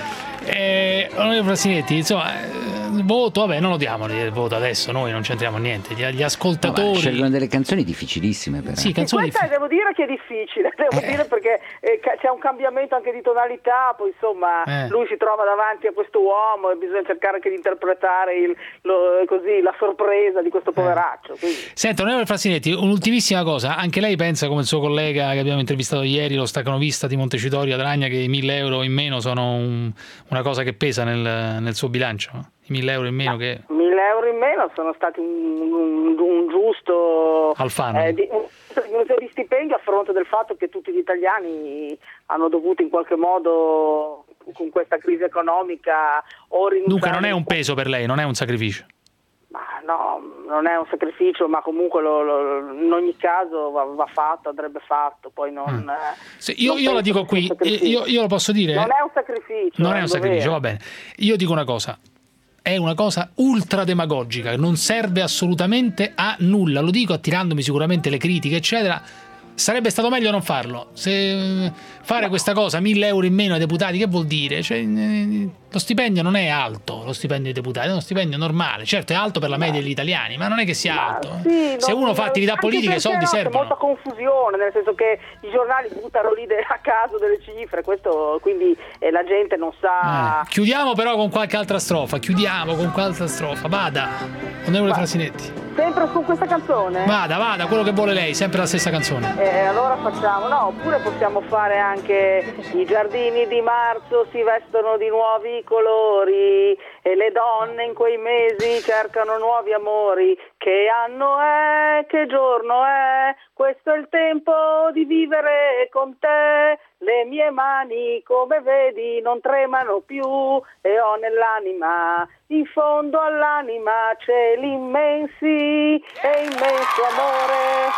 Eh, onorevole Frasinetti, insomma, il voto, vabbè, non lo diamo il voto adesso, noi non c'entriamo niente. Gli, gli ascoltatori. No, scelgono delle canzoni difficilissime, però. Sì, canzoni Questa devo dire che è difficile, devo dire perché eh, ca- c'è un cambiamento anche di tonalità, poi insomma Eh. lui si trova davanti a questo uomo e bisogna cercare anche di interpretare il, lo- così, la sorpresa di questo poveraccio. Quindi. Senta, onorevole Frasinetti, un'ultimissima cosa. Anche lei pensa, come il suo collega che abbiamo intervistato ieri, lo staccanovista di Montecitorio Adragna, che i mille euro in meno sono un- una cosa che pesa nel, nel suo bilancio? I mille euro in meno che... mille euro in meno sono stati un, un- un giusto Alfano. eh, di, un, di stipendio a fronte del fatto che tutti gli italiani hanno dovuto in qualche modo, con questa crisi economica, o rinunciare. Dunque non è un peso per lei, non è un sacrificio. Ma no, non è un sacrificio, ma comunque lo- lo- in ogni caso va, va fatto, andrebbe fatto. Poi non. eh, Se io, non io la penso dico che sia qui, un sacrificio. io, io lo posso dire? Non è un sacrificio. Non è un un sacrificio, dovere. va bene. Io dico una cosa. È una cosa ultra demagogica, non serve assolutamente a nulla. Lo dico attirandomi sicuramente le critiche, eccetera. Sarebbe stato meglio non farlo. Se fare questa cosa, mille euro in meno ai deputati, che vuol dire? Cioè, eh, lo stipendio non è alto, lo stipendio dei deputati, è uno stipendio normale. Certo, è alto per la media degli italiani, ma non è che sia alto. eh. Sì, Se non- uno fa attività anche politica, i perché, soldi no, servono. C'è molta confusione, nel senso che i giornali buttano lì de- a caso delle cifre, questo quindi eh, la gente non sa. Eh, Chiudiamo però con qualche altra strofa. Chiudiamo con qualche altra strofa. Vada, onorevole Frasinetti. Sempre su questa canzone? Vada, vada, quello che vuole lei, sempre la stessa canzone. Eh, allora facciamo, no, oppure possiamo fare anche i giardini di marzo si vestono di nuovi colori e le donne in quei mesi cercano nuovi amori. Che anno è, che giorno è, questo è il tempo di vivere con te. Le mie mani, come vedi, non tremano più e ho nell'anima, in fondo all'anima, cieli immensi e immenso amore.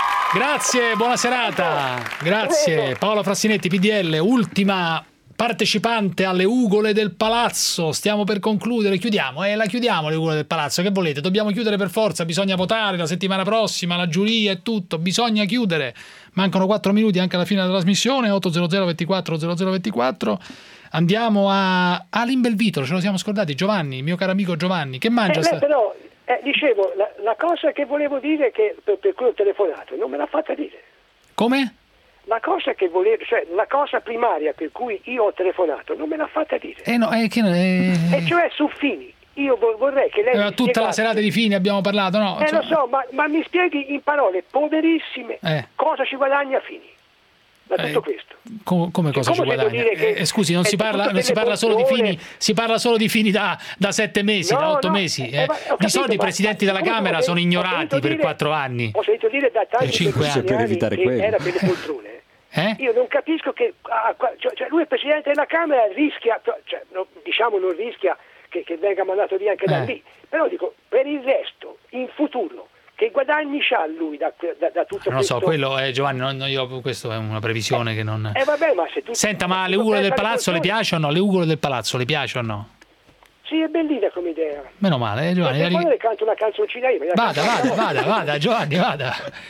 Grazie, buona serata. Grazie. Paola Frasinetti, P D L, ultima partecipante alle Ugole del Palazzo. Stiamo per concludere, chiudiamo, eh, la chiudiamo le Ugole del Palazzo. Che volete? Dobbiamo chiudere per forza, bisogna votare la settimana prossima, la giuria e tutto, bisogna chiudere. Mancano quattro minuti anche alla fine della trasmissione, otto zero zero ventiquattro zero zero ventiquattro. Andiamo a all'Imbelvitro, ce lo siamo scordati, Giovanni, mio caro amico Giovanni, che mangia? Eh, sta- beh, però, eh, dicevo, la, la cosa che volevo dire che per, per cui ho telefonato non me l'ha fatta dire. Come? La cosa che volevo, cioè la cosa primaria per cui io ho telefonato non me l'ha fatta dire. Eh no, è che eh, E cioè su Fini. Io vo- vorrei che lei eh, mi tutta la spiegasse- serata di Fini abbiamo parlato, no? Eh Cioè- lo so, ma, ma mi spieghi in parole poverissime Eh. cosa ci guadagna Fini da tutto Eh, questo. Com- come cosa ci Siccome devo guadagna? dire che Eh, scusi, non è si parla, tutto non si delle parla solo di poltrone. Fini, si parla solo di Fini da, da sette mesi, No, da otto no, mesi. eh, eh. ma ho Di capito, solito i ma- presidenti della siccome Camera ho sono sentito ignorati per dire- quattro anni. Ho sentito dire da tanti Per cinque anni. anziani Per evitare che quello. era per le poltrone. Eh? Io non capisco che ah, qua- cioè, cioè lui è presidente della Camera, rischia, cioè, no, diciamo non rischia che, che venga mandato via anche da Eh. lì, però dico per il resto in futuro che guadagni c'ha lui da, da, da tutto Non lo questo? so, quello è Giovanni, non, non- io, questo è una previsione che non... Eh vabbè, ma se tu Senta, ma se le tu ugole del pensi alle palazzo le poltrone- piace o no? Le ugole del palazzo le piace o no? Sì, è bellina come idea. Meno male, eh, Giovanni. E dai- poi le canto una canzoncina io. me la Vada, canto vada, una vada, volta. vada, Giovanni, vada.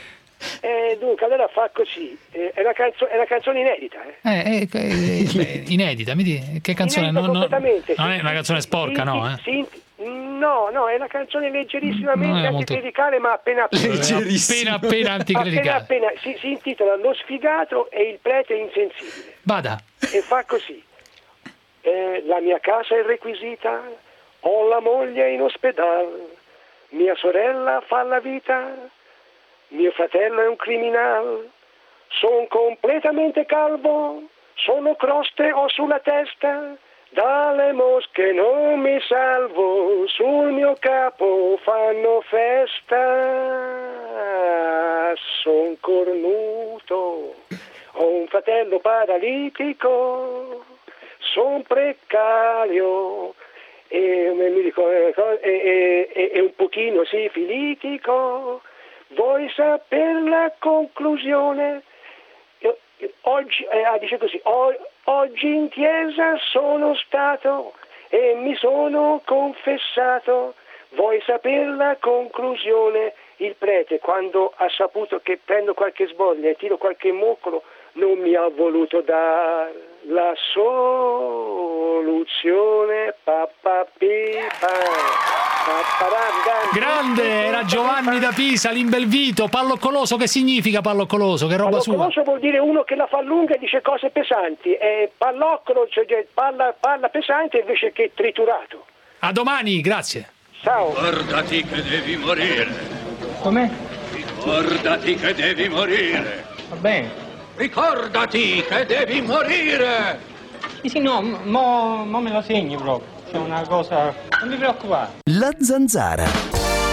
Eh, dunque, allora fa così. Eh, è, una canzo- è una canzone inedita, eh. Eh, eh, eh, beh, inedita, mi dica, che canzone? Inedita Non, non- completamente, non sì. è una canzone sporca, Sì, no? Eh? sì, no, no, è una canzone Non leggerissimamente è molto- anticlericale, ma appena appena. Appena, appena anticlericale. Appena appena si, si intitola Lo sfigato e il prete insensibile. Vada. E fa così. Eh, la mia casa è requisita, ho la moglie in ospedale, mia sorella fa la vita, mio fratello è un criminale, sono completamente calvo, sono croste ho sulla testa, dalle mosche non mi salvo, sul mio capo fanno festa, son cornuto, Ho un fratello paralitico, son precario e, mi dico, e, e, e, e un pochino sifilitico. Vuoi sapere la conclusione? Io, io, oggi, eh, ah, dice così, o, oggi in chiesa sono stato e mi sono confessato. Vuoi sapere la conclusione? Il prete, quando ha saputo che prendo qualche sboglia e tiro qualche moccolo, non mi ha voluto dare la soluzione. Grande, era Giovanni da Pisa, l'imbelvito. Palloccoloso, che significa palloccoloso? Che roba sua? Palloccoloso vuol dire uno che la fa lunga e dice cose pesanti, e palloccolo, cioè palla, palla pesante invece che triturato. A domani, grazie. Ciao. Ricordati che devi morire. Com'è? Ricordati che devi morire. Va bene. Ricordati che devi morire. Sì, sì, no, mo, mo me lo segni proprio. C'è una cosa... Non ti preoccupare. La Zanzara.